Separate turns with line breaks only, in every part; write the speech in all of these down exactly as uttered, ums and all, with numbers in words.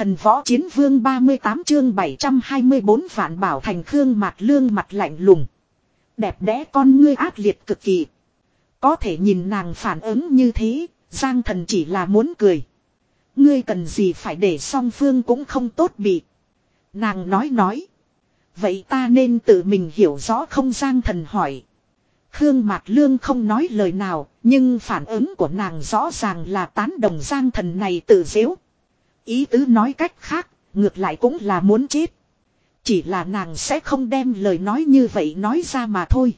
Thần võ chiến vương ba mươi tám chương bảy trăm hai mươi bốn Vạn Bảo Thành Khương Mạt Lương mặt lạnh lùng. Đẹp đẽ con ngươi ác liệt cực kỳ. Có thể nhìn nàng phản ứng như thế, Giang Thần chỉ là muốn cười. Ngươi cần gì phải để song phương cũng không tốt bị. Nàng nói nói. Vậy ta nên tự mình hiểu rõ không? Giang Thần hỏi. Khương Mạt Lương không nói lời nào, nhưng phản ứng của nàng rõ ràng là tán đồng Giang Thần này tự giễu. Ý tứ nói cách khác, ngược lại cũng là muốn chết. Chỉ là nàng sẽ không đem lời nói như vậy nói ra mà thôi.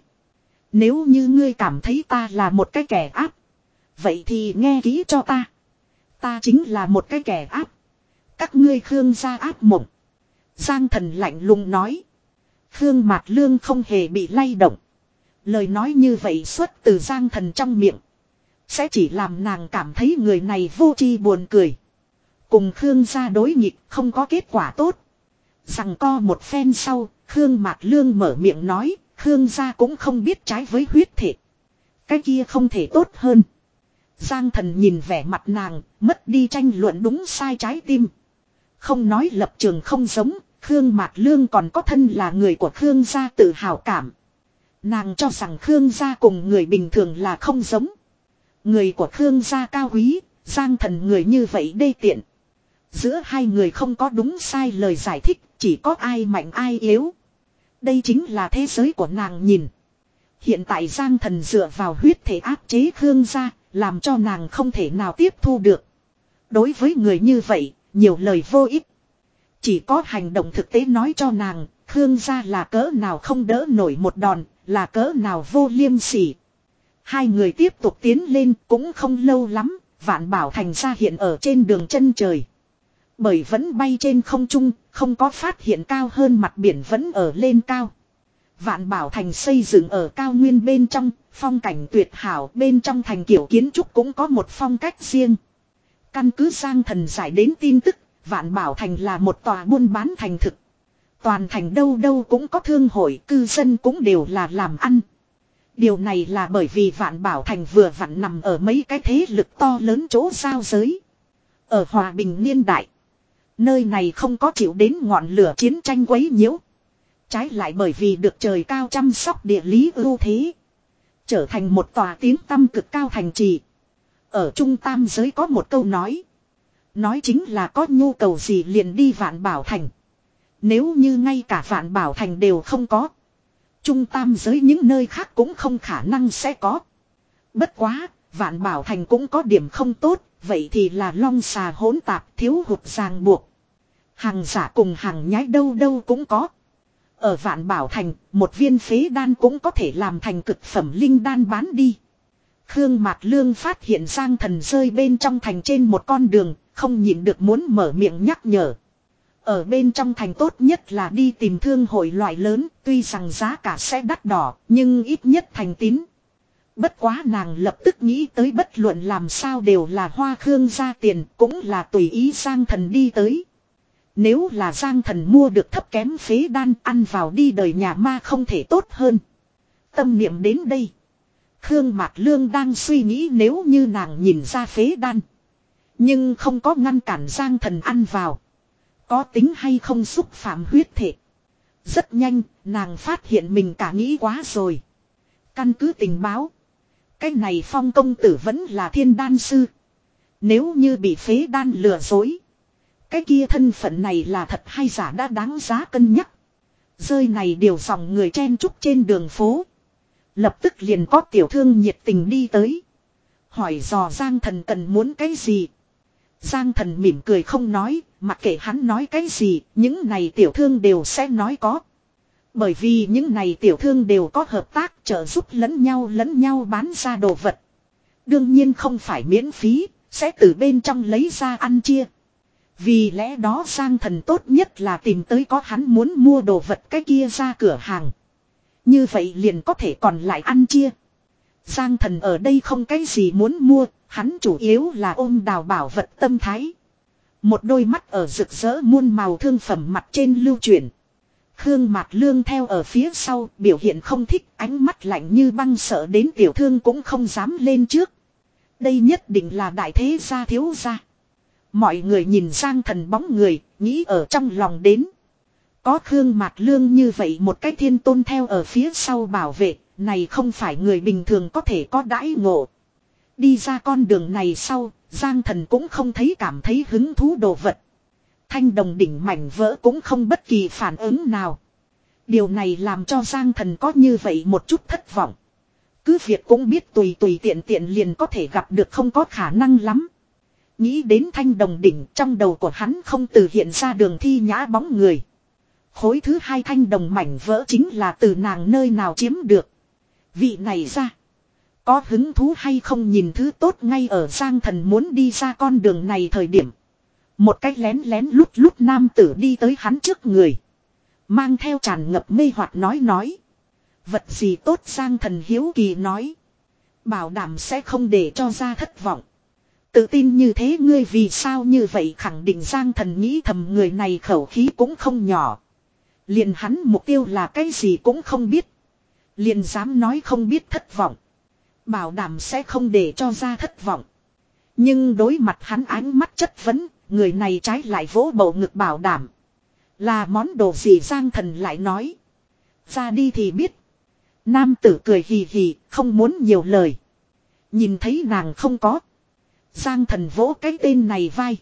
Nếu như ngươi cảm thấy ta là một cái kẻ ác, vậy thì nghe kỹ cho ta. Ta chính là một cái kẻ ác. Các ngươi Khương gia ác mộng. Giang Thần lạnh lùng nói. Khương Mạt Lương không hề bị lay động. Lời nói như vậy xuất từ Giang Thần trong miệng, sẽ chỉ làm nàng cảm thấy người này vô tri buồn cười. Cùng Khương gia đối nghịch không có kết quả tốt. Rằng co một phen sau, Khương Mạt Lương mở miệng nói, Khương gia cũng không biết trái với huyết thể. Cái kia không thể tốt hơn. Giang Thần nhìn vẻ mặt nàng, mất đi tranh luận đúng sai trái tim. Không nói lập trường không giống, Khương Mạt Lương còn có thân là người của Khương gia tự hào cảm. Nàng cho rằng Khương gia cùng người bình thường là không giống. Người của Khương gia cao quý, Giang Thần người như vậy đê tiện. Giữa hai người không có đúng sai lời giải thích, chỉ có ai mạnh ai yếu. Đây chính là thế giới của nàng nhìn. Hiện tại Giang Thần dựa vào huyết thể áp chế Khương gia, làm cho nàng không thể nào tiếp thu được. Đối với người như vậy, nhiều lời vô ích. Chỉ có hành động thực tế nói cho nàng, Khương gia là cỡ nào không đỡ nổi một đòn, là cỡ nào vô liêm sỉ. Hai người tiếp tục tiến lên cũng không lâu lắm, Vạn Bảo Thành ra hiện ở trên đường chân trời. Bởi vẫn bay trên không trung, không có phát hiện cao hơn mặt biển vẫn ở lên cao. Vạn Bảo Thành xây dựng ở cao nguyên bên trong, phong cảnh tuyệt hảo, bên trong thành kiểu kiến trúc cũng có một phong cách riêng. Căn cứ Giang Thần giải đến tin tức, Vạn Bảo Thành là một tòa buôn bán thành thực. Toàn thành đâu đâu cũng có thương hội, cư dân cũng đều là làm ăn. Điều này là bởi vì Vạn Bảo Thành vừa vặn nằm ở mấy cái thế lực to lớn chỗ giao giới. Ở hòa bình niên đại, nơi này không có chịu đến ngọn lửa chiến tranh quấy nhiễu. Trái lại bởi vì được trời cao chăm sóc địa lý ưu thế, trở thành một tòa tiếng tăm cực cao thành trì. Ở Trung Tam giới có một câu nói. Nói chính là có nhu cầu gì liền đi Vạn Bảo Thành. Nếu như ngay cả Vạn Bảo Thành đều không có, Trung Tam giới những nơi khác cũng không khả năng sẽ có. Bất quá, Vạn Bảo Thành cũng có điểm không tốt, vậy thì là long xà hỗn tạp, thiếu hụt ràng buộc. Hàng giả cùng hàng nhái đâu đâu cũng có. Ở Vạn Bảo Thành, một viên phế đan cũng có thể làm thành cực phẩm linh đan bán đi. Khương Mạt Lương phát hiện Giang Thần rơi bên trong thành trên một con đường, không nhịn được muốn mở miệng nhắc nhở. Ở bên trong thành tốt nhất là đi tìm thương hội loại lớn, tuy rằng giá cả sẽ đắt đỏ, nhưng ít nhất thành tín. Bất quá nàng lập tức nghĩ tới bất luận làm sao đều là hoa Khương ra tiền, cũng là tùy ý Giang Thần đi tới. Nếu là Giang Thần mua được thấp kém phế đan, ăn vào đi đời nhà ma không thể tốt hơn. Tâm niệm đến đây, Khương Mạt Lương đang suy nghĩ nếu như nàng nhìn ra phế đan, nhưng không có ngăn cản Giang Thần ăn vào, có tính hay không xúc phạm huyết thể. Rất nhanh, nàng phát hiện mình cả nghĩ quá rồi. Căn cứ tình báo, cái này Phong công tử vẫn là thiên đan sư. Nếu như bị phế đan lừa dối, cái kia thân phận này là thật hay giả đã đáng giá cân nhắc. Rơi này điều dòng người chen chúc trên đường phố. Lập tức liền có tiểu thương nhiệt tình đi tới, hỏi dò Giang Thần cần muốn cái gì. Giang Thần mỉm cười không nói, mặc kệ hắn nói cái gì, những này tiểu thương đều sẽ nói có. Bởi vì những này tiểu thương đều có hợp tác trợ giúp lẫn nhau lẫn nhau bán ra đồ vật. Đương nhiên không phải miễn phí, sẽ từ bên trong lấy ra ăn chia. Vì lẽ đó Giang Thần tốt nhất là tìm tới có hắn muốn mua đồ vật cái kia ra cửa hàng. Như vậy liền có thể còn lại ăn chia. Giang Thần ở đây không cái gì muốn mua, hắn chủ yếu là ôm đào bảo vật tâm thái. Một đôi mắt ở rực rỡ muôn màu thương phẩm mặt trên lưu chuyển. Khương Mạt Lương theo ở phía sau, biểu hiện không thích, ánh mắt lạnh như băng, sợ đến tiểu thương cũng không dám lên trước. Đây nhất định là đại thế gia thiếu gia. Mọi người nhìn Giang Thần bóng người, nghĩ ở trong lòng đến. Có Khương Mạt Lương như vậy một cái thiên tôn theo ở phía sau bảo vệ, này không phải người bình thường có thể có đãi ngộ. Đi ra con đường này sau, Giang Thần cũng không thấy cảm thấy hứng thú đồ vật. Thanh đồng đỉnh mảnh vỡ cũng không bất kỳ phản ứng nào. Điều này làm cho Giang Thần có như vậy một chút thất vọng. Cứ việc cũng biết tùy tùy tiện tiện liền có thể gặp được không có khả năng lắm. Nghĩ đến thanh đồng đỉnh, trong đầu của hắn không từ hiện ra Đường Thi Nhã bóng người. Khối thứ hai thanh đồng mảnh vỡ chính là từ nàng nơi nào chiếm được. Vị này ra. Có hứng thú hay không nhìn thứ tốt ngay ở Giang Thần muốn đi ra con đường này thời điểm. Một cách lén lén lút lút nam tử đi tới hắn trước người. Mang theo tràn ngập mê hoặc nói nói. Vật gì tốt Giang Thần hiếu kỳ nói. Bảo đảm sẽ không để cho ra thất vọng. Tự tin như thế ngươi vì sao như vậy khẳng định Giang Thần nghĩ thầm người này khẩu khí cũng không nhỏ. Liền hắn mục tiêu là cái gì cũng không biết. Liền dám nói không biết thất vọng. Bảo đảm sẽ không để cho ra thất vọng. Nhưng đối mặt hắn ánh mắt chất vấn, người này trái lại vỗ bầu ngực bảo đảm. Là món đồ gì Giang Thần lại nói. Ra đi thì biết. Nam tử cười hì hì, không muốn nhiều lời. Nhìn thấy nàng không có. Giang Thần vỗ cái tên này vai.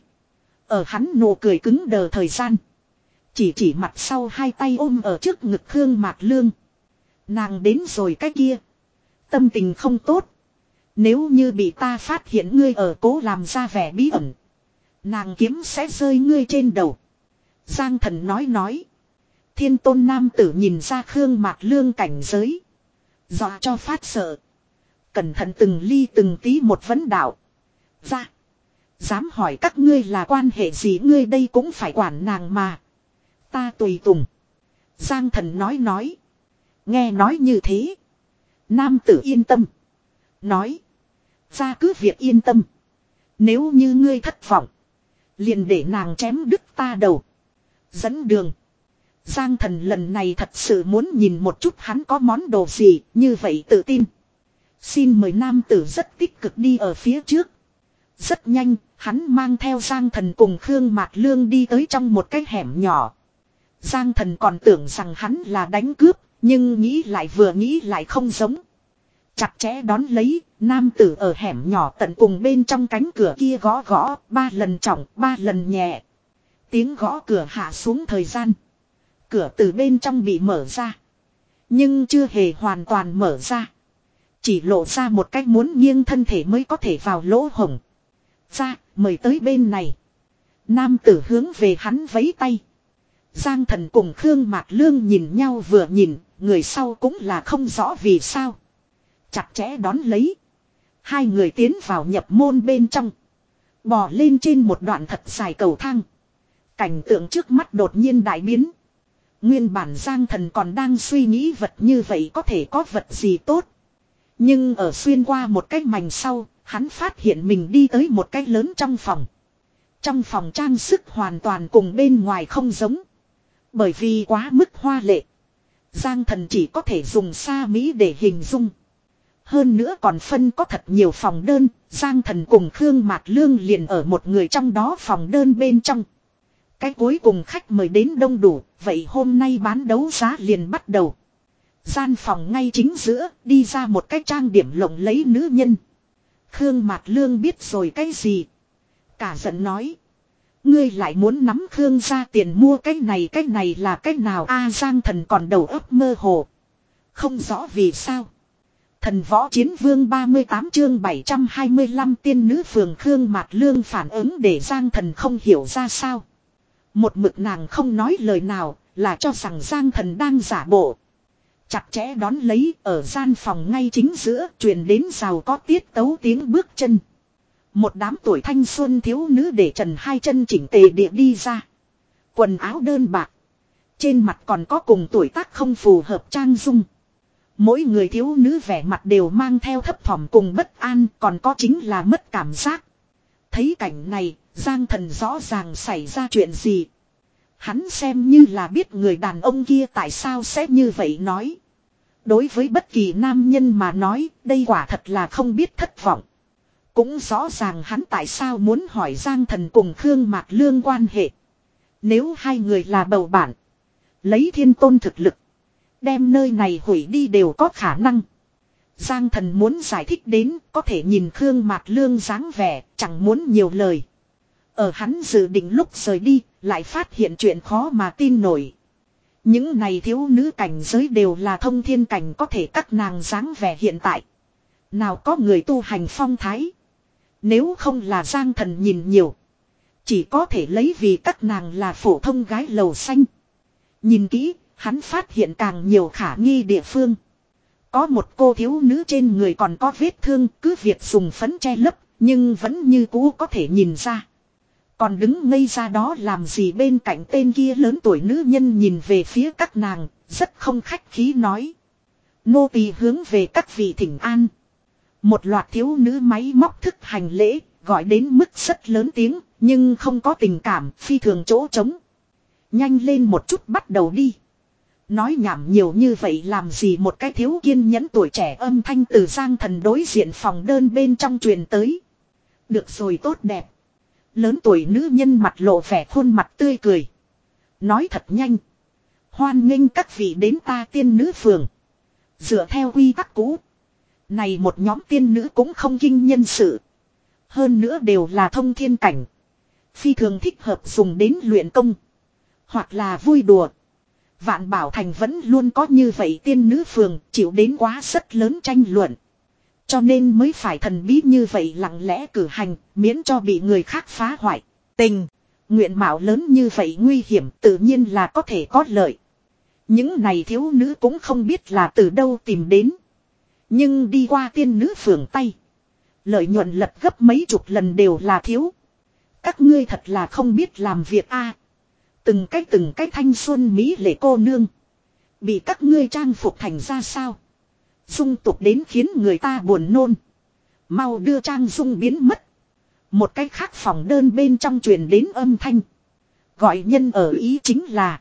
Ở hắn nụ cười cứng đờ thời gian. Chỉ chỉ mặt sau hai tay ôm ở trước ngực Khương Mạt Lương. Nàng đến rồi cái kia. Tâm tình không tốt. Nếu như bị ta phát hiện ngươi ở cố làm ra vẻ bí ẩn. Nàng kiếm sẽ rơi ngươi trên đầu. Giang Thần nói nói. Thiên tôn nam tử nhìn ra Khương Mạt Lương cảnh giới. Dọa cho phát sợ. Cẩn thận từng ly từng tí một vấn đạo. Ra. Dám hỏi các ngươi là quan hệ gì ngươi đây cũng phải quản nàng mà. Ta tùy tùng. Giang Thần nói nói. Nghe nói như thế. Nam tử yên tâm. Nói. Ra cứ việc yên tâm. Nếu như ngươi thất vọng. Liền để nàng chém đứt ta đầu. Dẫn đường. Giang Thần lần này thật sự muốn nhìn một chút hắn có món đồ gì như vậy tự tin. Xin mời nam tử rất tích cực đi ở phía trước. Rất nhanh, hắn mang theo Giang Thần cùng Khương Mạt Lương đi tới trong một cái hẻm nhỏ. Giang Thần còn tưởng rằng hắn là đánh cướp, nhưng nghĩ lại vừa nghĩ lại không giống. Chặt chẽ đón lấy, nam tử ở hẻm nhỏ tận cùng bên trong cánh cửa kia gõ gõ, ba lần trọng, ba lần nhẹ. Tiếng gõ cửa hạ xuống thời gian. Cửa từ bên trong bị mở ra. Nhưng chưa hề hoàn toàn mở ra. Chỉ lộ ra một cách muốn nghiêng thân thể mới có thể vào lỗ hổng. Ra, mời tới bên này. Nam tử hướng về hắn vẫy tay. Giang Thần cùng Khương Mạt Lương nhìn nhau vừa nhìn, người sau cũng là không rõ vì sao. Chặt chẽ đón lấy. Hai người tiến vào nhập môn bên trong. Bò lên trên một đoạn thật dài cầu thang. Cảnh tượng trước mắt đột nhiên đại biến. Nguyên bản Giang Thần còn đang suy nghĩ vật như vậy có thể có vật gì tốt. Nhưng ở xuyên qua một cái mảnh sau, hắn phát hiện mình đi tới một cái lớn trong phòng. Trong phòng trang sức hoàn toàn cùng bên ngoài không giống. Bởi vì quá mức hoa lệ. Giang Thần chỉ có thể dùng xa mỹ để hình dung. Hơn nữa còn phân có thật nhiều phòng đơn, Giang Thần cùng Khương Mạt Lương liền ở một người trong đó phòng đơn bên trong. Cái cuối cùng khách mời đến đông đủ, vậy hôm nay bán đấu giá liền bắt đầu. Gian phòng ngay chính giữa, đi ra một cái trang điểm lộng lẫy nữ nhân. Khương Mạt Lương biết rồi cái gì. Cả giận nói. Ngươi lại muốn nắm Khương ra tiền mua cái này cái này là cái nào a Giang Thần còn đầu óc mơ hồ. Không rõ vì sao. Thần võ chiến vương ba mươi tám chương bảy trăm hai mươi lăm tiên nữ phường Khương Mạt Lương phản ứng để Giang Thần không hiểu ra sao. Một mực nàng không nói lời nào là cho rằng Giang Thần đang giả bộ. Chặt chẽ đón lấy ở gian phòng ngay chính giữa truyền đến rào có tiết tấu tiếng bước chân. Một đám tuổi thanh xuân thiếu nữ để trần hai chân chỉnh tề địa đi ra. Quần áo đơn bạc. Trên mặt còn có cùng tuổi tác không phù hợp trang dung. Mỗi người thiếu nữ vẻ mặt đều mang theo thấp thỏm cùng bất an còn có chính là mất cảm giác. Thấy cảnh này, Giang Thần rõ ràng xảy ra chuyện gì. Hắn xem như là biết người đàn ông kia tại sao sẽ như vậy nói. Đối với bất kỳ nam nhân mà nói, đây quả thật là không biết thất vọng. Cũng rõ ràng hắn tại sao muốn hỏi Giang Thần cùng Khương Mạc Lương quan hệ. Nếu hai người là bầu bạn. Lấy thiên tôn thực lực. Đem nơi này hủy đi đều có khả năng. Giang Thần muốn giải thích đến có thể nhìn Khương Mạc Lương dáng vẻ chẳng muốn nhiều lời. Ở hắn dự định lúc rời đi lại phát hiện chuyện khó mà tin nổi. Những này thiếu nữ cảnh giới đều là thông thiên cảnh có thể các nàng dáng vẻ hiện tại. Nào có người tu hành phong thái. Nếu không là Giang Thần nhìn nhiều. Chỉ có thể lấy vì các nàng là phổ thông gái lầu xanh. Nhìn kỹ, hắn phát hiện càng nhiều khả nghi địa phương. Có một cô thiếu nữ trên người còn có vết thương, cứ việc dùng phấn che lấp, nhưng vẫn như cũ có thể nhìn ra. Còn đứng ngây ra đó làm gì bên cạnh tên kia lớn tuổi nữ nhân nhìn về phía các nàng, rất không khách khí nói. Nô tỳ hướng về các vị thỉnh an. Một loạt thiếu nữ máy móc thức hành lễ, gọi đến mức rất lớn tiếng, nhưng không có tình cảm, phi thường chỗ trống. Nhanh lên một chút bắt đầu đi. Nói nhảm nhiều như vậy làm gì, một cái thiếu kiên nhẫn tuổi trẻ âm thanh từ Giang Thần đối diện phòng đơn bên trong truyền tới. Được rồi, tốt đẹp. Lớn tuổi nữ nhân mặt lộ vẻ khuôn mặt tươi cười. Nói thật nhanh. Hoan nghênh các vị đến ta tiên nữ phường. Dựa theo quy tắc cũ. Này một nhóm tiên nữ cũng không kinh nhân sự. Hơn nữa đều là thông thiên cảnh. Phi thường thích hợp dùng đến luyện công. Hoặc là vui đùa. Vạn Bảo Thành vẫn luôn có như vậy tiên nữ phường, chịu đến quá rất lớn tranh luận. Cho nên mới phải thần bí như vậy lặng lẽ cử hành, miễn cho bị người khác phá hoại. Tình, nguyện mạo lớn như vậy nguy hiểm tự nhiên là có thể có lợi. Những này thiếu nữ cũng không biết là từ đâu tìm đến. Nhưng đi qua tiên nữ phường tay. Lợi nhuận lật gấp mấy chục lần đều là thiếu. Các ngươi thật là không biết làm việc a. Từng cái từng cái thanh xuân mỹ lệ cô nương. Bị các ngươi trang phục thành ra sao. Dung tục đến khiến người ta buồn nôn. Mau đưa trang dung biến mất. Một cái khác phòng đơn bên trong truyền đến âm thanh. Gọi nhân ở ý chính là.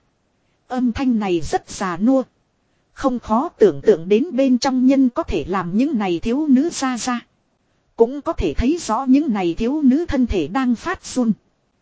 Âm thanh này rất già nua. Không khó tưởng tượng đến bên trong nhân có thể làm những này thiếu nữ ra ra. Cũng có thể thấy rõ những này thiếu nữ thân thể đang phát run.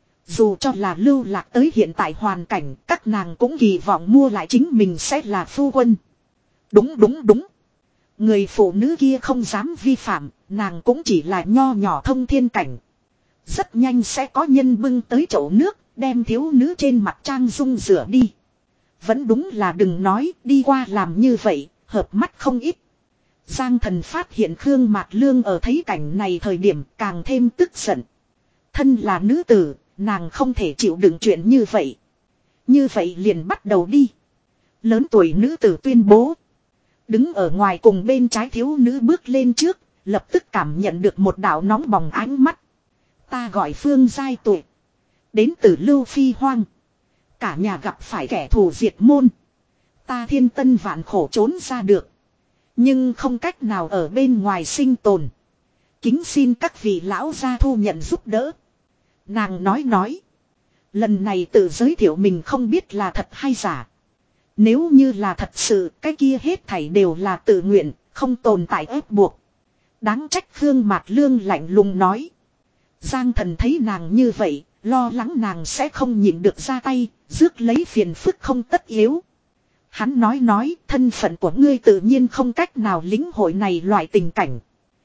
Dù cho là lưu lạc tới hiện tại hoàn cảnh, các nàng cũng kỳ vọng mua lại chính mình sẽ là phu quân. Đúng đúng đúng. Người phụ nữ kia không dám vi phạm, nàng cũng chỉ là nho nhỏ thông thiên cảnh. Rất nhanh sẽ có nhân bưng tới chậu nước, đem thiếu nữ trên mặt trang dung rửa đi. Vẫn đúng là đừng nói, đi qua làm như vậy, hợp mắt không ít. Giang Thần phát hiện Khương Mạc Lương ở thấy cảnh này thời điểm càng thêm tức giận. Thân là nữ tử, nàng không thể chịu đựng chuyện như vậy. Như vậy liền bắt đầu đi. Lớn tuổi nữ tử tuyên bố. Đứng ở ngoài cùng bên trái thiếu nữ bước lên trước, lập tức cảm nhận được một đạo nóng bỏng ánh mắt. Ta gọi Phương Giai Tuệ. Đến từ Lưu Phi Hoang. Cả nhà gặp phải kẻ thù diệt môn. Ta thiên tân vạn khổ trốn ra được. Nhưng không cách nào ở bên ngoài sinh tồn. Kính xin các vị lão gia thu nhận giúp đỡ. Nàng nói nói. Lần này tự giới thiệu mình không biết là thật hay giả. Nếu như là thật sự, cái kia hết thảy đều là tự nguyện, không tồn tại ép buộc. Đáng trách Khương Mạc Lương lạnh lùng nói. Giang Thần thấy nàng như vậy, lo lắng nàng sẽ không nhịn được ra tay, rước lấy phiền phức không tất yếu. Hắn nói nói, thân phận của ngươi tự nhiên không cách nào lĩnh hội này loại tình cảnh.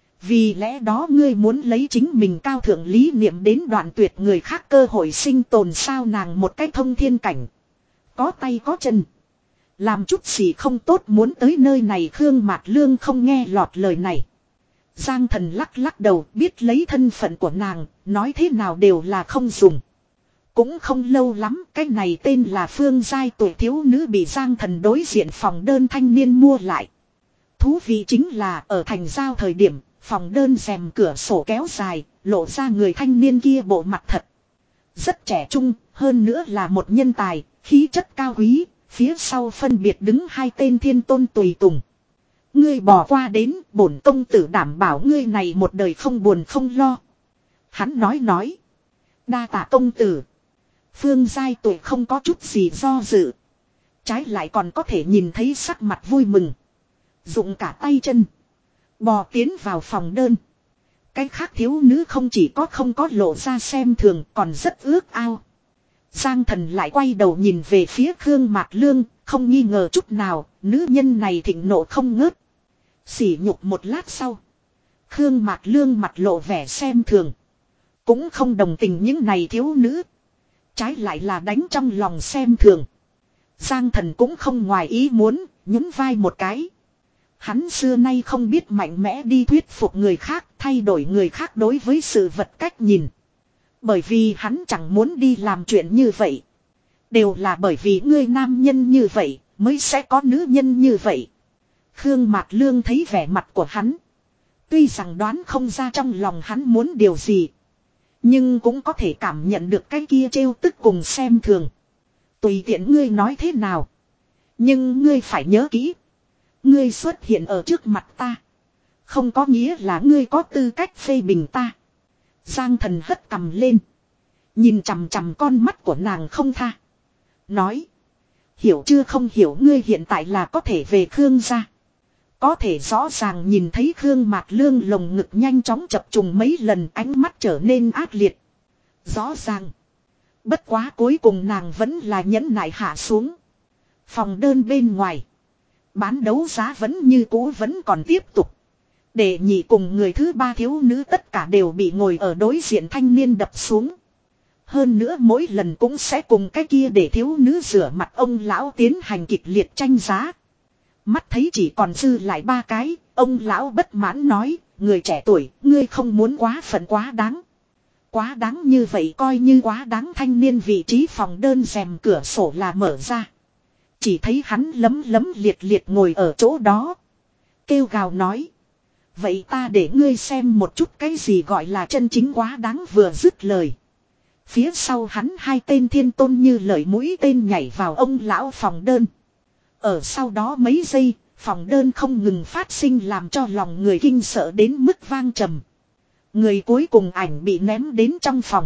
Vì lẽ đó ngươi muốn lấy chính mình cao thượng lý niệm đến đoạn tuyệt người khác cơ hội sinh tồn sao, nàng một cách thông thiên cảnh. Có tay có chân. Làm chút gì không tốt muốn tới nơi này. Khương Mạc Lương không nghe lọt lời này. Giang Thần lắc lắc đầu, biết lấy thân phận của nàng, nói thế nào đều là không dùng. Cũng không lâu lắm, cái này tên là Phương Giai Tuệ thiếu nữ bị Giang Thần đối diện phòng đơn thanh niên mua lại. Thú vị chính là ở thành giao thời điểm, phòng đơn rèm cửa sổ kéo dài, lộ ra người thanh niên kia bộ mặt thật. Rất trẻ trung, hơn nữa là một nhân tài, khí chất cao quý, phía sau phân biệt đứng hai tên thiên tôn tùy tùng. Ngươi bỏ qua đến, bổn công tử đảm bảo ngươi này một đời không buồn không lo. Hắn nói nói. Đa tạ công tử. Phương Giai Tuệ không có chút gì do dự. Trái lại còn có thể nhìn thấy sắc mặt vui mừng. Dụng cả tay chân. Bò tiến vào phòng đơn. Cái khác thiếu nữ không chỉ có không có lộ ra xem thường còn rất ước ao. Giang Thần lại quay đầu nhìn về phía Khương Mạc Lương, không nghi ngờ chút nào, nữ nhân này thịnh nộ không ngớt. Sỉ nhục một lát sau. Khương Mạc Lương mặt lộ vẻ xem thường. Cũng không đồng tình những này thiếu nữ. Trái lại là đánh trong lòng xem thường. Giang Thần cũng không ngoài ý muốn, nhún vai một cái. Hắn xưa nay không biết mạnh mẽ đi thuyết phục người khác, thay đổi người khác đối với sự vật cách nhìn. Bởi vì hắn chẳng muốn đi làm chuyện như vậy. Đều là bởi vì ngươi nam nhân như vậy, mới sẽ có nữ nhân như vậy. Khương Mạc Lương thấy vẻ mặt của hắn. Tuy rằng đoán không ra trong lòng hắn muốn điều gì. Nhưng cũng có thể cảm nhận được cái kia trêu tức cùng xem thường. Tùy tiện ngươi nói thế nào. Nhưng ngươi phải nhớ kỹ. Ngươi xuất hiện ở trước mặt ta. Không có nghĩa là ngươi có tư cách phê bình ta. Giang Thần hất cằm lên. Nhìn chằm chằm con mắt của nàng không tha. Nói. Hiểu chưa không hiểu ngươi hiện tại là có thể về Khương gia. Có thể rõ ràng nhìn thấy Khương Mạc Lương lồng ngực nhanh chóng chập trùng mấy lần, ánh mắt trở nên ác liệt. Rõ ràng. Bất quá cuối cùng nàng vẫn là nhẫn nại hạ xuống. Phòng đơn bên ngoài. Bán đấu giá vẫn như cũ vẫn còn tiếp tục. Để nhị cùng người thứ ba thiếu nữ tất cả đều bị ngồi ở đối diện thanh niên đập xuống. Hơn nữa mỗi lần cũng sẽ cùng cái kia để thiếu nữ rửa mặt ông lão tiến hành kịch liệt tranh giá. Mắt thấy chỉ còn dư lại ba cái, ông lão bất mãn nói, người trẻ tuổi, ngươi không muốn quá phận quá đáng. Quá đáng như vậy coi như quá đáng. Thanh niên vị trí phòng đơn rèm cửa sổ là mở ra. Chỉ thấy hắn lấm lấm liệt liệt ngồi ở chỗ đó. Kêu gào nói. Vậy ta để ngươi xem một chút cái gì gọi là chân chính quá đáng. Vừa dứt lời. Phía sau hắn hai tên thiên tôn như lời mũi tên nhảy vào ông lão phòng đơn. Ở sau đó mấy giây, phòng đơn không ngừng phát sinh làm cho lòng người kinh sợ đến mức vang trầm. Người cuối cùng ảnh bị ném đến trong phòng.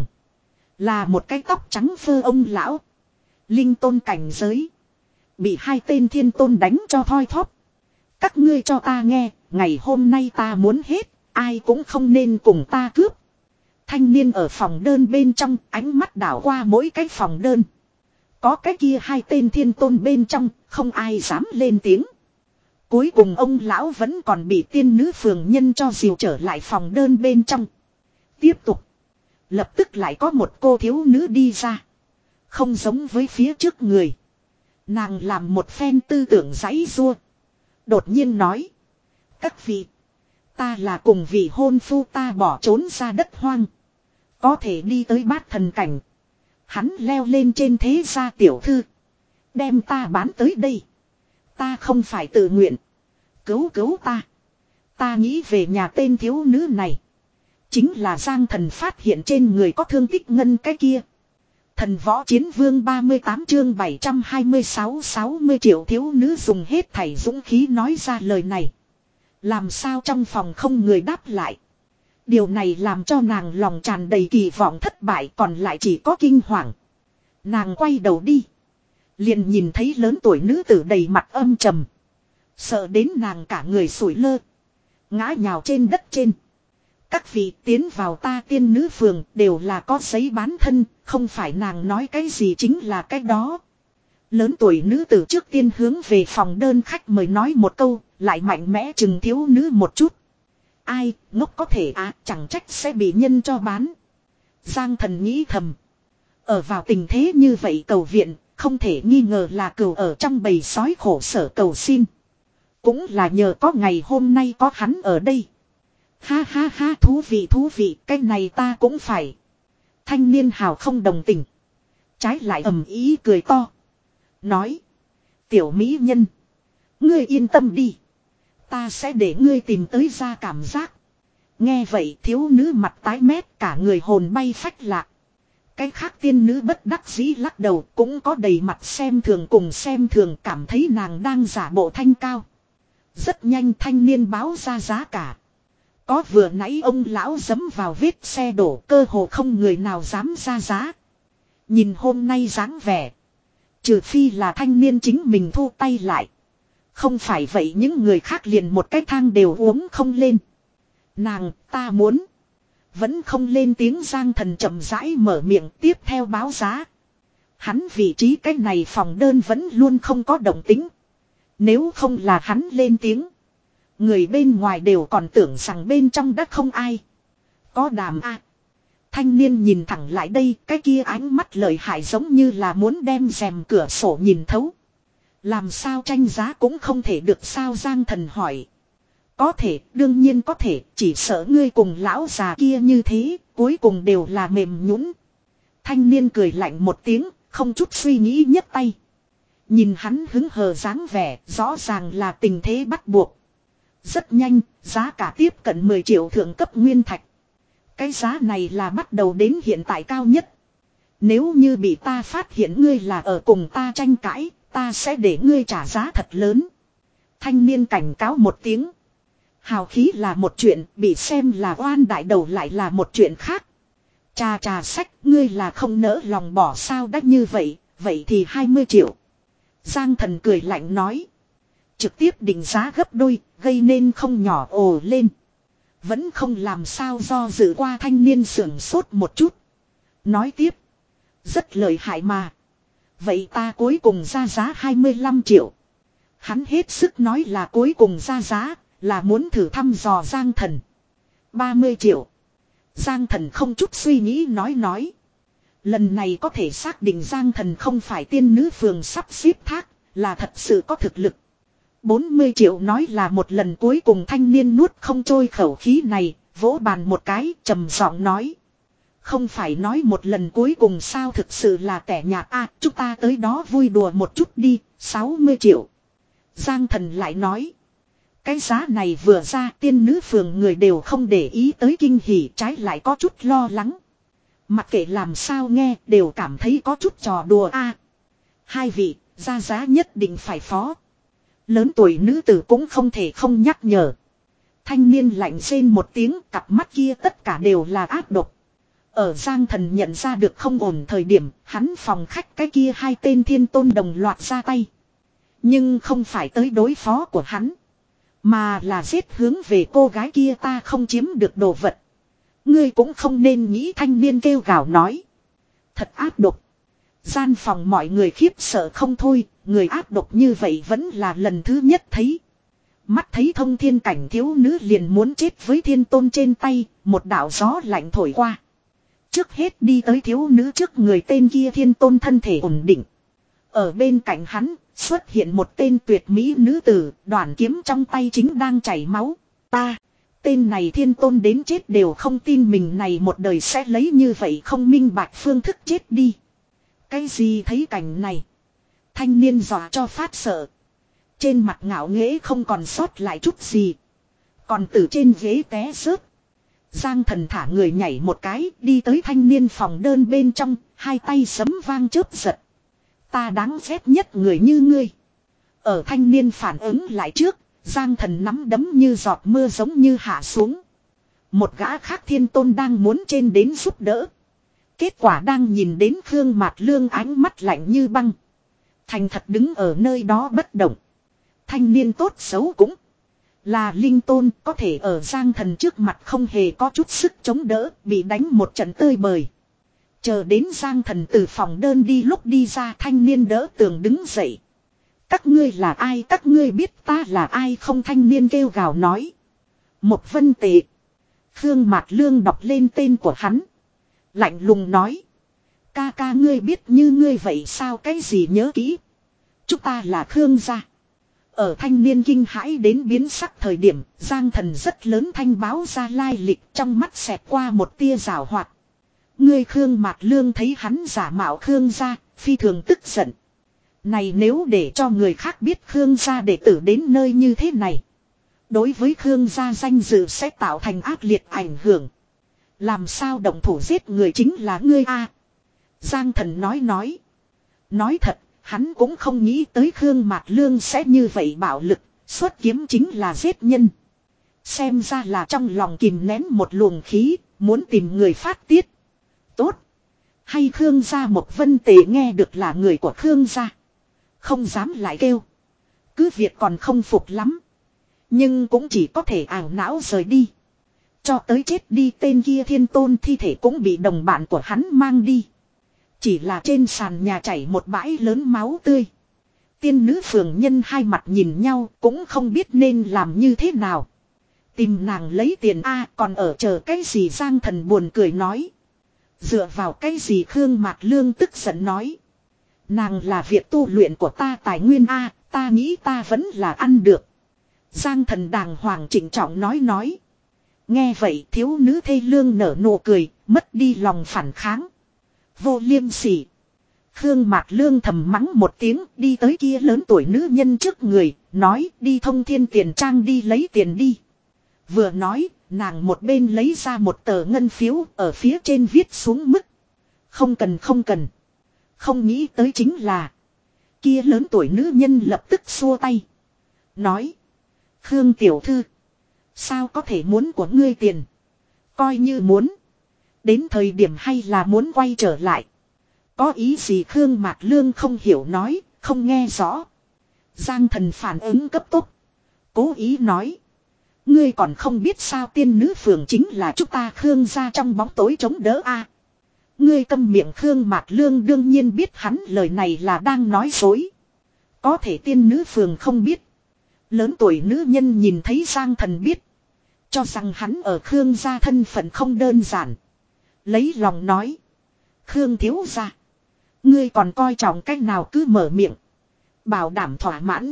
Là một cái tóc trắng phơ ông lão. Linh tôn cảnh giới. Bị hai tên thiên tôn đánh cho thoi thóp. Các ngươi cho ta nghe, ngày hôm nay ta muốn hết, ai cũng không nên cùng ta cướp. Thanh niên ở phòng đơn bên trong, ánh mắt đảo qua mỗi cái phòng đơn. Có cái kia hai tên thiên tôn bên trong, không ai dám lên tiếng. Cuối cùng ông lão vẫn còn bị tiên nữ phường nhân cho dìu trở lại phòng đơn bên trong. Tiếp tục. Lập tức lại có một cô thiếu nữ đi ra. Không giống với phía trước người. Nàng làm một phen tư tưởng giãy giụa. Đột nhiên nói. Các vị. Ta là cùng vị hôn phu ta bỏ trốn ra đất hoang. Có thể đi tới bát thần cảnh. Hắn leo lên trên thế gia tiểu thư. Đem ta bán tới đây. Ta không phải tự nguyện. Cứu cứu ta. Ta nghĩ về nhà tên thiếu nữ này. Chính là Giang Thần phát hiện trên người có thương tích ngân cái kia. Thần võ chiến vương ba mươi tám chương bảy trăm hai mươi sáu sáu mươi triệu thiếu nữ dùng hết thảy dũng khí nói ra lời này. Làm sao trong phòng không người đáp lại. Điều này làm cho nàng lòng tràn đầy kỳ vọng thất bại còn lại chỉ có kinh hoàng. Nàng quay đầu đi. Liền nhìn thấy lớn tuổi nữ tử đầy mặt âm trầm. Sợ đến nàng cả người sủi lơ. Ngã nhào trên đất trên. Các vị tiến vào ta tiên nữ phường đều là có giấy bán thân. Không phải nàng nói cái gì chính là cái đó. Lớn tuổi nữ tử trước tiên hướng về phòng đơn khách mời nói một câu. Lại mạnh mẽ chừng thiếu nữ một chút. Ai ngốc có thể à chẳng trách sẽ bị nhân cho bán. Giang Thần nghĩ thầm. Ở vào tình thế như vậy cầu viện. Không thể nghi ngờ là cừu ở trong bầy sói khổ sở cầu xin. Cũng là nhờ có ngày hôm nay có hắn ở đây. Ha ha ha thú vị thú vị cái này ta cũng phải. Thanh niên hào không đồng tình. Trái lại ầm ý cười to. Nói. Tiểu mỹ nhân. Ngươi yên tâm đi. Ta sẽ để ngươi tìm tới ra cảm giác. Nghe vậy thiếu nữ mặt tái mét cả người hồn bay phách lạc. Cái khác tiên nữ bất đắc dĩ lắc đầu cũng có đầy mặt xem thường cùng xem thường cảm thấy nàng đang giả bộ thanh cao. Rất nhanh thanh niên báo ra giá cả. Có vừa nãy ông lão dấm vào vết xe đổ cơ hồ không người nào dám ra giá. Nhìn hôm nay dáng vẻ. Trừ phi là thanh niên chính mình thu tay lại. Không phải vậy những người khác liền một cái thang đều uống không lên. Nàng ta muốn. Vẫn không lên tiếng Giang Thần chậm rãi mở miệng tiếp theo báo giá. Hắn vị trí cái này phòng đơn vẫn luôn không có động tính. Nếu không là hắn lên tiếng. Người bên ngoài đều còn tưởng rằng bên trong đã không ai. Có đàm a. Thanh niên nhìn thẳng lại đây, cái kia ánh mắt lợi hại giống như là muốn đem rèm cửa sổ nhìn thấu. Làm sao tranh giá cũng không thể được sao Giang Thần hỏi. Có thể, đương nhiên có thể, chỉ sợ ngươi cùng lão già kia như thế, cuối cùng đều là mềm nhũn. Thanh niên cười lạnh một tiếng, không chút suy nghĩ nhấc tay. Nhìn hắn hứng hờ dáng vẻ, rõ ràng là tình thế bắt buộc. Rất nhanh, giá cả tiếp cận mười triệu thượng cấp nguyên thạch. Cái giá này là bắt đầu đến hiện tại cao nhất. Nếu như bị ta phát hiện ngươi là ở cùng ta tranh cãi, ta sẽ để ngươi trả giá thật lớn. Thanh niên cảnh cáo một tiếng. Hào khí là một chuyện, bị xem là oan đại đầu lại là một chuyện khác. Trà trà sách, ngươi là không nỡ lòng bỏ sao đắt như vậy, vậy thì hai mươi triệu. Giang Thần cười lạnh nói. Trực tiếp định giá gấp đôi, gây nên không nhỏ ồ lên. Vẫn không làm sao do dự qua thanh niên sưởng sốt một chút. Nói tiếp. Rất lợi hại mà. Vậy ta cuối cùng ra giá hai mươi lăm triệu. Hắn hết sức nói là cuối cùng ra giá, là muốn thử thăm dò Giang Thần. ba mươi triệu. Giang Thần không chút suy nghĩ nói nói. Lần này có thể xác định Giang Thần không phải tiên nữ phường sắp xếp thác, là thật sự có thực lực. bốn mươi triệu nói là một lần cuối cùng thanh niên nuốt không trôi khẩu khí này, vỗ bàn một cái, trầm giọng nói. Không phải nói một lần cuối cùng sao thực sự là tẻ nhạt a, chúng ta tới đó vui đùa một chút đi, sáu mươi triệu. Giang Thần lại nói. Cái giá này vừa ra tiên nữ phường người đều không để ý tới kinh hỉ trái lại có chút lo lắng. Mặc kệ làm sao nghe đều cảm thấy có chút trò đùa a. Hai vị, ra giá nhất định phải phó. Lớn tuổi nữ tử cũng không thể không nhắc nhở. Thanh niên lạnh rên một tiếng cặp mắt kia tất cả đều là ác độc. Ở Giang Thần nhận ra được không ổn thời điểm hắn phòng khách cái kia hai tên thiên tôn đồng loạt ra tay. Nhưng không phải tới đối phó của hắn. Mà là giết hướng về cô gái kia ta không chiếm được đồ vật. Ngươi cũng không nên nghĩ thanh niên kêu gào nói. Thật ác độc. Gian phòng mọi người khiếp sợ không thôi. Người ác độc như vậy vẫn là lần thứ nhất thấy. Mắt thấy thông thiên cảnh thiếu nữ liền muốn chết với thiên tôn trên tay. Một đạo gió lạnh thổi qua. Trước hết đi tới thiếu nữ trước người tên kia thiên tôn thân thể ổn định. Ở bên cạnh hắn xuất hiện một tên tuyệt mỹ nữ tử, đoàn kiếm trong tay chính đang chảy máu. Ta, tên này thiên tôn đến chết đều không tin mình này một đời sẽ lấy như vậy không minh bạch phương thức chết đi. Cái gì thấy cảnh này? Thanh niên dọa cho phát sợ. Trên mặt ngạo nghễ không còn sót lại chút gì. Còn từ trên ghế té rớt. Giang Thần thả người nhảy một cái đi tới thanh niên phòng đơn bên trong, hai tay sấm vang chớp giật. Ta đáng ghét nhất người như ngươi. Ở thanh niên phản ứng lại trước, Giang Thần nắm đấm như giọt mưa giống như hạ xuống. Một gã khác thiên tôn đang muốn trên đến giúp đỡ. Kết quả đang nhìn đến Khương Mạt Lương ánh mắt lạnh như băng. Thành thật đứng ở nơi đó bất động. Thanh niên tốt xấu cũng là linh tôn, có thể ở Giang Thần trước mặt không hề có chút sức chống đỡ, bị đánh một trận tơi bời. Chờ đến Giang Thần từ phòng đơn đi lúc đi ra thanh niên đỡ tường đứng dậy. Các ngươi là ai, các ngươi biết ta là ai không, thanh niên kêu gào nói. Một Vân Tệ. Khương Mạt Lương đọc lên tên của hắn. Lạnh lùng nói. Ca ca ngươi biết như ngươi vậy sao, cái gì nhớ kỹ. Chúng ta là Khương gia. Ở thanh niên kinh hãi đến biến sắc thời điểm, Giang Thần rất lớn thanh báo ra lai lịch, trong mắt xẹt qua một tia rào hoạt. Ngươi Khương Mạt Lương thấy hắn giả mạo Khương gia, phi thường tức giận. Này nếu để cho người khác biết Khương gia đệ tử đến nơi như thế này. Đối với Khương gia danh dự sẽ tạo thành ác liệt ảnh hưởng. Làm sao động thủ giết người chính là ngươi a? Giang Thần nói nói. Nói thật, hắn cũng không nghĩ tới Khương Mạt Lương sẽ như vậy bạo lực, xuất kiếm chính là giết nhân. Xem ra là trong lòng kìm nén một luồng khí, muốn tìm người phát tiết. Tốt. Hay Khương gia một Vân Tề nghe được là người của Khương gia. Không dám lại kêu. Cứ việc còn không phục lắm. Nhưng cũng chỉ có thể ảo não rời đi. Cho tới chết đi tên kia thiên tôn thi thể cũng bị đồng bạn của hắn mang đi. Chỉ là trên sàn nhà chảy một bãi lớn máu tươi. Tiên nữ phường nhân hai mặt nhìn nhau cũng không biết nên làm như thế nào. Tìm nàng lấy tiền a còn ở chờ cái gì Giang Thần buồn cười nói. Dựa vào cái gì Khương Mạc Lương tức giận nói. Nàng là việc tu luyện của ta tài nguyên a ta nghĩ ta vẫn là ăn được. Giang Thần đàng hoàng chỉnh trọng nói nói. Nghe vậy thiếu nữ thê lương nở nụ cười, mất đi lòng phản kháng. Vô liêm sỉ. Khương Mạc Lương thầm mắng một tiếng đi tới kia lớn tuổi nữ nhân trước người, nói đi thông thiên tiền trang đi lấy tiền đi. Vừa nói, nàng một bên lấy ra một tờ ngân phiếu ở phía trên viết xuống mức. Không cần không cần. Không nghĩ tới chính là. Kia lớn tuổi nữ nhân lập tức xua tay. Nói. Khương tiểu thư. Sao có thể muốn của ngươi tiền. Coi như muốn. Đến thời điểm hay là muốn quay trở lại. Có ý gì Khương Mạc Lương không hiểu nói. Không nghe rõ. Giang Thần phản ứng cấp tốc. Cố ý nói. Ngươi còn không biết sao tiên nữ phường chính là chúng ta Khương gia trong bóng tối chống đỡ a. Ngươi câm miệng Khương Mạc Lương đương nhiên biết hắn lời này là đang nói dối. Có thể tiên nữ phường không biết. Lớn tuổi nữ nhân nhìn thấy Giang Thần biết. Cho rằng hắn ở Khương gia thân phận không đơn giản. Lấy lòng nói. Khương thiếu gia. Ngươi còn coi trọng cách nào cứ mở miệng. Bảo đảm thỏa mãn.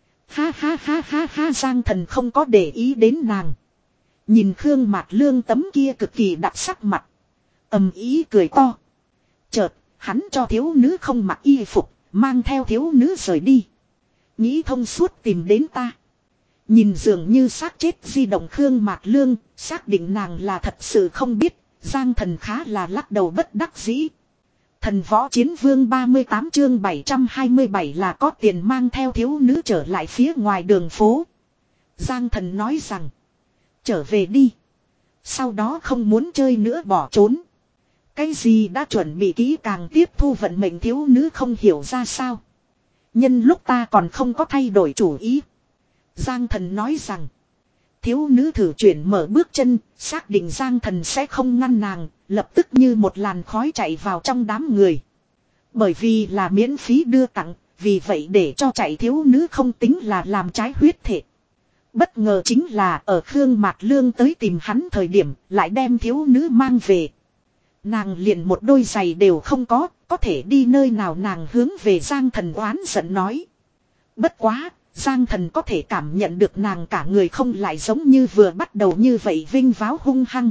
Ha ha ha ha ha Giang Thần không có để ý đến nàng. Nhìn Khương Mạc Lương tấm kia cực kỳ đặc sắc mặt. Ầm ý cười to. Chợt, hắn cho thiếu nữ không mặc y phục, mang theo thiếu nữ rời đi. Nghĩ thông suốt tìm đến ta. Nhìn dường như xác chết di động Khương Mạc Lương, xác định nàng là thật sự không biết, Giang Thần khá là lắc đầu bất đắc dĩ. Thần võ chiến vương ba mươi tám chương bảy trăm hai mươi bảy là có tiền mang theo thiếu nữ trở lại phía ngoài đường phố. Giang Thần nói rằng, trở về đi. Sau đó không muốn chơi nữa bỏ trốn. Cái gì đã chuẩn bị kỹ càng tiếp thu vận mệnh thiếu nữ không hiểu ra sao. Nhân lúc ta còn không có thay đổi chủ ý. Giang Thần nói rằng. Thiếu nữ thử chuyển mở bước chân. Xác định Giang Thần sẽ không ngăn nàng. Lập tức như một làn khói chạy vào trong đám người. Bởi vì là miễn phí đưa tặng. Vì vậy để cho chạy thiếu nữ không tính là làm trái huyết thể. Bất ngờ chính là ở Khương Mạc Lương tới tìm hắn thời điểm. Lại đem thiếu nữ mang về. Nàng liền một đôi giày đều không có, có thể đi nơi nào nàng hướng về Giang Thần oán giận nói. Bất quá, Giang Thần có thể cảm nhận được nàng cả người không lại giống như vừa bắt đầu như vậy vinh váo hung hăng.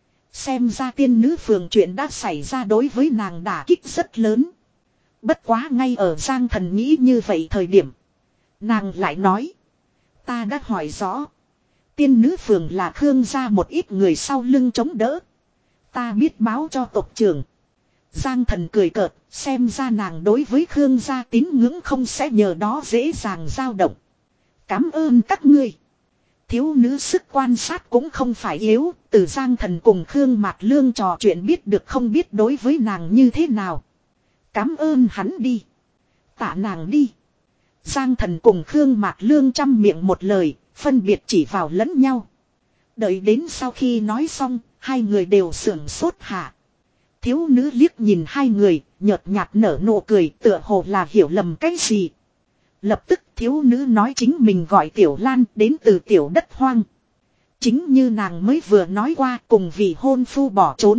Xem ra tiên nữ phường chuyện đã xảy ra đối với nàng đả kích rất lớn. Bất quá ngay ở Giang Thần nghĩ như vậy thời điểm. Nàng lại nói. Ta đã hỏi rõ. Tiên nữ phường là Khương gia một ít người sau lưng chống đỡ. Ta biết báo cho tộc trưởng. Giang Thần cười cợt, xem ra nàng đối với Khương gia tín ngưỡng không sẽ nhờ đó dễ dàng dao động. Cảm ơn các ngươi. Thiếu nữ sức quan sát cũng không phải yếu, từ Giang Thần cùng Khương Mạc Lương trò chuyện biết được không biết đối với nàng như thế nào. Cảm ơn hắn đi. Tạ nàng đi. Giang Thần cùng Khương Mạc Lương chăm miệng một lời, phân biệt chỉ vào lẫn nhau. Đợi đến sau khi nói xong, hai người đều sưởng sốt hạ. Thiếu nữ liếc nhìn hai người, nhợt nhạt nở nụ cười tựa hồ là hiểu lầm cái gì. Lập tức thiếu nữ nói chính mình gọi Tiểu Lan đến từ tiểu đất hoang. Chính như nàng mới vừa nói qua cùng vì hôn phu bỏ trốn.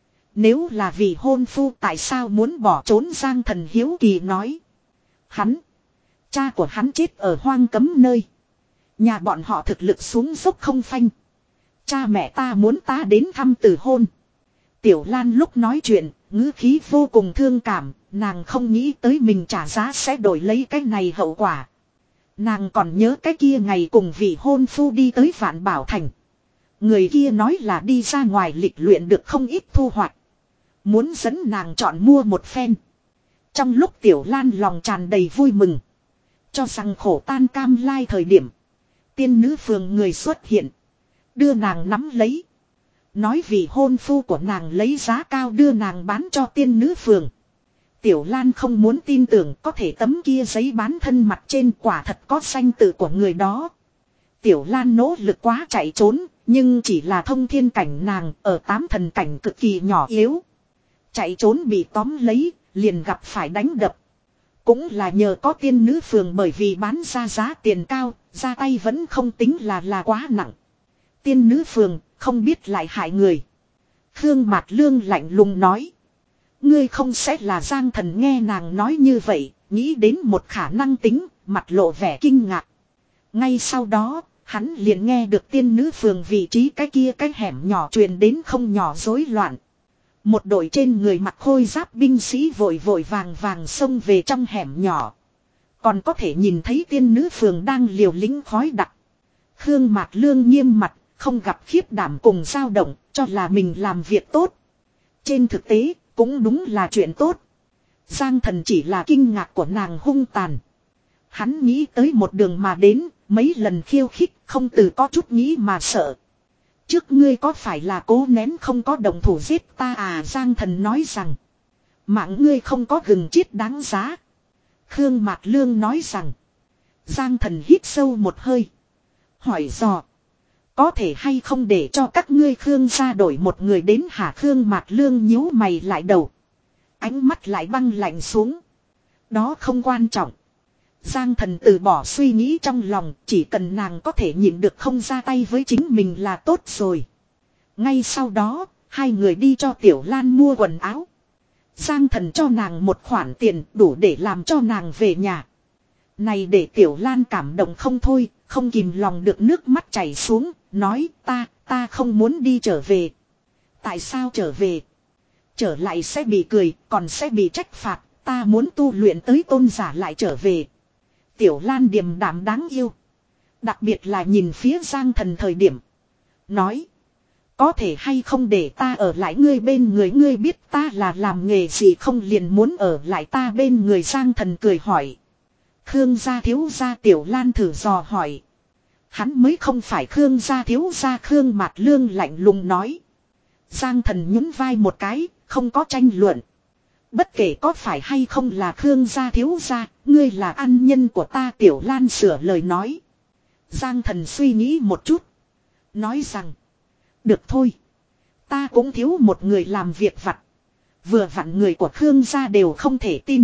Nếu là vì hôn phu tại sao muốn bỏ trốn Giang Thần hiếu kỳ nói. Hắn, cha của hắn chết ở hoang cấm nơi. Nhà bọn họ thực lực xuống dốc không phanh. Cha mẹ ta muốn ta đến thăm từ hôn. Tiểu Lan lúc nói chuyện, ngữ khí vô cùng thương cảm, nàng không nghĩ tới mình trả giá sẽ đổi lấy cái này hậu quả. Nàng còn nhớ cái kia ngày cùng vị hôn phu đi tới Vạn Bảo Thành. Người kia nói là đi ra ngoài lịch luyện được không ít thu hoạch. Muốn dẫn nàng chọn mua một phen. Trong lúc Tiểu Lan lòng tràn đầy vui mừng. Cho rằng khổ tan cam lai thời điểm. Tiên nữ phường người xuất hiện. Đưa nàng nắm lấy. Nói vì hôn phu của nàng lấy giá cao đưa nàng bán cho tiên nữ phường. Tiểu Lan không muốn tin tưởng có thể tấm kia giấy bán thân mặt trên quả thật có danh tự của người đó. Tiểu Lan nỗ lực quá chạy trốn, Nhưng chỉ là thông thiên cảnh nàng ở tám thần cảnh cực kỳ nhỏ yếu. Chạy trốn bị tóm lấy, liền gặp phải đánh đập. Cũng là nhờ có tiên nữ phường bởi vì bán ra giá tiền cao, ra tay vẫn không tính là là quá nặng. Tiên nữ phường không biết lại hại người. Khương Mạt Lương lạnh lùng nói. Ngươi không sẽ là Giang Thần nghe nàng nói như vậy, nghĩ đến một khả năng tính, mặt lộ vẻ kinh ngạc. Ngay sau đó, hắn liền nghe được tiên nữ phường vị trí cái kia cái hẻm nhỏ truyền đến không nhỏ rối loạn. Một đội trên người mặc khôi giáp binh sĩ vội vội vàng vàng xông về trong hẻm nhỏ. Còn có thể nhìn thấy tiên nữ phường đang liều lĩnh khói đặc. Khương Mạt Lương nghiêm mặt, không gặp khiếp đảm cùng dao động, cho là mình làm việc tốt. Trên thực tế, cũng đúng là chuyện tốt. Giang Thần chỉ là kinh ngạc của nàng hung tàn. Hắn nghĩ tới một đường mà đến, mấy lần khiêu khích, không từ có chút nghĩ mà sợ. Trước ngươi có phải là cố nén không có đồng thủ giết ta à? Giang Thần nói rằng. Mạng ngươi không có gừng chiết đáng giá. Khương Mạt Lương nói rằng. Giang Thần hít sâu một hơi. Hỏi dò. Có thể hay không để cho các ngươi Khương gia đổi một người đến hả? Khương Mạt Lương nhíu mày lại đầu. Ánh mắt lại băng lạnh xuống. Đó không quan trọng. Giang Thần từ bỏ suy nghĩ trong lòng, chỉ cần nàng có thể nhịn được không ra tay với chính mình là tốt rồi. Ngay sau đó, hai người đi cho Tiểu Lan mua quần áo. Giang Thần cho nàng một khoản tiền đủ để làm cho nàng về nhà. Này để Tiểu Lan cảm động không thôi, không kìm lòng được nước mắt chảy xuống, nói ta, ta không muốn đi trở về. Tại sao trở về? Trở lại sẽ bị cười, còn sẽ bị trách phạt, ta muốn tu luyện tới tôn giả lại trở về. Tiểu Lan điềm đạm đáng yêu. Đặc biệt là nhìn phía Giang Thần thời điểm. Nói. Có thể hay không để ta ở lại ngươi bên người, ngươi biết ta là làm nghề gì không, liền muốn ở lại ta bên người. Giang Thần cười hỏi. Khương gia thiếu gia? Tiểu Lan thử dò hỏi. Hắn mới không phải Khương gia thiếu gia. Khương Mạt Lương lạnh lùng nói. Giang Thần nhún vai một cái, không có tranh luận. Bất kể có phải hay không là Khương gia thiếu gia, ngươi là ân nhân của ta. Tiểu Lan sửa lời nói. Giang Thần suy nghĩ một chút. Nói rằng. Được thôi. Ta cũng thiếu một người làm việc vặt. Vừa vặn người của Khương gia đều không thể tin.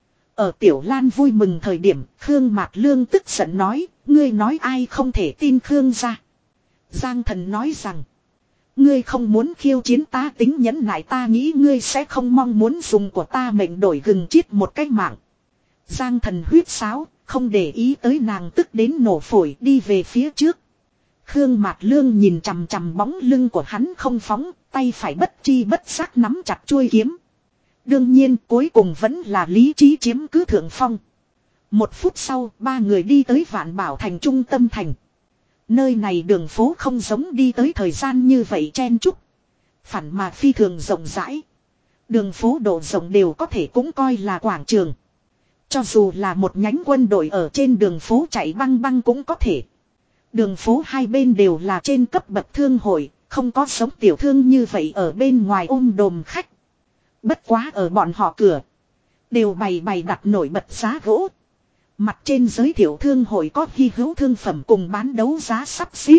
Ở Tiểu Lan vui mừng thời điểm, Khương Mạt Lương tức giận nói. Ngươi nói ai không thể tin Khương gia? Giang Thần nói rằng. Ngươi không muốn khiêu chiến ta tính nhẫn nại, ta nghĩ ngươi sẽ không mong muốn dùng của ta mệnh đổi gừng chiết một cái mạng. Giang Thần huyết sáo, không để ý tới nàng tức đến nổ phổi, đi về phía trước. Khương Mạt Lương nhìn chằm chằm bóng lưng của hắn không phóng, tay phải bất chi bất giác nắm chặt chuôi kiếm. Đương nhiên cuối cùng vẫn là lý trí chiếm cứ thượng phong. Một phút sau, ba người đi tới Vạn Bảo Thành trung tâm thành. Nơi này đường phố không giống đi tới thời gian như vậy chen chúc. Phản mà phi thường rộng rãi. Đường phố độ rộng đều có thể cũng coi là quảng trường. Cho dù là một nhánh quân đội ở trên đường phố chạy băng băng cũng có thể. Đường phố hai bên đều là trên cấp bậc thương hội, không có sống tiểu thương như vậy ở bên ngoài ôm đồm khách. Bất quá ở bọn họ cửa, đều bày bày đặt nổi bật giá gỗ. Mặt trên giới thiệu thương hội có hy hữu thương phẩm cùng bán đấu giá sắp xếp.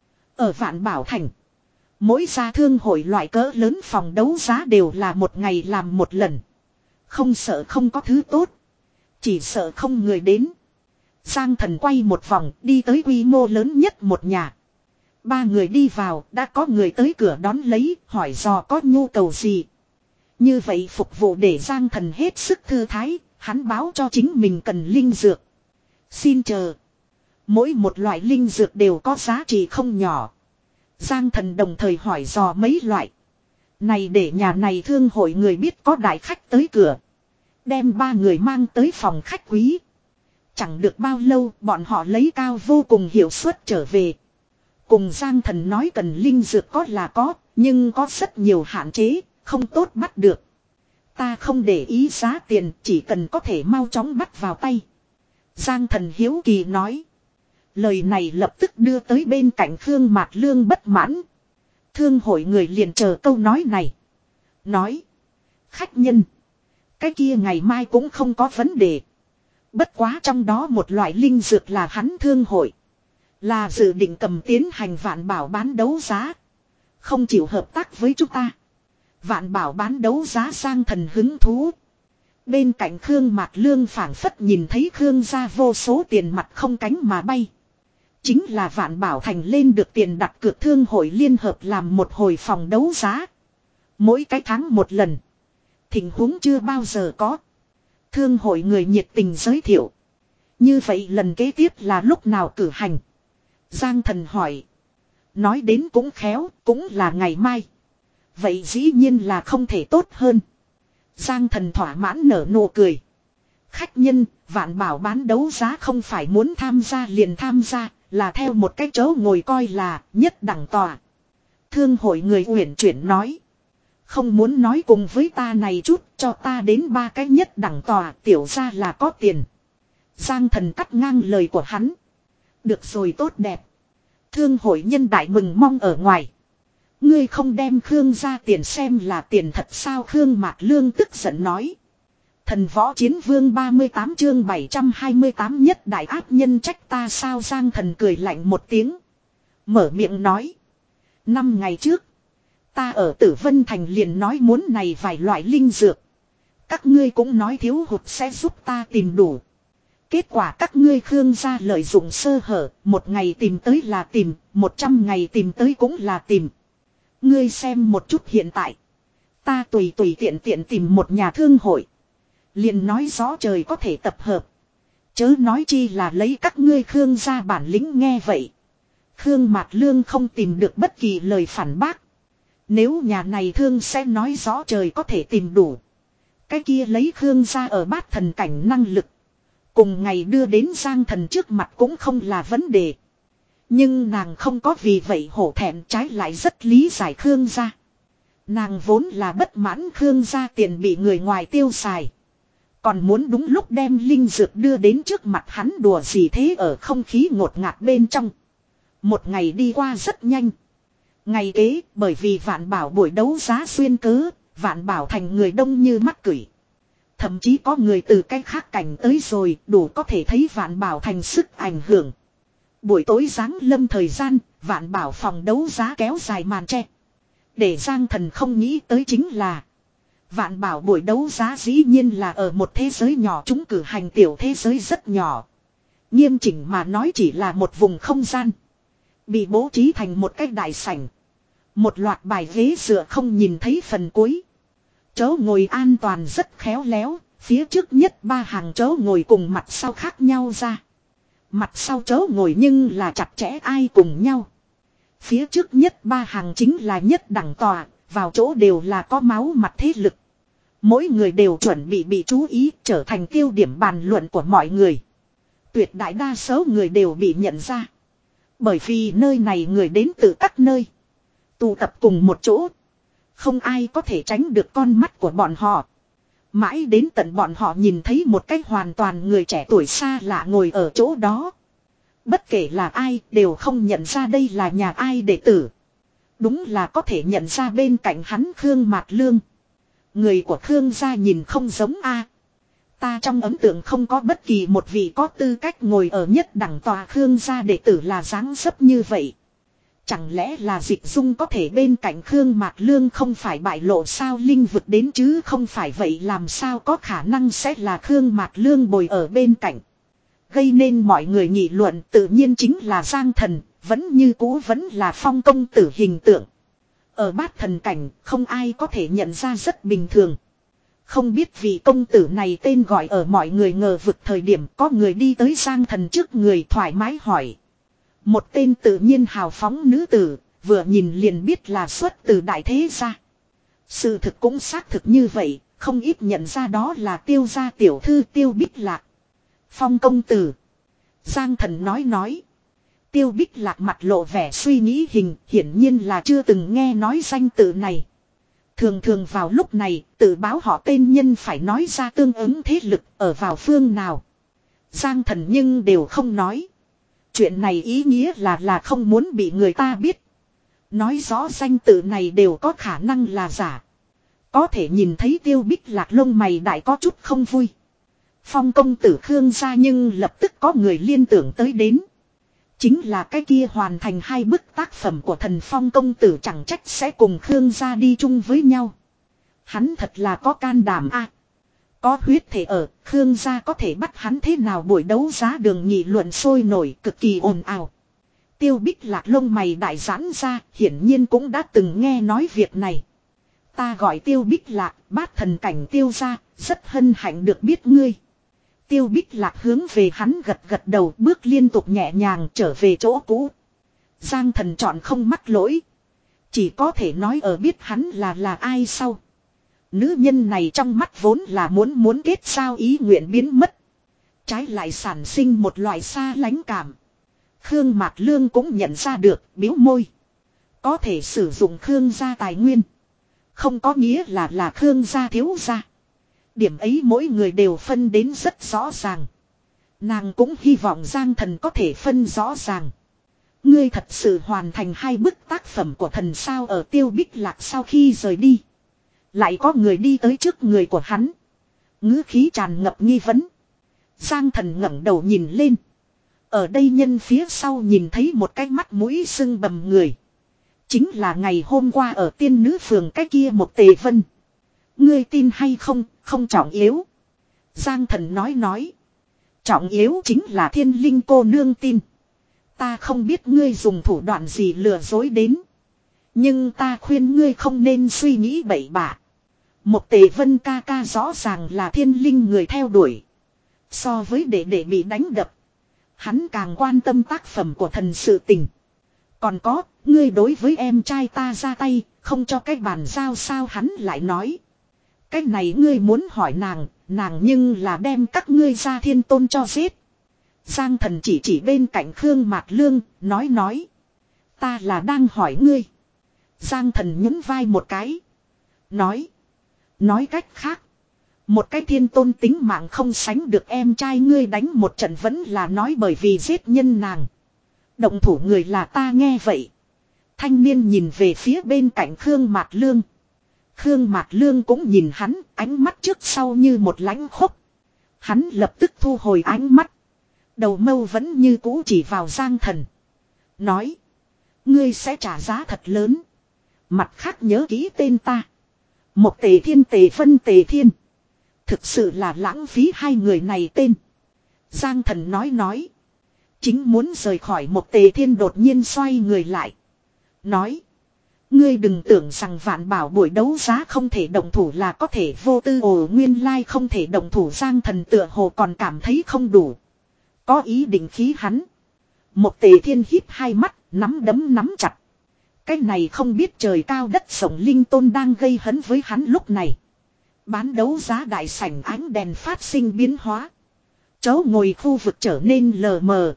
Ở Vạn Bảo Thành, mỗi gia thương hội loại cỡ lớn phòng đấu giá đều là một ngày làm một lần. Không sợ không có thứ tốt, chỉ sợ không người đến. Giang Thần quay một vòng đi tới quy mô lớn nhất một nhà. Ba người đi vào, đã có người tới cửa đón lấy, hỏi dò có nhu cầu gì. Như vậy phục vụ để Giang Thần hết sức thư thái. Hắn báo cho chính mình cần linh dược. Xin chờ. Mỗi một loại linh dược đều có giá trị không nhỏ. Giang Thần đồng thời hỏi dò mấy loại. Này để nhà này thương hội người biết có đại khách tới cửa. Đem ba người mang tới phòng khách quý. Chẳng được bao lâu bọn họ lấy cao vô cùng hiệu suất trở về. Cùng Giang Thần nói cần linh dược có là có, nhưng có rất nhiều hạn chế, không tốt bắt được. Ta không để ý giá tiền, chỉ cần có thể mau chóng bắt vào tay. Giang Thần hiếu kỳ nói. Lời này lập tức đưa tới bên cạnh Khương Mạt Lương bất mãn. Thương hội người liền chờ câu nói này. Nói. Khách nhân. Cái kia ngày mai cũng không có vấn đề. Bất quá trong đó một loại linh dược là hắn thương hội. Là dự định cầm tiến hành Vạn Bảo bán đấu giá. Không chịu hợp tác với chúng ta. Vạn Bảo bán đấu giá Giang Thần hứng thú. Bên cạnh Khương Mạc Lương phảng phất nhìn thấy Khương gia vô số tiền mặt không cánh mà bay. Chính là Vạn Bảo thành lên được tiền đặt cược thương hội liên hợp làm một hồi phòng đấu giá. Mỗi cái tháng một lần. Tình huống chưa bao giờ có. Thương hội người nhiệt tình giới thiệu. Như vậy lần kế tiếp là lúc nào cử hành? Giang Thần hỏi. Nói đến cũng khéo, cũng là ngày mai. Vậy dĩ nhiên là không thể tốt hơn. Giang Thần thỏa mãn nở nụ cười. Khách nhân, Vạn Bảo bán đấu giá không phải muốn tham gia liền tham gia, là theo một cái chỗ ngồi coi là nhất đẳng tòa. Thương hội người uyển chuyển nói. Không muốn nói cùng với ta này chút, cho ta đến ba cái nhất đẳng tòa, tiểu ra là có tiền. Giang Thần cắt ngang lời của hắn. Được rồi, tốt đẹp. Thương hội nhân đại mừng mong ở ngoài. Ngươi không đem Khương ra tiền xem là tiền thật sao? Khương Mạc Lương tức giận nói. Thần võ chiến vương ba mươi tám chương bảy trăm hai mươi tám nhất đại ác nhân trách ta sao? Giang Thần cười lạnh một tiếng. Mở miệng nói. Năm ngày trước. Ta ở Tử Vân Thành liền nói muốn này vài loại linh dược. Các ngươi cũng nói thiếu hụt sẽ giúp ta tìm đủ. Kết quả các ngươi Khương gia lợi dụng sơ hở. Một ngày tìm tới là tìm. Một trăm ngày tìm tới cũng là tìm. Ngươi xem một chút hiện tại. Ta tùy tùy tiện tiện tìm một nhà thương hội. Liền nói rõ trời có thể tập hợp. Chớ nói chi là lấy các ngươi Khương gia bản lĩnh. Nghe vậy. Khương Mạc Lương không tìm được bất kỳ lời phản bác. Nếu nhà này thương sẽ nói rõ trời có thể tìm đủ. Cái kia lấy Khương gia ở bát thần cảnh năng lực. Cùng ngày đưa đến Giang Thần trước mặt cũng không là vấn đề. Nhưng nàng không có vì vậy hổ thẹn, trái lại rất lý giải Khương gia. Nàng vốn là bất mãn Khương gia tiền bị người ngoài tiêu xài. Còn muốn đúng lúc đem linh dược đưa đến trước mặt hắn, đùa gì thế. Ở không khí ngột ngạt bên trong. Một ngày đi qua rất nhanh. Ngày kế, bởi vì Vạn Bảo buổi đấu giá xuyên cớ, Vạn Bảo thành người đông như mắt cửi. Thậm chí có người từ cách khác cảnh tới rồi, đủ có thể thấy Vạn Bảo thành sức ảnh hưởng. Buổi tối giáng lâm thời gian, Vạn Bảo phòng đấu giá kéo dài màn che. Để Giang Thần không nghĩ tới chính là Vạn Bảo buổi đấu giá dĩ nhiên là ở một thế giới nhỏ, chúng cử hành tiểu thế giới rất nhỏ. Nghiêm chỉnh mà nói chỉ là một vùng không gian. Bị bố trí thành một cái đại sảnh. Một loạt bài ghế dựa không nhìn thấy phần cuối. Chỗ ngồi an toàn rất khéo léo. Phía trước nhất ba hàng chỗ ngồi cùng mặt sau khác nhau ra. Mặt sau chỗ ngồi nhưng là chặt chẽ ai cùng nhau. Phía trước nhất ba hàng chính là nhất đẳng tòa. Vào chỗ đều là có máu mặt thế lực. Mỗi người đều chuẩn bị bị chú ý, trở thành tiêu điểm bàn luận của mọi người. Tuyệt đại đa số người đều bị nhận ra. Bởi vì nơi này người đến từ các nơi. Tụ tập cùng một chỗ. Không ai có thể tránh được con mắt của bọn họ. Mãi đến tận bọn họ nhìn thấy một cách hoàn toàn người trẻ tuổi xa lạ ngồi ở chỗ đó. Bất kể là ai đều không nhận ra đây là nhà ai đệ tử. Đúng là có thể nhận ra bên cạnh hắn Khương Mạc Lương. Người của Khương gia nhìn không giống a. Ta trong ấn tượng không có bất kỳ một vị có tư cách ngồi ở nhất đẳng tòa Khương gia đệ tử là dáng dấp như vậy. Chẳng lẽ là Dịch Dung có thể bên cạnh Khương Mạc Lương không phải bại lộ sao, linh vực đến chứ không phải vậy làm sao có khả năng sẽ là Khương Mạc Lương bồi ở bên cạnh. Gây nên mọi người nghị luận tự nhiên chính là Giang Thần, vẫn như cũ vẫn là Phong công tử hình tượng. Ở bát thần cảnh không ai có thể nhận ra rất bình thường. Không biết vị công tử này tên gọi ở mọi người ngờ vực thời điểm có người đi tới Giang Thần trước người thoải mái hỏi. Một tên tự nhiên hào phóng nữ tử, vừa nhìn liền biết là xuất từ đại thế gia. Sự thực cũng xác thực như vậy, không ít nhận ra đó là Tiêu gia tiểu thư Tiêu Bích Lạc. Phong công tử. Giang Thần nói nói. Tiêu Bích Lạc mặt lộ vẻ suy nghĩ hình, hiển nhiên là chưa từng nghe nói danh tự này. Thường thường vào lúc này, tự báo họ tên nhân phải nói ra tương ứng thế lực ở vào phương nào. Giang Thần nhưng đều không nói. Chuyện này ý nghĩa là là không muốn bị người ta biết. Nói rõ danh tự này đều có khả năng là giả. Có thể nhìn thấy Tiêu Bích Lạc lông mày đại có chút không vui. Phong công tử Khương gia nhưng lập tức có người liên tưởng tới đến. Chính là cái kia hoàn thành hai bức tác phẩm của Thần Phong công tử chẳng trách sẽ cùng Khương gia đi chung với nhau. Hắn thật là có can đảm a. Có huyết thể ở, Khương gia có thể bắt hắn thế nào buổi đấu giá đường nghị luận sôi nổi cực kỳ ồn ào. Tiêu Bích Lạc lông mày đại giãn ra, hiển nhiên cũng đã từng nghe nói việc này. Ta gọi Tiêu Bích Lạc, bát thần cảnh Tiêu gia, rất hân hạnh được biết ngươi. Tiêu Bích Lạc hướng về hắn gật gật đầu, bước liên tục nhẹ nhàng trở về chỗ cũ. Giang Thần chọn không mắc lỗi. Chỉ có thể nói ở biết hắn là là ai sau. Nữ nhân này trong mắt vốn là muốn muốn kết sao ý nguyện biến mất. Trái lại sản sinh một loại xa lánh cảm. Khương Mạc Lương cũng nhận ra được, biếu môi. Có thể sử dụng Khương gia tài nguyên. Không có nghĩa là là Khương gia thiếu gia. Điểm ấy mỗi người đều phân đến rất rõ ràng. Nàng cũng hy vọng Giang Thần có thể phân rõ ràng. Ngươi thật sự hoàn thành hai bức tác phẩm của thần sao ở Tiêu Bích Lạc sau khi rời đi. Lại có người đi tới trước người của hắn. Ngữ khí tràn ngập nghi vấn. Giang Thần ngẩng đầu nhìn lên. Ở đây nhân phía sau nhìn thấy một cái mắt mũi sưng bầm người. Chính là ngày hôm qua ở tiên nữ phường cái kia một Tề Vân. Ngươi tin hay không, không trọng yếu. Giang Thần nói nói. Trọng yếu chính là Thiên Linh cô nương tin. Ta không biết ngươi dùng thủ đoạn gì lừa dối đến. Nhưng ta khuyên ngươi không nên suy nghĩ bậy bạ. Một Tề Vân ca ca rõ ràng là Thiên Linh người theo đuổi. So với đệ đệ bị đánh đập. Hắn càng quan tâm tác phẩm của thần sự tình. Còn có, ngươi đối với em trai ta ra tay, không cho cái bàn giao sao hắn lại nói. Cái này ngươi muốn hỏi nàng, nàng nhưng là đem các ngươi ra thiên tôn cho giết. Giang Thần chỉ chỉ bên cạnh Khương Mạc Lương, nói nói. Ta là đang hỏi ngươi. Giang Thần nhún vai một cái. Nói. Nói cách khác. Một cái thiên tôn tính mạng không sánh được em trai ngươi đánh một trận vẫn là nói bởi vì giết nhân nàng. Động thủ người là ta nghe vậy. Thanh niên nhìn về phía bên cạnh Khương Mạc Lương. Khương Mạc Lương cũng nhìn hắn, ánh mắt trước sau như một lãnh khốc. Hắn lập tức thu hồi ánh mắt. Đầu mâu vẫn như cũ chỉ vào Giang Thần. Nói. Ngươi sẽ trả giá thật lớn. Mặt khác nhớ kỹ tên ta. Một Tề Thiên Tề Vân Tề Thiên. Thực sự là lãng phí hai người này tên. Giang Thần nói nói. Chính muốn rời khỏi một Tề Thiên đột nhiên xoay người lại. Nói. Ngươi đừng tưởng rằng vạn bảo buổi đấu giá không thể động thủ là có thể vô tư ồ nguyên lai không thể động thủ. Giang Thần tựa hồ còn cảm thấy không đủ. Có ý định khí hắn. Một Tề Thiên híp hai mắt, nắm đấm nắm chặt. Cái này không biết trời cao đất rộng linh tôn đang gây hấn với hắn lúc này. Bán đấu giá đại sảnh ánh đèn phát sinh biến hóa. Chỗ ngồi khu vực trở nên lờ mờ.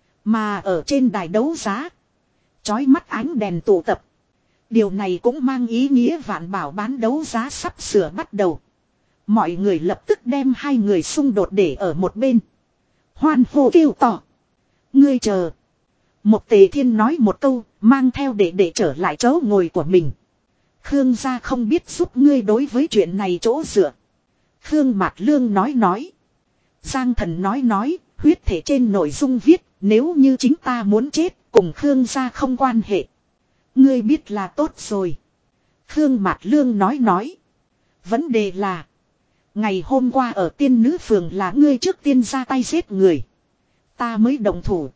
Mà ở trên đài đấu giá. Chói mắt ánh đèn tụ tập. Điều này cũng mang ý nghĩa vạn bảo bán đấu giá sắp sửa bắt đầu. Mọi người lập tức đem hai người xung đột để ở một bên. Hoan hô kêu to. Ngươi chờ. Một Tề Thiên nói một câu, mang theo để để trở lại chỗ ngồi của mình. Khương gia không biết giúp ngươi đối với chuyện này chỗ dựa. Khương Mạc Lương nói nói. Giang Thần nói nói, huyết thể trên nội dung viết, nếu như chính ta muốn chết, cùng Khương gia không quan hệ. Ngươi biết là tốt rồi. Khương Mạc Lương nói nói. Vấn đề là, ngày hôm qua ở tiên nữ phường là ngươi trước tiên ra tay giết người. Ta mới đồng thủ.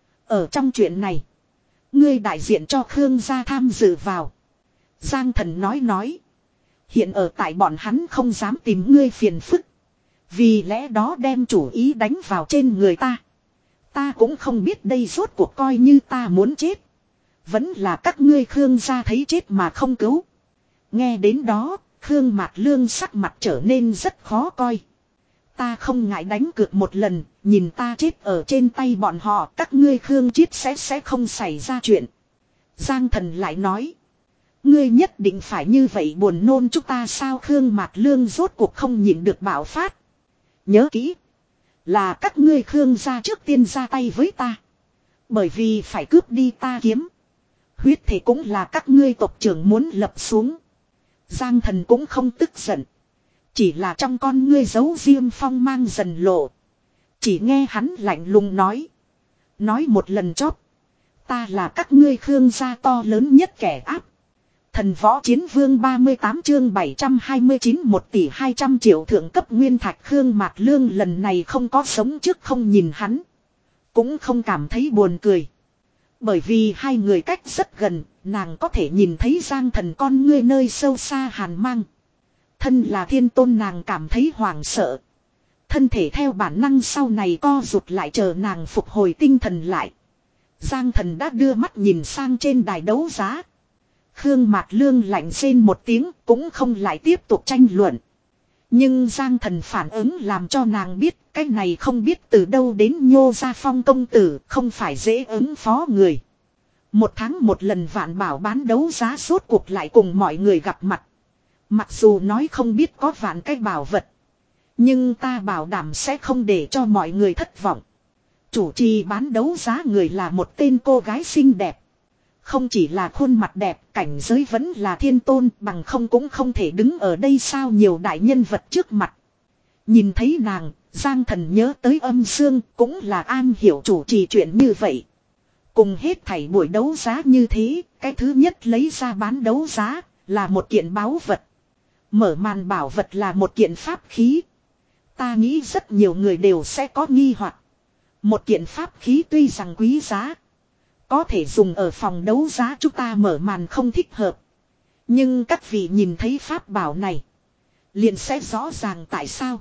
Ở trong chuyện này, ngươi đại diện cho Khương gia tham dự vào. Giang Thần nói nói. Hiện ở tại bọn hắn không dám tìm ngươi phiền phức. Vì lẽ đó đem chủ ý đánh vào trên người ta. Ta cũng không biết đây rốt cuộc coi như ta muốn chết. Vẫn là các ngươi Khương gia thấy chết mà không cứu. Nghe đến đó, Khương Mạc Lương sắc mặt trở nên rất khó coi. Ta không ngại đánh cược một lần, nhìn ta chết ở trên tay bọn họ, các ngươi Khương Chiết sẽ sẽ không xảy ra chuyện. Giang Thần lại nói. Ngươi nhất định phải như vậy buồn nôn chúng ta sao? Khương Mạc Lương rốt cuộc không nhịn được bạo phát. Nhớ kỹ. Là các ngươi Khương gia trước tiên ra tay với ta. Bởi vì phải cướp đi ta kiếm. Huyết thể cũng là các ngươi tộc trưởng muốn lập xuống. Giang Thần cũng không tức giận. Chỉ là trong con ngươi giấu riêng phong mang dần lộ. Chỉ nghe hắn lạnh lùng nói. Nói một lần chót. Ta là các ngươi Khương gia to lớn nhất kẻ áp. Thần võ chiến vương ba mươi tám chương bảy trăm hai mươi chín một tỷ hai trăm triệu thượng cấp nguyên thạch. Khương Mạc Lương lần này không có sống trước không nhìn hắn. Cũng không cảm thấy buồn cười. Bởi vì hai người cách rất gần, nàng có thể nhìn thấy Giang Thần con ngươi nơi sâu xa hàn mang. Thân là thiên tôn nàng cảm thấy hoảng sợ. Thân thể theo bản năng sau này co rụt lại chờ nàng phục hồi tinh thần lại. Giang Thần đã đưa mắt nhìn sang trên đài đấu giá. Khương Mạc Lương lạnh rên một tiếng cũng không lại tiếp tục tranh luận. Nhưng Giang Thần phản ứng làm cho nàng biết cái này không biết từ đâu đến Nhô Gia Phong công tử không phải dễ ứng phó người. Một tháng một lần Vạn Bảo bán đấu giá rốt cuộc lại cùng mọi người gặp mặt. Mặc dù nói không biết có vạn cái bảo vật. Nhưng ta bảo đảm sẽ không để cho mọi người thất vọng. Chủ trì bán đấu giá người là một tên cô gái xinh đẹp. Không chỉ là khuôn mặt đẹp, cảnh giới vẫn là thiên tôn, bằng không cũng không thể đứng ở đây sao nhiều đại nhân vật trước mặt. Nhìn thấy nàng, Giang Thần nhớ tới Âm Dương, cũng là an hiểu chủ trì chuyện như vậy. Cùng hết thảy buổi đấu giá như thế, cái thứ nhất lấy ra bán đấu giá, là một kiện báu vật. Mở màn bảo vật là một kiện pháp khí. Ta nghĩ rất nhiều người đều sẽ có nghi hoặc. Một kiện pháp khí tuy rằng quý giá. Có thể dùng ở phòng đấu giá chúng ta mở màn không thích hợp. Nhưng các vị nhìn thấy pháp bảo này. Liền sẽ rõ ràng tại sao.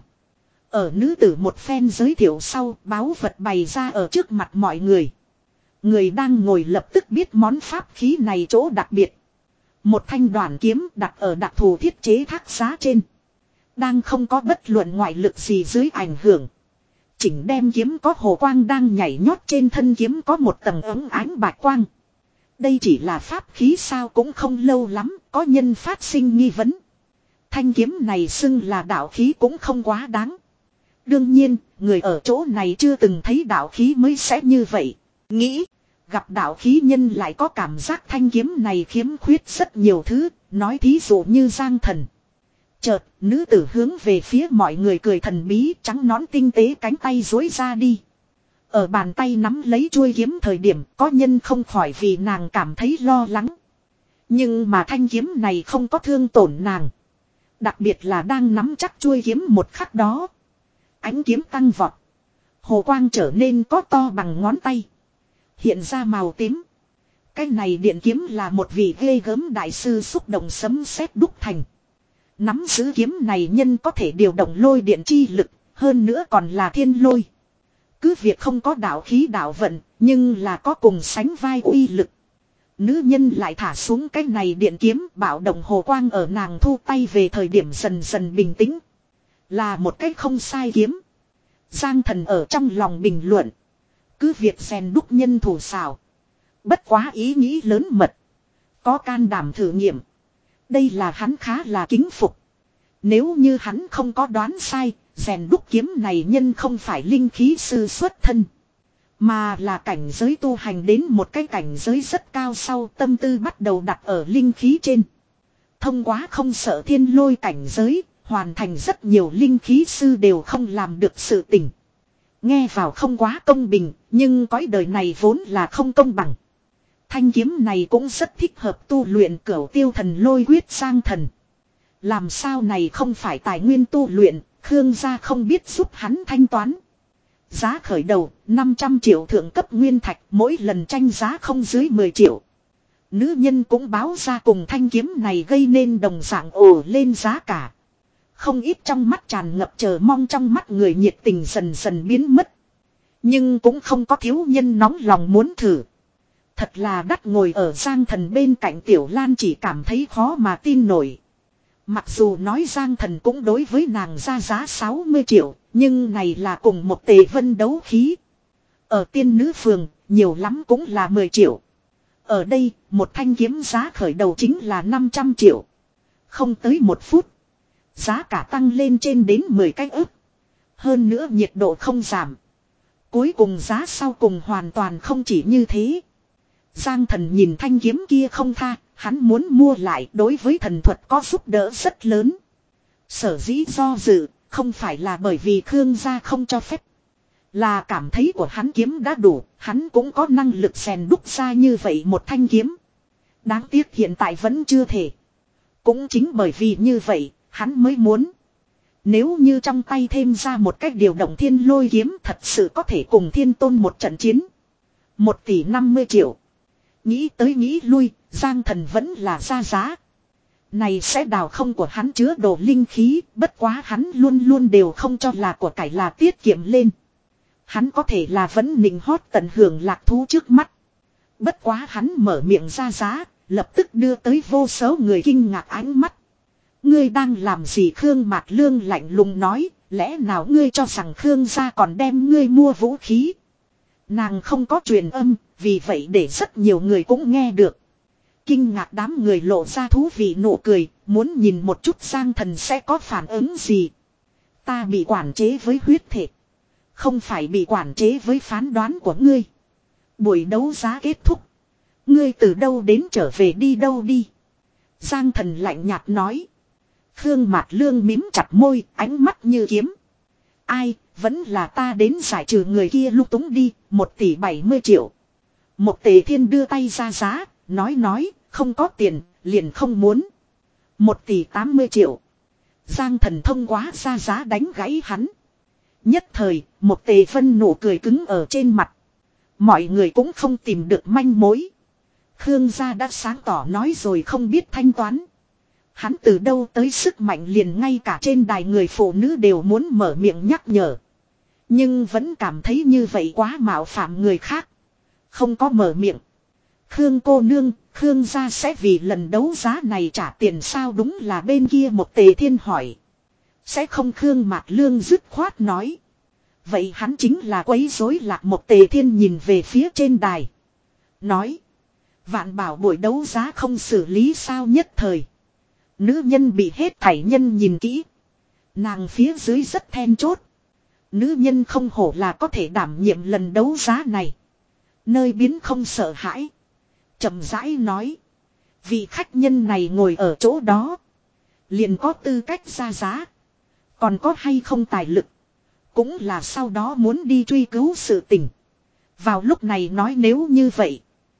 Ở nữ tử một phen giới thiệu sau báu vật bày ra ở trước mặt mọi người. Người đang ngồi lập tức biết món pháp khí này chỗ đặc biệt. Một thanh đoàn kiếm đặt ở đặc thù thiết chế thác giá trên. Đang không có bất luận ngoại lực gì dưới ảnh hưởng. Chỉnh đem kiếm có hồ quang đang nhảy nhót trên thân kiếm có một tầng ấm ánh bạch quang. Đây chỉ là pháp khí sao cũng không lâu lắm, có nhân phát sinh nghi vấn. Thanh kiếm này xưng là đạo khí cũng không quá đáng. Đương nhiên, người ở chỗ này chưa từng thấy đạo khí mới sẽ như vậy. Nghĩ, gặp đạo khí nhân lại có cảm giác thanh kiếm này khiếm khuyết rất nhiều thứ, nói thí dụ như Giang Thần. Chợt, nữ tử hướng về phía mọi người cười thần bí trắng nón tinh tế cánh tay duỗi ra đi. Ở bàn tay nắm lấy chuôi kiếm thời điểm có nhân không khỏi vì nàng cảm thấy lo lắng. Nhưng mà thanh kiếm này không có thương tổn nàng. Đặc biệt là đang nắm chắc chuôi kiếm một khắc đó. Ánh kiếm tăng vọt. Hồ quang trở nên có to bằng ngón tay. Hiện ra màu tím. Cái này điện kiếm là một vị ghê gớm đại sư xúc động sấm sét đúc thành. Nắm giữ kiếm này nhân có thể điều động lôi điện chi lực, hơn nữa còn là thiên lôi. Cứ việc không có đạo khí đạo vận, nhưng là có cùng sánh vai uy lực. Nữ nhân lại thả xuống cái này điện kiếm, bạo động hồ quang ở nàng thu tay về thời điểm dần dần bình tĩnh. Là một cái không sai kiếm. Giang Thần ở trong lòng bình luận. Cứ việc rèn đúc nhân thủ xảo. Bất quá ý nghĩ lớn mật. Có can đảm thử nghiệm. Đây là hắn khá là kính phục. Nếu như hắn không có đoán sai, rèn đúc kiếm này nhân không phải linh khí sư xuất thân. Mà là cảnh giới tu hành đến một cái cảnh giới rất cao sau tâm tư bắt đầu đặt ở linh khí trên. Thông qua không sợ thiên lôi cảnh giới, hoàn thành rất nhiều linh khí sư đều không làm được sự tình. Nghe vào không quá công bình, nhưng cõi đời này vốn là không công bằng. Thanh kiếm này cũng rất thích hợp tu luyện cửu tiêu thần lôi quyết sang thần. Làm sao này không phải tài nguyên tu luyện, Khương gia không biết giúp hắn thanh toán. Giá khởi đầu, năm trăm triệu thượng cấp nguyên thạch, mỗi lần tranh giá không dưới mười triệu. Nữ nhân cũng báo ra cùng thanh kiếm này gây nên đồng dạng ồ lên giá cả. Không ít trong mắt tràn ngập chờ mong trong mắt người nhiệt tình dần dần biến mất. Nhưng cũng không có thiếu nhân nóng lòng muốn thử. Thật là đắt ngồi ở Giang Thần bên cạnh Tiểu Lan chỉ cảm thấy khó mà tin nổi. Mặc dù nói Giang Thần cũng đối với nàng ra giá sáu mươi triệu, nhưng này là cùng một tề vân đấu khí. Ở tiên nữ phường, nhiều lắm cũng là mười triệu. Ở đây, một thanh kiếm giá khởi đầu chính là năm trăm triệu. Không tới một phút. Giá cả tăng lên trên đến mười cái ức. Hơn nữa nhiệt độ không giảm. Cuối cùng giá sau cùng hoàn toàn không chỉ như thế. Giang Thần nhìn thanh kiếm kia không tha, hắn muốn mua lại đối với thần thuật có giúp đỡ rất lớn. Sở dĩ do dự, không phải là bởi vì Khương gia không cho phép. Là cảm thấy của hắn kiếm đã đủ, hắn cũng có năng lực rèn đúc ra như vậy một thanh kiếm. Đáng tiếc hiện tại vẫn chưa thể. Cũng chính bởi vì như vậy, hắn mới muốn. Nếu như trong tay thêm ra một cách điều động thiên lôi kiếm thật sự có thể cùng thiên tôn một trận chiến. Một tỷ năm mươi triệu. Nghĩ tới nghĩ lui, Giang Thần vẫn là ra giá. Này sẽ đào không của hắn chứa đồ linh khí, bất quá hắn luôn luôn đều không cho là của cải là tiết kiệm lên. Hắn có thể là vẫn nịnh hót tận hưởng lạc thú trước mắt. Bất quá hắn mở miệng ra giá, lập tức đưa tới vô số người kinh ngạc ánh mắt. Ngươi đang làm gì? Khương Mạt Lương lạnh lùng nói, lẽ nào ngươi cho rằng Khương gia còn đem ngươi mua vũ khí? Nàng không có truyền âm, vì vậy để rất nhiều người cũng nghe được. Kinh ngạc đám người lộ ra thú vị nụ cười, muốn nhìn một chút Giang Thần sẽ có phản ứng gì. Ta bị quản chế với huyết thể, không phải bị quản chế với phán đoán của ngươi. Buổi đấu giá kết thúc, ngươi từ đâu đến trở về đi đâu đi. Giang Thần lạnh nhạt nói. Khương Mạt Lương mím chặt môi, ánh mắt như kiếm. Ai, vẫn là ta đến giải trừ người kia lung túng đi, một tỷ bảy mươi triệu. Một Tề Thiên đưa tay ra giá, nói nói, không có tiền, liền không muốn. Một tỷ tám mươi triệu. Giang Thần thông quá ra giá đánh gãy hắn. Nhất thời, một Tề Vân nụ cười cứng ở trên mặt. Mọi người cũng không tìm được manh mối. Khương gia đã sáng tỏ nói rồi không biết thanh toán. Hắn từ đâu tới sức mạnh liền ngay cả trên đài người phụ nữ đều muốn mở miệng nhắc nhở. Nhưng vẫn cảm thấy như vậy quá mạo phạm người khác. Không có mở miệng. Khương cô nương, Khương gia sẽ vì lần đấu giá này trả tiền sao? Đúng là bên kia một Tề Thiên hỏi. Sẽ không. Khương Mạt Lương dứt khoát nói. Vậy hắn chính là quấy rối lạc. Một Tề Thiên nhìn về phía trên đài. Nói. Vạn bảo buổi đấu giá không xử lý sao? Nhất thời. Nữ nhân bị hết thảy nhân nhìn kỹ. Nàng phía dưới rất then chốt. Nữ nhân không hổ là có thể đảm nhiệm lần đấu giá này. Nơi biến không sợ hãi. Chậm rãi nói. Vị khách nhân này ngồi ở chỗ đó. Liền có tư cách ra giá. Còn có hay không tài lực. Cũng là sau đó muốn đi truy cứu sự tình. Vào lúc này nói nếu như vậy.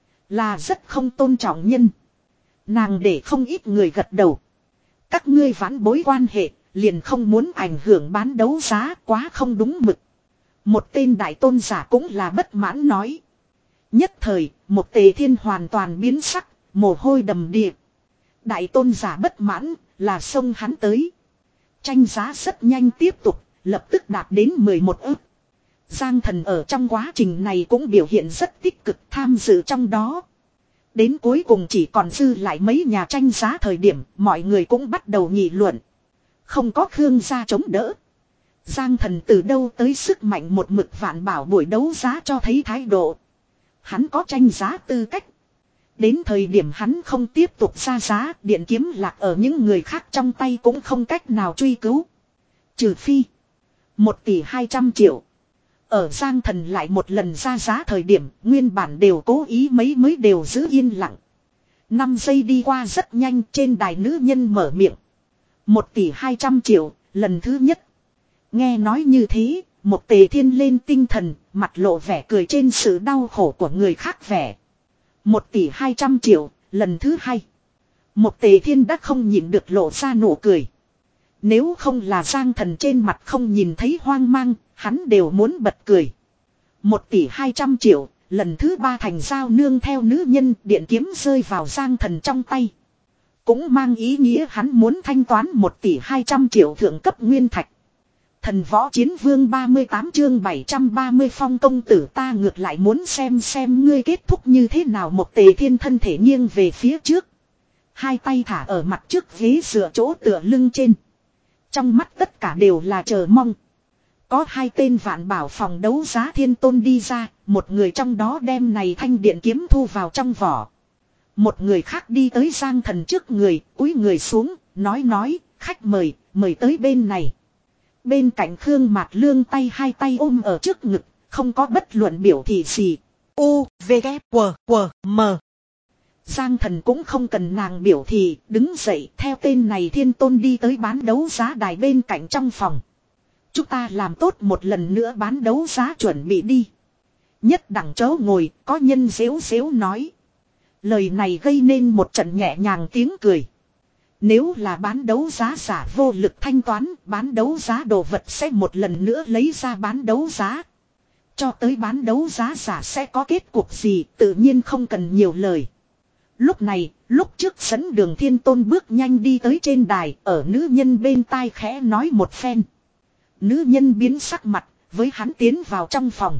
Là rất không tôn trọng nhân. Nàng để không ít người gật đầu. Các ngươi vãn bối quan hệ, liền không muốn ảnh hưởng bán đấu giá quá không đúng mực. Một tên đại tôn giả cũng là bất mãn nói. Nhất thời, một Tề Thiên hoàn toàn biến sắc, mồ hôi đầm đìa. Đại tôn giả bất mãn, là xông hắn tới. Tranh giá rất nhanh tiếp tục, lập tức đạt đến mười một ức. Giang Thần ở trong quá trình này cũng biểu hiện rất tích cực tham dự trong đó. Đến cuối cùng chỉ còn dư lại mấy nhà tranh giá thời điểm, mọi người cũng bắt đầu nghị luận. Không có Khương gia chống đỡ. Giang Thần từ đâu tới sức mạnh một mực vạn bảo buổi đấu giá cho thấy thái độ. Hắn có tranh giá tư cách. Đến thời điểm hắn không tiếp tục ra giá, điện kiếm lạc ở những người khác trong tay cũng không cách nào truy cứu. Trừ phi. Một tỷ hai trăm triệu. Ở Giang Thần lại một lần ra giá thời điểm, nguyên bản đều cố ý mấy mới đều giữ yên lặng. Năm giây đi qua rất nhanh, trên đài nữ nhân mở miệng. Một tỷ hai trăm triệu, lần thứ nhất. Nghe nói như thế, một Tề Thiên lên tinh thần, mặt lộ vẻ cười trên sự đau khổ của người khác vẻ. Một tỷ hai trăm triệu, lần thứ hai. Một Tề Thiên đã không nhịn được lộ ra nụ cười. Nếu không là Giang Thần trên mặt không nhìn thấy hoang mang, hắn đều muốn bật cười. Một tỷ hai trăm triệu, lần thứ ba thành giao nương theo nữ nhân điện kiếm rơi vào Giang Thần trong tay. Cũng mang ý nghĩa hắn muốn thanh toán một tỷ hai trăm triệu thượng cấp nguyên thạch. Thần võ chiến vương ba mươi tám chương bảy trăm ba mươi phong công tử ta ngược lại muốn xem xem ngươi kết thúc như thế nào. Một Tề Thiên thân thể nghiêng về phía trước. Hai tay thả ở mặt trước ghế dựa chỗ tựa lưng trên. Trong mắt tất cả đều là chờ mong. Có hai tên vạn bảo phòng đấu giá thiên tôn đi ra, một người trong đó đem này thanh điện kiếm thu vào trong vỏ. Một người khác đi tới Giang Thần trước người, cúi người xuống, nói nói, khách mời, mời tới bên này. Bên cạnh Khương Mạt Lương tay hai tay ôm ở trước ngực, không có bất luận biểu thị gì. U, V, K, W, W, M. Giang Thần cũng không cần nàng biểu thị, đứng dậy theo tên này thiên tôn đi tới bán đấu giá đài bên cạnh trong phòng. Chúng ta làm tốt một lần nữa bán đấu giá chuẩn bị đi. Nhất đẳng chớ ngồi, có nhân xếu xếu nói. Lời này gây nên một trận nhẹ nhàng tiếng cười. Nếu là bán đấu giá giả vô lực thanh toán, bán đấu giá đồ vật sẽ một lần nữa lấy ra bán đấu giá. Cho tới bán đấu giá giả sẽ có kết cục gì, tự nhiên không cần nhiều lời. Lúc này, lúc trước dẫn Đường Thiên Tôn bước nhanh đi tới trên đài, ở nữ nhân bên tai khẽ nói một phen. Nữ nhân biến sắc mặt, với hắn tiến vào trong phòng.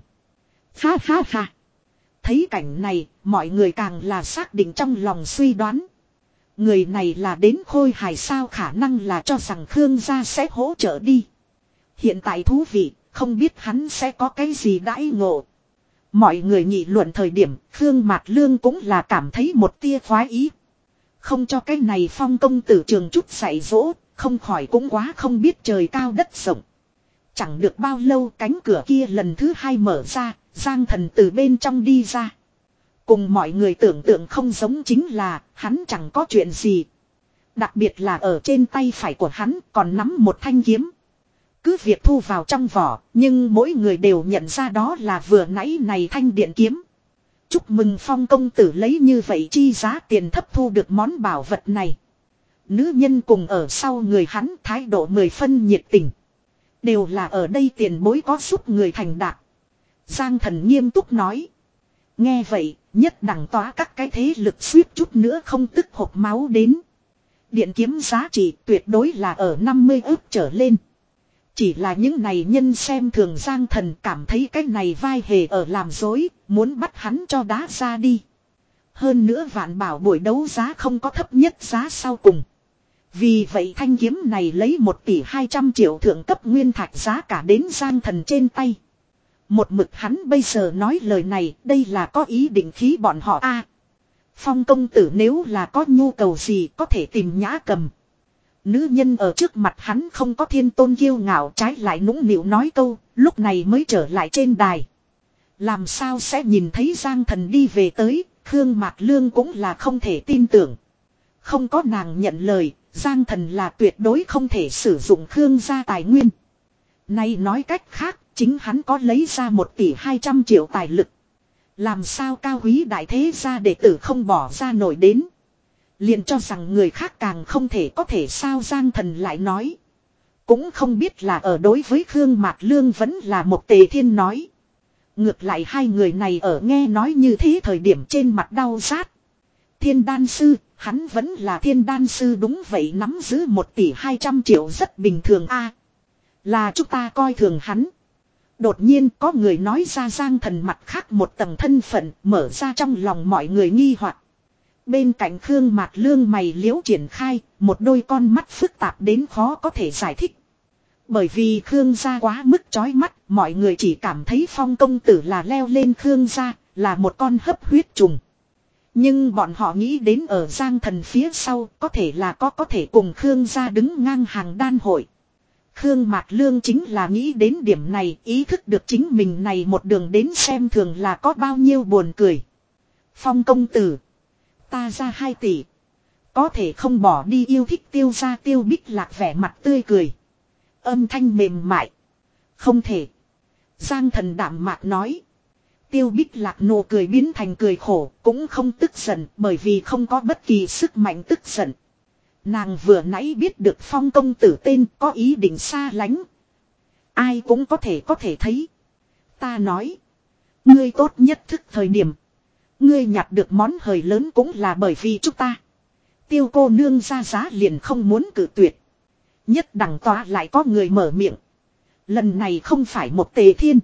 Ha ha ha. Thấy cảnh này, mọi người càng là xác định trong lòng suy đoán. Người này là đến Khôi Hải sao, khả năng là cho rằng Khương gia sẽ hỗ trợ đi. Hiện tại thú vị, không biết hắn sẽ có cái gì đãi ngộ. Mọi người nghị luận thời điểm, Khương Mạt Lương cũng là cảm thấy một tia khoái ý. Không cho cái này Phong công tử trường chút dạy dỗ, không khỏi cũng quá không biết trời cao đất rộng. Chẳng được bao lâu cánh cửa kia lần thứ hai mở ra, Giang Thần từ bên trong đi ra. Cùng mọi người tưởng tượng không giống chính là, hắn chẳng có chuyện gì. Đặc biệt là ở trên tay phải của hắn còn nắm một thanh kiếm. Cứ việc thu vào trong vỏ, nhưng mỗi người đều nhận ra đó là vừa nãy này thanh điện kiếm. Chúc mừng Phong công tử lấy như vậy chi giá tiền thấp thu được món bảo vật này. Nữ nhân cùng ở sau người hắn thái độ mười phân nhiệt tình. Đều là ở đây tiền bối có giúp người thành đạt. Giang Thần nghiêm túc nói. Nghe vậy, nhất đẳng tỏa các cái thế lực suýt chút nữa không tức hộc máu đến. Điện kiếm giá trị tuyệt đối là ở năm mươi ức trở lên. Chỉ là những này nhân xem thường Giang Thần cảm thấy cái này vai hề ở làm dối, muốn bắt hắn cho đá ra đi. Hơn nữa vạn bảo buổi đấu giá không có thấp nhất giá sau cùng. Vì vậy thanh kiếm này lấy một tỷ hai trăm triệu thượng cấp nguyên thạch giá cả đến Giang Thần trên tay. Một mực hắn bây giờ nói lời này, đây là có ý định khí bọn họ a. À, Phong công tử nếu là có nhu cầu gì có thể tìm Nhã Cầm. Nữ nhân ở trước mặt hắn không có Thiên Tôn kiêu ngạo, trái lại nũng nịu nói câu, lúc này mới trở lại trên đài. Làm sao sẽ nhìn thấy Giang Thần đi về tới, Khương Mạt Lương cũng là không thể tin tưởng. Không có nàng nhận lời, Giang Thần là tuyệt đối không thể sử dụng Khương gia tài nguyên. Nay nói cách khác, chính hắn có lấy ra một tỷ hai trăm triệu tài lực. Làm sao cao quý đại thế gia đệ tử không bỏ ra nổi đến. Liền cho rằng người khác càng không thể có thể sao. Giang Thần lại nói. Cũng không biết là ở đối với Khương Mạt Lương vẫn là một Tề Thiên nói. Ngược lại hai người này ở nghe nói như thế thời điểm trên mặt đau rát. Thiên đan sư, hắn vẫn là thiên đan sư đúng vậy, nắm giữ một tỷ hai trăm triệu rất bình thường a. Là chúng ta coi thường hắn. Đột nhiên có người nói ra. Giang Thần mặt khác một tầng thân phận mở ra trong lòng mọi người nghi hoặc. Bên cạnh Khương Mạt Lương mày liễu triển khai, một đôi con mắt phức tạp đến khó có thể giải thích. Bởi vì Khương gia quá mức chói mắt, mọi người chỉ cảm thấy Phong công tử là leo lên Khương gia, là một con hấp huyết trùng. Nhưng bọn họ nghĩ đến ở Giang Thần phía sau, có thể là có có thể cùng Khương gia đứng ngang hàng đan hội. Khương Mạt Lương chính là nghĩ đến điểm này, ý thức được chính mình này một đường đến xem thường là có bao nhiêu buồn cười. Phong công tử, ta ra hai tỷ, có thể không bỏ đi yêu thích Tiêu gia. Tiêu Bích Lạc vẻ mặt tươi cười, âm thanh mềm mại. Không thể. Giang Thần đạm mạc nói. Tiêu Bích Lạc nụ cười biến thành cười khổ, cũng không tức giận, bởi vì không có bất kỳ sức mạnh tức giận. Nàng vừa nãy biết được Phong công tử tên, có ý định xa lánh. Ai cũng có thể có thể thấy. Ta nói, ngươi tốt nhất thức thời điểm. Ngươi nhặt được món hời lớn cũng là bởi vì chúng ta. Tiêu cô nương ra giá liền không muốn cự tuyệt. Nhất đẳng tòa lại có người mở miệng. Lần này không phải một Tề Thiên,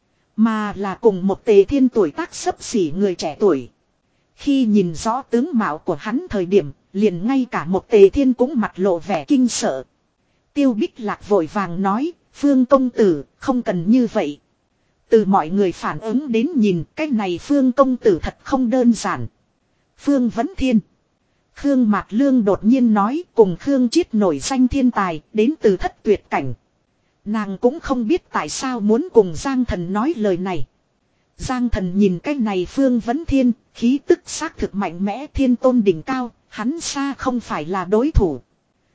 mà là cùng một Tề Thiên tuổi tác xấp xỉ người trẻ tuổi. Khi nhìn rõ tướng mạo của hắn thời điểm, liền ngay cả một Tề Thiên cũng mặt lộ vẻ kinh sợ. Tiêu Bích Lạc vội vàng nói, Phương công tử, không cần như vậy. Từ mọi người phản ứng đến nhìn, cái này Phương công tử thật không đơn giản. Phương Vấn Thiên. Khương Mạt Lương đột nhiên nói, cùng Khương Chiết nổi danh thiên tài, đến từ thất tuyệt cảnh. Nàng cũng không biết tại sao muốn cùng Giang Thần nói lời này. Giang Thần nhìn cái này Phương Vấn Thiên, khí tức xác thực mạnh mẽ, thiên tôn đỉnh cao, hắn xa không phải là đối thủ.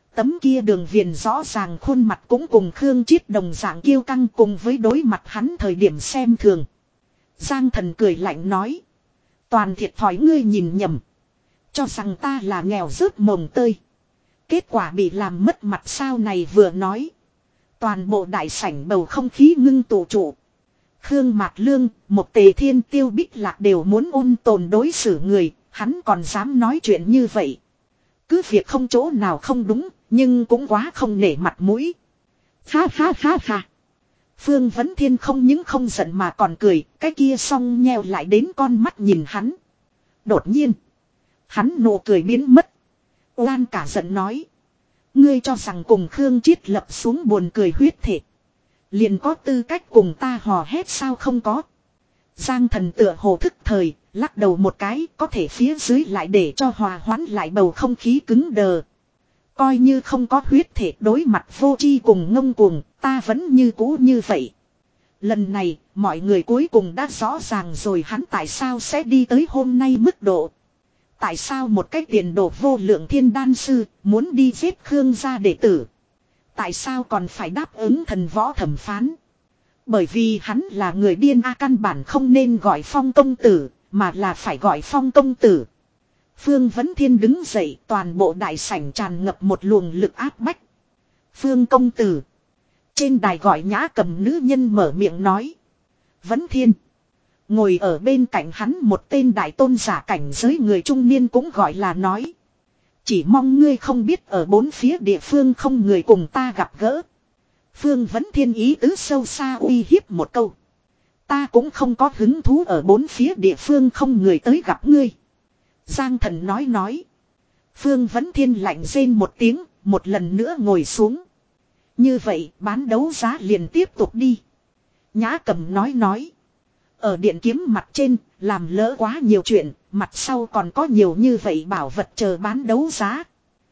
Tấm kia đường viền rõ ràng khuôn mặt cũng cùng Khương Chiết đồng dạng kiêu căng, cùng với đối mặt hắn thời điểm xem thường. Giang Thần cười lạnh nói. Toàn thiệt thòi ngươi nhìn nhầm. Cho rằng ta là nghèo rớt mồng tơi. Kết quả bị làm mất mặt sao này vừa nói. Toàn bộ đại sảnh bầu không khí ngưng tụ trụ. Khương Mạt Lương, một Tề Thiên, Tiêu Bích Lạc đều muốn ôn tồn đối xử người, hắn còn dám nói chuyện như vậy. Cứ việc không chỗ nào không đúng, nhưng cũng quá không nể mặt mũi. Ha ha ha ha. Phương Vấn Thiên không những không giận mà còn cười, cái kia song nheo lại đến con mắt nhìn hắn. Đột nhiên, hắn nụ cười biến mất. Oan cả giận nói. Ngươi cho rằng cùng Khương Chiết lập xuống buồn cười huyết thể. Liền có tư cách cùng ta hò hét sao không có. Giang Thần tựa hồ thức thời, lắc đầu một cái, có thể phía dưới lại để cho hòa hoãn lại bầu không khí cứng đờ. Coi như không có huyết thể đối mặt vô tri cùng ngông cuồng, ta vẫn như cũ như vậy. Lần này, mọi người cuối cùng đã rõ ràng rồi hắn tại sao sẽ đi tới hôm nay mức độ. Tại sao một cái tiền đồ vô lượng thiên đan sư muốn đi giết Khương gia đệ tử. Tại sao còn phải đáp ứng thần võ thẩm phán. Bởi vì hắn là người điên a, căn bản không nên gọi Phong công tử, mà là phải gọi Phong công tử. Phương Vấn Thiên đứng dậy, toàn bộ đại sảnh tràn ngập một luồng lực áp bách. Phương công tử. Trên đài gọi Nhã Cầm nữ nhân mở miệng nói. Vấn Thiên. Ngồi ở bên cạnh hắn một tên đại tôn giả cảnh giới người trung niên cũng gọi là nói. Chỉ mong ngươi không biết ở bốn phía địa phương không người cùng ta gặp gỡ. Phương Vấn Thiên ý tứ sâu xa uy hiếp một câu. Ta cũng không có hứng thú ở bốn phía địa phương không người tới gặp ngươi. Giang Thần nói nói. Phương Vấn Thiên lạnh rên một tiếng, một lần nữa ngồi xuống. Như vậy bán đấu giá liền tiếp tục đi. Nhã Cầm nói nói. Ở điện kiếm mặt trên, làm lỡ quá nhiều chuyện, mặt sau còn có nhiều như vậy bảo vật chờ bán đấu giá.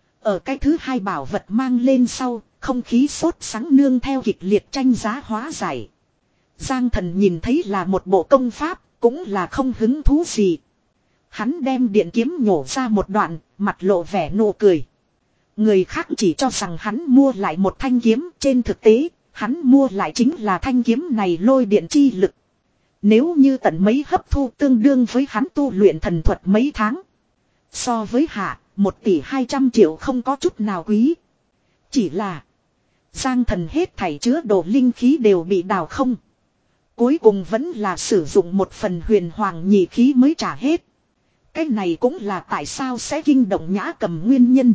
Ở cái thứ hai bảo vật mang lên sau, không khí sốt sắng nương theo kịch liệt tranh giá hóa giải. Giang Thần nhìn thấy là một bộ công pháp, cũng là không hứng thú gì. Hắn đem điện kiếm nhổ ra một đoạn, mặt lộ vẻ nụ cười. Người khác chỉ cho rằng hắn mua lại một thanh kiếm, trên thực tế, hắn mua lại chính là thanh kiếm này lôi điện chi lực. Nếu như tận mấy hấp thu tương đương với hắn tu luyện thần thuật mấy tháng. So với hạ, một tỷ hai trăm triệu không có chút nào quý. Chỉ là, Giang Thần hết thảy chứa đồ linh khí đều bị đào không. Cuối cùng vẫn là sử dụng một phần huyền hoàng nhị khí mới trả hết. Cái này cũng là tại sao sẽ kinh động Nhã Cầm nguyên nhân.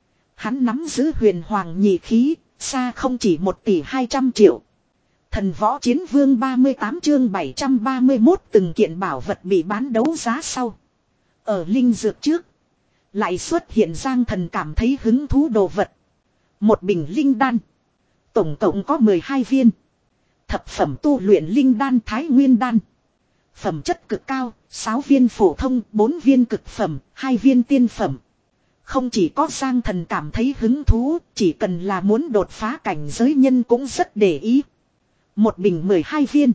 Hắn nắm giữ huyền hoàng nhị khí, xa không chỉ một tỷ hai trăm triệu. Thần võ chiến vương ba mươi tám chương bảy trăm ba mươi mốt từng kiện bảo vật bị bán đấu giá sau. Ở linh dược trước, lại xuất hiện Giang Thần cảm thấy hứng thú đồ vật. Một bình linh đan. Tổng cộng có mười hai viên. Thập phẩm tu luyện linh đan Thái Nguyên đan. Phẩm chất cực cao, sáu viên phổ thông, bốn viên cực phẩm, hai viên tiên phẩm. Không chỉ có Giang Thần cảm thấy hứng thú, chỉ cần là muốn đột phá cảnh giới nhân cũng rất để ý. Một bình mười hai viên.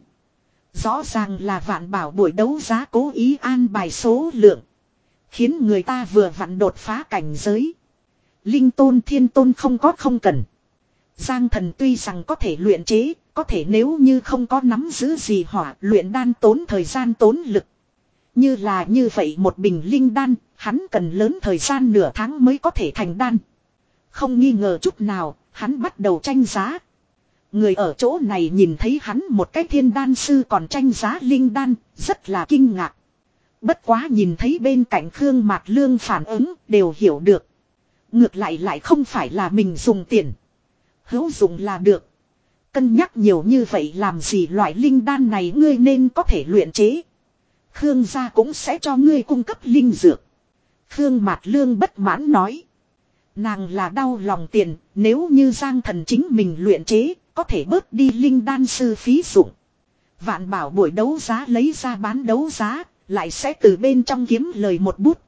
Rõ ràng là vạn bảo buổi đấu giá cố ý an bài số lượng. Khiến người ta vừa vặn đột phá cảnh giới. Linh tôn thiên tôn không có không cần. Giang Thần tuy rằng có thể luyện chế, có thể nếu như không có nắm giữ gì hỏa luyện đan tốn thời gian tốn lực. Như là như vậy một bình linh đan, hắn cần lớn thời gian nửa tháng mới có thể thành đan. Không nghi ngờ chút nào, hắn bắt đầu tranh giá. Người ở chỗ này nhìn thấy hắn một cái thiên đan sư còn tranh giá linh đan, rất là kinh ngạc. Bất quá nhìn thấy bên cạnh Khương Mạt Lương phản ứng, đều hiểu được. Ngược lại lại không phải là mình dùng tiền. Hữu dụng là được. Cân nhắc nhiều như vậy làm gì, loại linh đan này ngươi nên có thể luyện chế. Khương gia cũng sẽ cho ngươi cung cấp linh dược. Khương Mạt Lương bất mãn nói. Nàng là đau lòng tiền, nếu như Giang Thần chính mình luyện chế, có thể bớt đi linh đan sư phí dụng. Vạn bảo buổi đấu giá lấy ra bán đấu giá, lại sẽ từ bên trong kiếm lời một bút.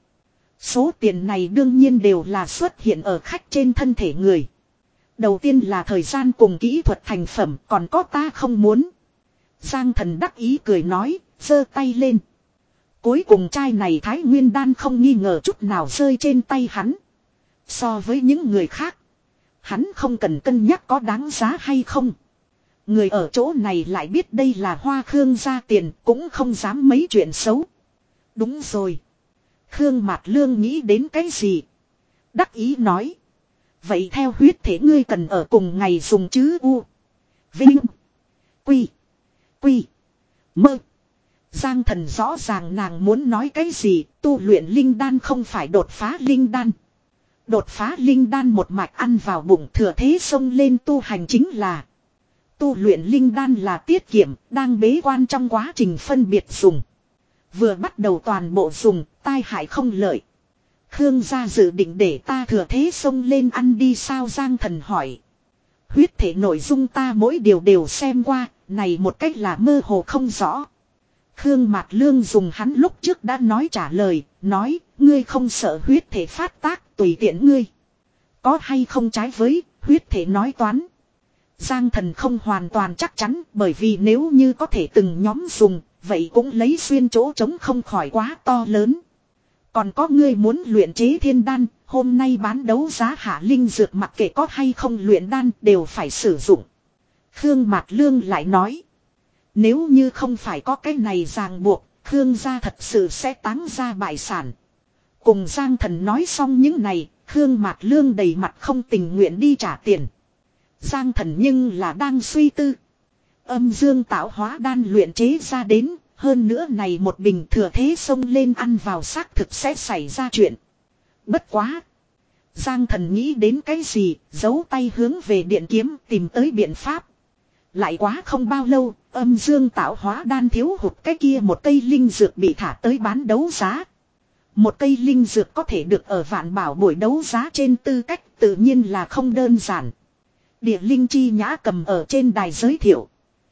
Số tiền này đương nhiên đều là xuất hiện ở khách trên thân thể người. Đầu tiên là thời gian cùng kỹ thuật thành phẩm, còn có ta không muốn. Giang Thần đắc ý cười nói, giơ tay lên. Cuối cùng chai này Thái Nguyên đan không nghi ngờ chút nào rơi trên tay hắn. So với những người khác, Hắn không cần cân nhắc có đáng giá hay không. Người ở chỗ này lại biết đây là Hoa Khương ra tiền cũng không dám mấy chuyện xấu. Đúng rồi. Khương Mạt Lương nghĩ đến cái gì? Đắc ý nói. Vậy theo huyết thể ngươi cần ở cùng ngày dùng chứ u. Vinh. Quy. Quy. Mơ. Giang Thần rõ ràng nàng muốn nói cái gì, tu luyện linh đan không phải đột phá linh đan. Đột phá linh đan một mạch ăn vào bụng thừa thế xông lên tu hành chính là. Tu luyện linh đan là tiết kiệm, đang bế quan trong quá trình phân biệt dùng. Vừa bắt đầu toàn bộ dùng, tai hại không lợi. Khương gia dự định để ta thừa thế xông lên ăn đi sao Giang Thần hỏi. Huyết thể nội dung ta mỗi điều đều xem qua, này một cách là mơ hồ không rõ. Khương Mạt Lương dùng hắn lúc trước đã nói trả lời, nói, ngươi không sợ huyết thể phát tác, tùy tiện ngươi. Có hay không trái với, huyết thể nói toán. Giang Thần không hoàn toàn chắc chắn, bởi vì nếu như có thể từng nhóm dùng, vậy cũng lấy xuyên chỗ trống không khỏi quá to lớn. Còn có ngươi muốn luyện chế thiên đan, hôm nay bán đấu giá hạ linh dược mặc kệ có hay không luyện đan đều phải sử dụng. Khương Mạt Lương lại nói. Nếu như không phải có cái này ràng buộc, Khương gia thật sự sẽ táng ra bại sản. Cùng Giang Thần nói xong những này, Khương Mạt Lương đầy mặt không tình nguyện đi trả tiền. Giang Thần nhưng là đang suy tư. Âm dương tạo hóa đan luyện chế ra đến, hơn nữa này một bình thừa thế xông lên ăn vào xác thực sẽ xảy ra chuyện. Bất quá. Giang Thần nghĩ đến cái gì, giấu tay hướng về điện kiếm tìm tới biện pháp. Lại quá không bao lâu, âm dương tạo hóa đan thiếu hụt cái kia một cây linh dược bị thả tới bán đấu giá. Một cây linh dược có thể được ở vạn bảo buổi đấu giá trên tư cách tự nhiên là không đơn giản. Địa linh chi nhã cầm ở trên đài giới thiệu.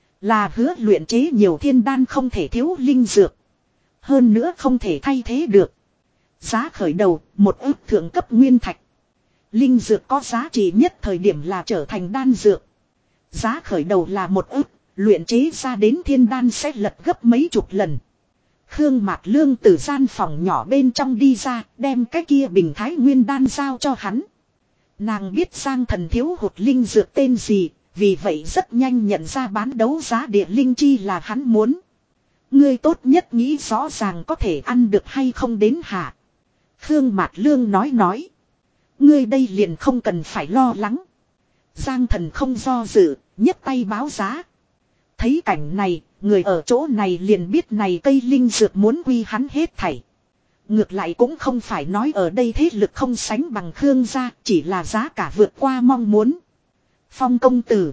Là hứa luyện chế nhiều thiên đan không thể thiếu linh dược. Hơn nữa không thể thay thế được. Giá khởi đầu, một ức thượng cấp nguyên thạch. Linh dược có giá trị nhất thời điểm là trở thành đan dược. Giá khởi đầu là một ức, luyện chế ra đến thiên đan sẽ lật gấp mấy chục lần. Khương Mạt Lương từ gian phòng nhỏ bên trong đi ra, đem cái kia bình thái nguyên đan giao cho hắn. Nàng biết Giang Thần thiếu hụt linh dược tên gì, vì vậy rất nhanh nhận ra bán đấu giá địa linh chi là hắn muốn. Ngươi tốt nhất nghĩ rõ ràng có thể ăn được hay không đến hả? Khương Mạt Lương nói nói. Ngươi đây liền không cần phải lo lắng. Giang Thần không do dự, nhấc tay báo giá. Thấy cảnh này, người ở chỗ này liền biết này cây linh dược muốn quy hắn hết thảy. Ngược lại cũng không phải nói ở đây thế lực không sánh bằng Khương gia, chỉ là giá cả vượt qua mong muốn. Phong công tử.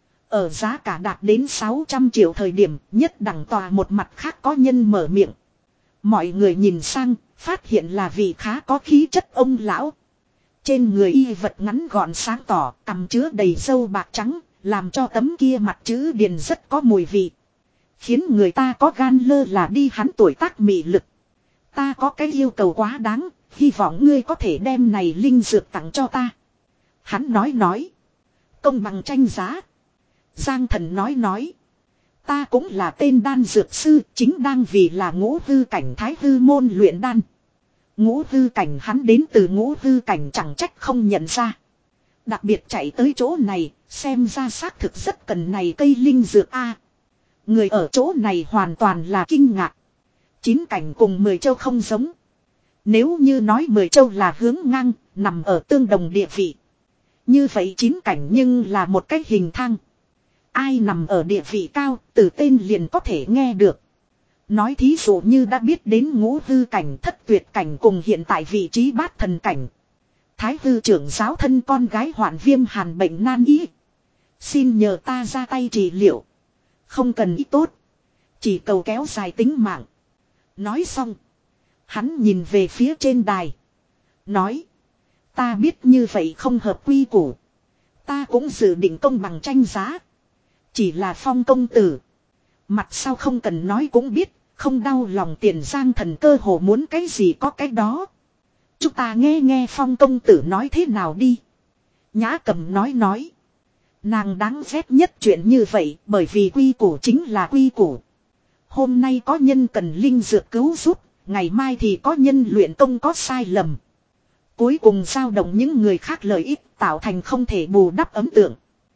Ở giá cả đạt đến sáu trăm triệu thời điểm, nhất đẳng tòa một mặt khác có nhân mở miệng. Mọi người nhìn sang, phát hiện là vị khá có khí chất ông lão. Trên người y vật ngắn gọn sáng tỏ, cằm chứa đầy râu bạc trắng, làm cho tấm kia mặt chữ điền rất có mùi vị. Khiến người ta có gan lơ là đi hắn tuổi tác mị lực. Ta có cái yêu cầu quá đáng, hy vọng ngươi có thể đem này linh dược tặng cho ta. Hắn nói nói. Công bằng tranh giá. Giang Thần nói nói. Ta cũng là tên đan dược sư, chính đang vì là ngũ hư cảnh thái hư môn luyện đan. Ngũ hư cảnh hắn đến từ ngũ hư cảnh chẳng trách không nhận ra. Đặc biệt chạy tới chỗ này, xem ra xác thực rất cần này cây linh dược A. Người ở chỗ này hoàn toàn là kinh ngạc. Chín cảnh cùng mười châu không giống. Nếu như nói mười châu là hướng ngang, nằm ở tương đồng địa vị. Như vậy chín cảnh nhưng là một cái hình thang. Ai nằm ở địa vị cao, từ tên liền có thể nghe được. Nói thí dụ như đã biết đến ngũ hư cảnh thất tuyệt cảnh cùng hiện tại vị trí bát thần cảnh. Thái hư trưởng giáo thân con gái hoạn viêm hàn bệnh nan y. Xin nhờ ta ra tay trị liệu. Không cần ý tốt. Chỉ cầu kéo dài tính mạng. Nói xong. Hắn nhìn về phía trên đài. Nói. Ta biết như vậy không hợp quy củ. Ta cũng dự định công bằng tranh giá. Chỉ là Phong công tử. Mặt sau không cần nói cũng biết. Không đau lòng tiền Giang Thần cơ hồ muốn cái gì có cái đó. Chúng ta nghe nghe Phong công tử nói thế nào đi. Nhã Cầm nói nói. Nàng đáng ghét nhất chuyện như vậy bởi vì quy củ chính là quy củ. Hôm nay có nhân cần linh dược cứu giúp, ngày mai thì có nhân luyện công có sai lầm. Cuối cùng dao động những người khác lợi ích tạo thành không thể bù đắp ấn tượng.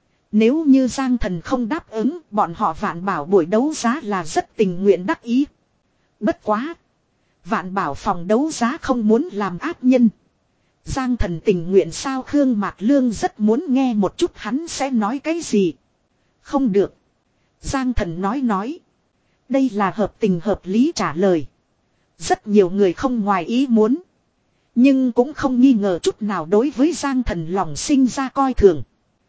Nếu như Giang Thần không đáp ứng, bọn họ Vạn Bảo buổi đấu giá là rất tình nguyện đắc ý. Bất quá. Vạn Bảo phòng đấu giá không muốn làm ác nhân. Giang Thần tình nguyện sao? Khương Mạc Lương rất muốn nghe một chút hắn sẽ nói cái gì. Không được. Giang Thần nói nói. Đây là hợp tình hợp lý trả lời. Rất nhiều người không ngoài ý muốn. Nhưng cũng không nghi ngờ chút nào đối với Giang Thần lòng sinh ra coi thường.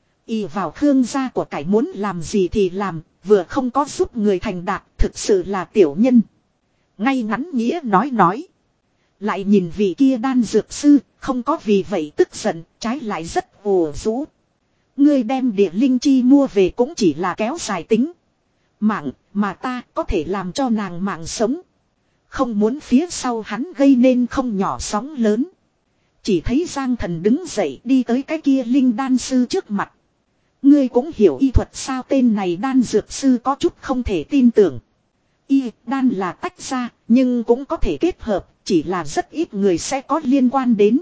Y vào Khương gia của cải muốn làm gì thì làm, vừa không có giúp người thành đạt, thực sự là tiểu nhân. Ngay ngắn nghĩa nói nói. Lại nhìn vị kia đan dược sư, không có vì vậy tức giận, trái lại rất ồ rũ. Ngươi đem địa linh chi mua về cũng chỉ là kéo dài tính mạng, mà ta có thể làm cho nàng mạng sống. Không muốn phía sau hắn gây nên không nhỏ sóng lớn. Chỉ thấy Giang Thần đứng dậy đi tới cái kia linh đan sư trước mặt. Ngươi cũng hiểu y thuật sao? Tên này đan dược sư có chút không thể tin tưởng. Y đan là tách ra, nhưng cũng có thể kết hợp, chỉ là rất ít người sẽ có liên quan đến.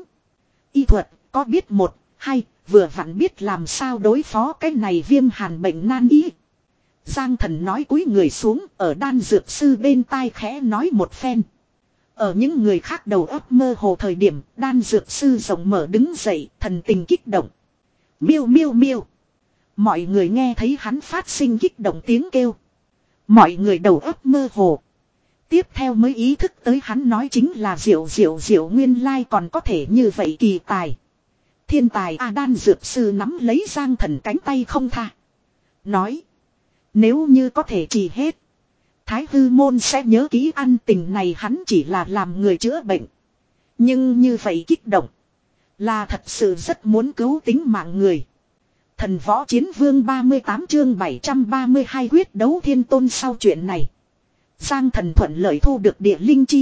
Y thuật, có biết một, hai, vừa vặn biết làm sao đối phó cái này viêm hàn bệnh nan y. Giang Thần nói cúi người xuống, ở đan dược sư bên tai khẽ nói một phen. Ở những người khác đầu óc mơ hồ thời điểm, đan dược sư rộng mở đứng dậy, thần tình kích động. Miêu miêu miêu. Mọi người nghe thấy hắn phát sinh kích động tiếng kêu. Mọi người đầu óc mơ hồ. Tiếp theo mới ý thức tới hắn nói chính là diệu diệu diệu nguyên lai còn có thể như vậy kỳ tài. Thiên tài A. Đan dược sư nắm lấy Giang Thần cánh tay không tha. Nói. Nếu như có thể trị hết. Thái hư môn sẽ nhớ kỹ ân tình này. Hắn chỉ là làm người chữa bệnh. Nhưng như vậy kích động. Là thật sự rất muốn cứu tính mạng người. Thần võ chiến vương ba mươi tám chương bảy trăm ba mươi hai quyết đấu thiên tôn. Sau chuyện này. Giang Thần thuận lợi thu được địa linh chi.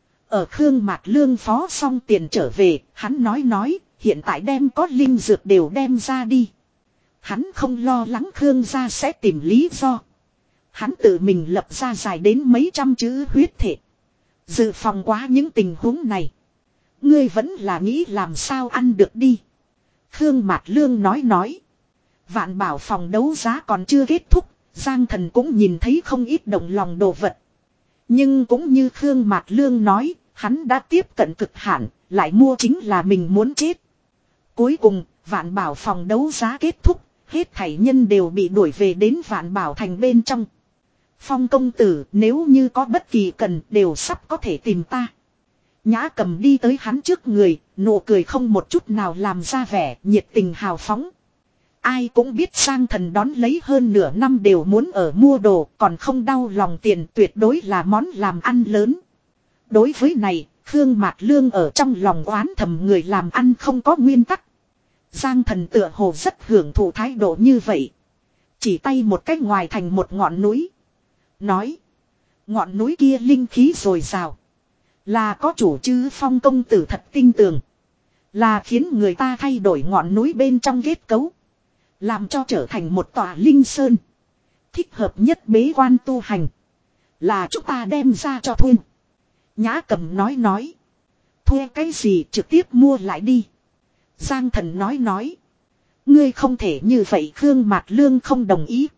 Ở Khương Mạc Lương phó xong tiền trở về. Hắn nói nói. Hiện tại đem có linh dược đều đem ra đi. Hắn không lo lắng Khương gia sẽ tìm lý do. Hắn tự mình lập ra dài đến mấy trăm chữ huyết thể. Dự phòng quá những tình huống này. Ngươi vẫn là nghĩ làm sao ăn được đi. Khương Mạc Lương nói nói. Vạn Bảo phòng đấu giá còn chưa kết thúc. Giang Thần cũng nhìn thấy không ít động lòng đồ vật. Nhưng cũng như Khương Mạc Lương nói. Hắn đã tiếp cận cực hạn. Lại mua chính là mình muốn chết. Cuối cùng Vạn Bảo phòng đấu giá kết thúc. Hết thảy nhân đều bị đuổi về đến Vạn Bảo thành bên trong. Phong công tử nếu như có bất kỳ cần đều sắp có thể tìm ta. Nhã Cầm đi tới hắn trước người, nụ cười không một chút nào làm ra vẻ, nhiệt tình hào phóng. Ai cũng biết Giang Thần đón lấy hơn nửa năm đều muốn ở mua đồ, còn không đau lòng tiền, tuyệt đối là món làm ăn lớn. Đối với này, Khương Mạc Lương ở trong lòng oán thầm người làm ăn không có nguyên tắc. Giang Thần tựa hồ rất hưởng thụ thái độ như vậy. Chỉ tay một cách ngoài thành một ngọn núi. Nói. Ngọn núi kia linh khí dồi dào. Là có chủ chứ Phong công tử thật tin tưởng. Là khiến người ta thay đổi ngọn núi bên trong kết cấu. Làm cho trở thành một tòa linh sơn. Thích hợp nhất bế quan tu hành. Là chúng ta đem ra cho thuê. Nhã Cầm nói nói. Thuê cái gì trực tiếp mua lại đi. Giang Thần nói nói. Ngươi không thể như vậy. Khương Mạc Lương không đồng ý.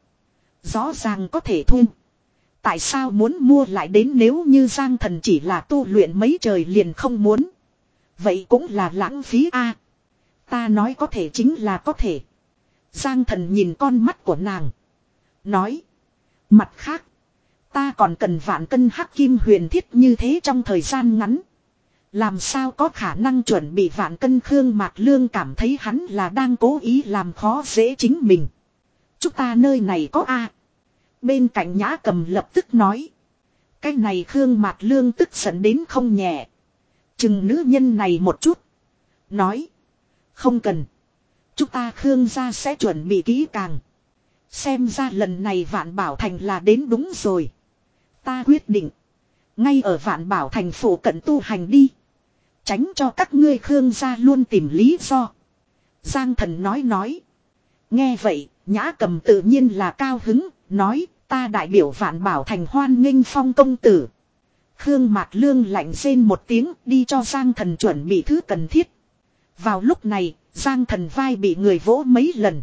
Rõ ràng có thể thuê. Tại sao muốn mua lại đến? Nếu như Giang Thần chỉ là tu luyện mấy trời liền không muốn. Vậy cũng là lãng phí a. Ta nói có thể chính là có thể. Giang Thần nhìn con mắt của nàng. Nói. Mặt khác. Ta còn cần vạn cân hắc kim huyền thiết như thế trong thời gian ngắn. Làm sao có khả năng chuẩn bị vạn cân? Khương Mạc Lương cảm thấy hắn là đang cố ý làm khó dễ chính mình. Chúng ta nơi này có a. Bên cạnh Nhã Cầm lập tức nói. Cái này Khương Mạc Lương tức giận đến không nhẹ. Chừng nữ nhân này một chút. Nói. Không cần. Chúng ta Khương gia sẽ chuẩn bị kỹ càng. Xem ra lần này Vạn Bảo Thành là đến đúng rồi. Ta quyết định. Ngay ở Vạn Bảo Thành phủ cận tu hành đi. Tránh cho các ngươi Khương gia luôn tìm lý do. Giang Thần nói nói. Nghe vậy, Nhã Cầm tự nhiên là cao hứng. Nói, ta đại biểu Vạn Bảo Thành hoan nghênh Phong công tử. Khương Mạc Lương lạnh rên một tiếng đi cho Giang Thần chuẩn bị thứ cần thiết. Vào lúc này, Giang Thần vai bị người vỗ mấy lần.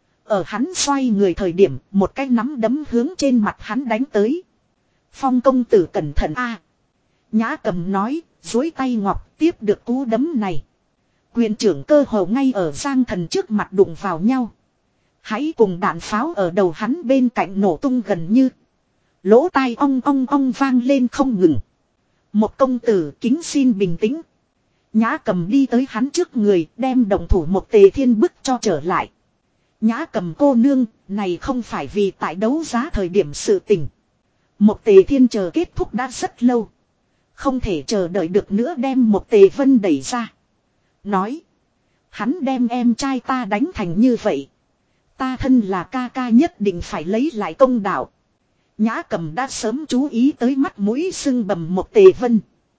Ở hắn xoay người thời điểm, một cái nắm đấm hướng trên mặt hắn đánh tới. Phong công tử cẩn thận a. Nhã Cầm nói, duỗi tay ngọc tiếp được cú đấm này. Quyền trưởng cơ hồ ngay ở Giang Thần trước mặt đụng vào nhau. Hãy cùng đạn pháo ở đầu hắn bên cạnh nổ tung gần như. Lỗ tai ong ong ong vang lên không ngừng. Một công tử kính xin bình tĩnh. Nhã Cầm đi tới hắn trước người, đem động thủ một Tề Thiên bức cho trở lại. Nhã Cầm cô nương, này không phải vì tại đấu giá thời điểm sự tình. Một Tề Thiên chờ kết thúc đã rất lâu. Không thể chờ đợi được nữa, đem một Tề Vân đẩy ra. Nói. Hắn đem em trai ta đánh thành như vậy. Ta thân là ca ca nhất định phải lấy lại công đạo. Nhã Cầm đã sớm chú ý tới mắt mũi sưng bầm một Tề Vân.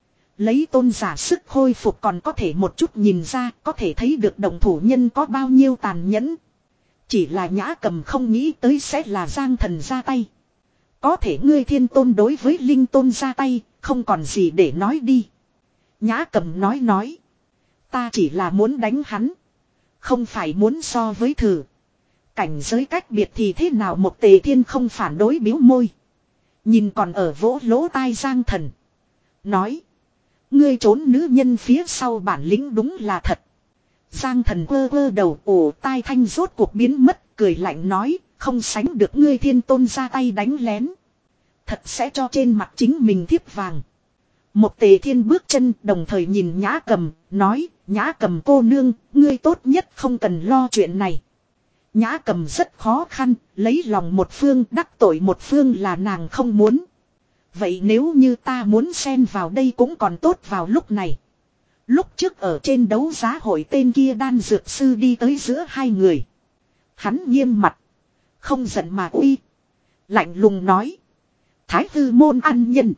Lấy tôn giả sức khôi phục còn có thể một chút nhìn ra, có thể thấy được động thủ nhân có bao nhiêu tàn nhẫn. Chỉ là Nhã Cầm không nghĩ tới sẽ là Giang Thần ra tay. Có thể ngươi thiên tôn đối với linh tôn ra tay, không còn gì để nói đi. Nhã Cầm nói nói. Ta chỉ là muốn đánh hắn. Không phải muốn so với thử. Cảnh giới cách biệt thì thế nào, một Tề Thiên không phản đối biếu môi. Nhìn còn ở vỗ lỗ tai Giang Thần. Nói. Ngươi trốn nữ nhân phía sau bản lĩnh đúng là thật. Giang Thần quơ quơ đầu, ổ tai thanh rốt cuộc biến mất, cười lạnh nói, không sánh được ngươi thiên tôn ra tay đánh lén. Thật sẽ cho trên mặt chính mình thiếp vàng. Một Tề Thiên bước chân đồng thời nhìn Nhã Cầm, nói, Nhã Cầm cô nương, ngươi tốt nhất không cần lo chuyện này. Nhã Cầm rất khó khăn, lấy lòng một phương đắc tội một phương là nàng không muốn. Vậy nếu như ta muốn xen vào đây cũng còn tốt vào lúc này. Lúc trước ở trên đấu giá hội tên kia đan dược sư đi tới giữa hai người. Hắn nghiêm mặt. Không giận mà uy. Lạnh lùng nói. Thái hư môn ăn nhân.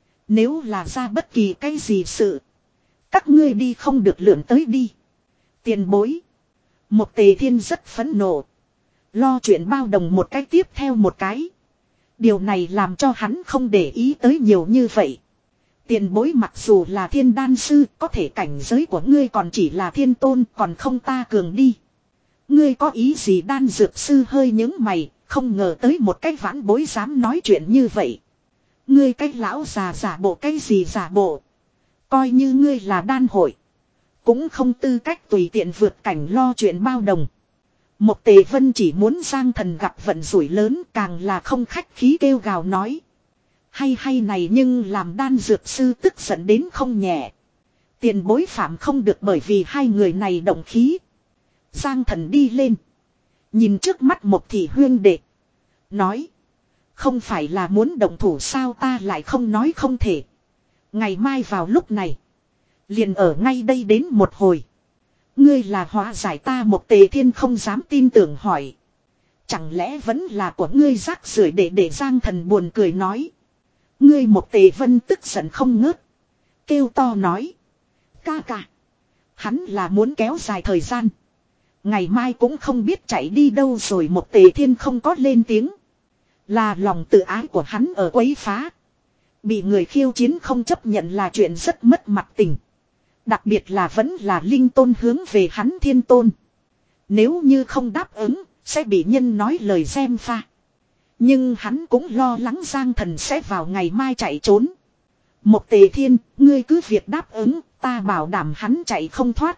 Nếu là ra bất kỳ cái gì sự. Các ngươi đi không được lượn tới đi. Tiền bối. Một Tề Thiên rất phẫn nộ. Lo chuyện bao đồng một cái tiếp theo một cái. Điều này làm cho hắn không để ý tới nhiều như vậy. Tiền bối mặc dù là thiên đan sư, có thể cảnh giới của ngươi còn chỉ là thiên tôn, còn không ta cường đi. Ngươi có ý gì? Đan dược sư hơi nhướng mày, không ngờ tới một cái vãn bối dám nói chuyện như vậy. Ngươi cái lão già giả bộ cái gì giả bộ. Coi như ngươi là đan hội. Cũng không tư cách tùy tiện vượt cảnh lo chuyện bao đồng. Một Tề Vân chỉ muốn Giang Thần gặp vận rủi lớn, càng là không khách khí kêu gào nói. Hay hay này nhưng làm đan dược sư tức giận đến không nhẹ. Tiền bối phạm không được bởi vì hai người này động khí. Giang Thần đi lên. Nhìn trước mắt một thị huyên đệ. Nói. Không phải là muốn động thủ sao, ta lại không nói không thể. Ngày mai vào lúc này. Liền ở ngay đây đến một hồi. Ngươi là hóa giải ta. Một Tề Thiên không dám tin tưởng hỏi. Chẳng lẽ vẫn là của ngươi rác rưởi để để Giang Thần buồn cười nói. Ngươi một Tề Vân tức giận không ngớt. Kêu to nói. Ca ca. Hắn là muốn kéo dài thời gian. Ngày mai cũng không biết chạy đi đâu rồi. Một Tề Thiên không có lên tiếng. Là lòng tự ái của hắn ở quấy phá. Bị người khiêu chiến không chấp nhận là chuyện rất mất mặt tình. Đặc biệt là vẫn là linh tôn hướng về hắn thiên tôn. Nếu như không đáp ứng, sẽ bị nhân nói lời xem pha. Nhưng hắn cũng lo lắng Giang Thần sẽ vào ngày mai chạy trốn. Một Tề Thiên, ngươi cứ việc đáp ứng, ta bảo đảm hắn chạy không thoát.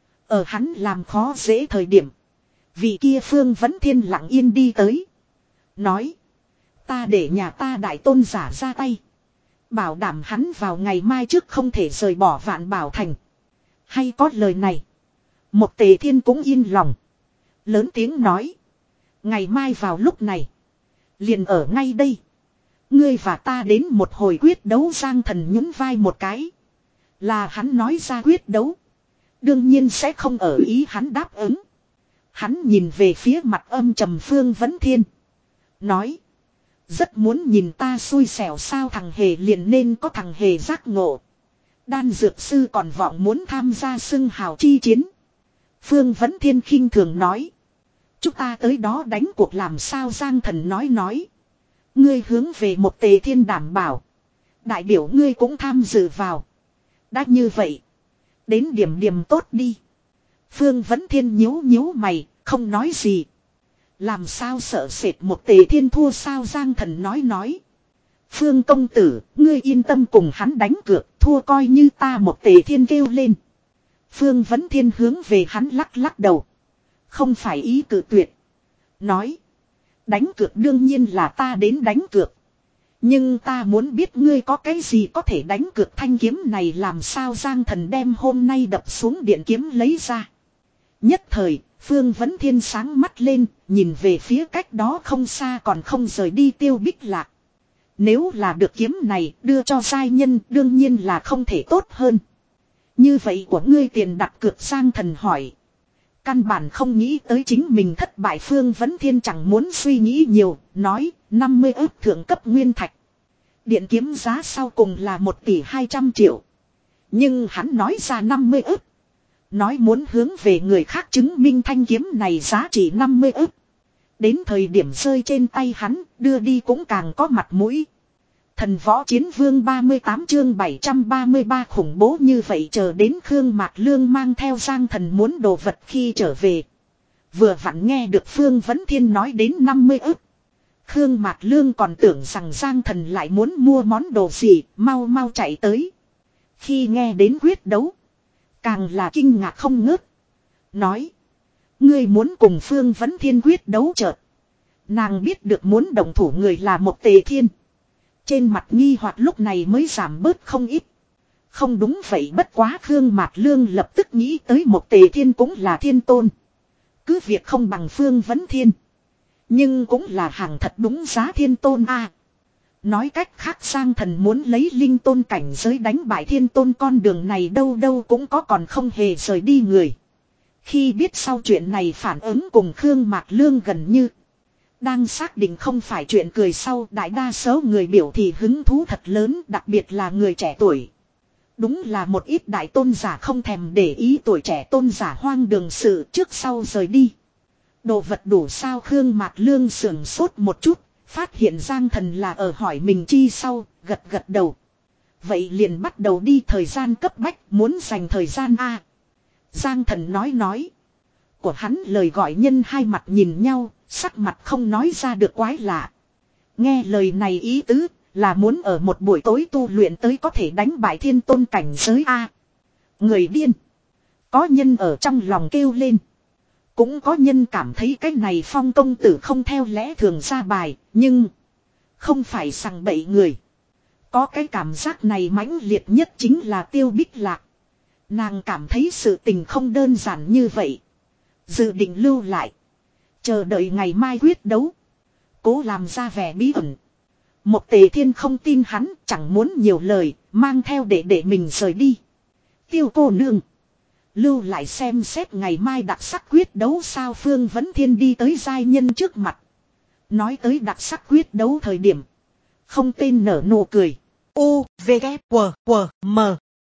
Ở hắn làm khó dễ thời điểm. Vị kia Phương Vấn Thiên lặng yên đi tới. Nói. Ta để nhà ta đại tôn giả ra tay. Bảo đảm hắn vào ngày mai trước không thể rời bỏ Vạn Bảo Thành. Hay có lời này. Một Tề Thiên cũng yên lòng. Lớn tiếng nói. Ngày mai vào lúc này. Liền ở ngay đây. Ngươi và ta đến một hồi quyết đấu. Giang Thần nhún vai một cái. Là hắn nói ra quyết đấu. Đương nhiên sẽ không ở ý hắn đáp ứng. Hắn nhìn về phía mặt âm trầm Phương Vấn Thiên. Nói. Rất muốn nhìn ta xui xẻo sao, thằng hề liền nên có thằng hề giác ngộ. Đan dược sư còn vọng muốn tham gia xưng hào chi chiến. Phương Vấn Thiên khinh thường nói. Chúng ta tới đó đánh cuộc làm sao? Giang Thần nói nói. Ngươi hướng về một Tề Thiên đảm bảo. Đại biểu ngươi cũng tham dự vào. Đã như vậy. Đến điểm điểm tốt đi. Phương Vấn Thiên nhíu nhíu mày, không nói gì. Làm sao sợ sệt một Tề Thiên thua sao, Giang Thần nói nói. Phương công tử, ngươi yên tâm cùng hắn đánh cược, thua coi như ta một Tề Thiên kêu lên. Phương Vấn Thiên hướng về hắn lắc lắc đầu. Không phải ý cự tuyệt. Nói. Đánh cược đương nhiên là ta đến đánh cược. Nhưng ta muốn biết ngươi có cái gì có thể đánh cược, thanh kiếm này làm sao, Giang Thần đem hôm nay đập xuống điện kiếm lấy ra. Nhất thời, Phương Vấn Thiên sáng mắt lên, nhìn về phía cách đó không xa còn không rời đi Tiêu Bích Lạc. Nếu là được kiếm này đưa cho giai nhân đương nhiên là không thể tốt hơn. Như vậy của ngươi tiền đặt cược, Giang Thần hỏi. Căn bản không nghĩ tới chính mình thất bại, Phương Vấn Thiên chẳng muốn suy nghĩ nhiều, nói năm mươi ức thượng cấp nguyên thạch. Điện kiếm giá sau cùng là một tỷ hai trăm triệu. Nhưng hắn nói ra năm mươi ức. Nói muốn hướng về người khác chứng minh thanh kiếm này giá trị năm mươi ức. Đến thời điểm rơi trên tay hắn, đưa đi cũng càng có mặt mũi. Thần Võ Chiến Vương ba mươi tám chương bảy trăm ba mươi ba khủng bố như vậy, chờ đến Khương Mạc Lương mang theo Giang Thần muốn đồ vật khi trở về. Vừa vặn nghe được Phương Vấn Thiên nói đến năm mươi ức. Khương Mạc Lương còn tưởng rằng Giang Thần lại muốn mua món đồ gì, mau mau chạy tới. Khi nghe đến quyết đấu, càng là kinh ngạc không ngớt. Nói. Ngươi muốn cùng Phương Vấn Thiên quyết đấu chợt. Nàng biết được muốn đồng thủ người là một Tề Thiên. Trên mặt nghi hoặc lúc này mới giảm bớt không ít. Không đúng vậy, bất quá Khương Mạc Lương lập tức nghĩ tới một Tề Thiên cũng là thiên tôn. Cứ việc không bằng Phương Vấn Thiên. Nhưng cũng là hàng thật đúng giá thiên tôn a. Nói cách khác, Giang Thần muốn lấy linh tôn cảnh giới đánh bại thiên tôn, con đường này đâu đâu cũng có, còn không hề rời đi người. Khi biết sau chuyện này, phản ứng cùng Khương Mạc Lương gần như đang xác định không phải chuyện cười sau, đại đa số người biểu thị hứng thú thật lớn, đặc biệt là người trẻ tuổi. Đúng là một ít đại tôn giả không thèm để ý tuổi trẻ tôn giả hoang đường sự, trước sau rời đi. Đồ vật đủ sao, Khương Mạc Lương sưởng sốt một chút, phát hiện Giang Thần là ở hỏi mình chi sau, gật gật đầu. Vậy liền bắt đầu đi, thời gian cấp bách, muốn dành thời gian a. Giang Thần nói nói. Của hắn lời gọi nhân hai mặt nhìn nhau, sắc mặt không nói ra được quái lạ. Nghe lời này ý tứ là muốn ở một buổi tối tu luyện tới có thể đánh bại thiên tôn cảnh giới a. Người điên. Có nhân ở trong lòng kêu lên. Cũng có nhân cảm thấy cái này Phong công tử không theo lẽ thường ra bài, nhưng không phải sằng bậy người. Có cái cảm giác này mãnh liệt nhất chính là Tiêu Bích Lạc. Nàng cảm thấy sự tình không đơn giản như vậy. Dự định lưu lại. Chờ đợi ngày mai quyết đấu. Cố làm ra vẻ bí ẩn. Một Tề Thiên không tin hắn, chẳng muốn nhiều lời, mang theo để để mình rời đi. Tiêu cô nương. Lưu lại xem xét ngày mai đặc sắc quyết đấu sao, Phương Vấn Thiên đi tới giai nhân trước mặt. Nói tới đặc sắc quyết đấu thời điểm. Không tên nở nụ cười. U, V, K, W, W, M.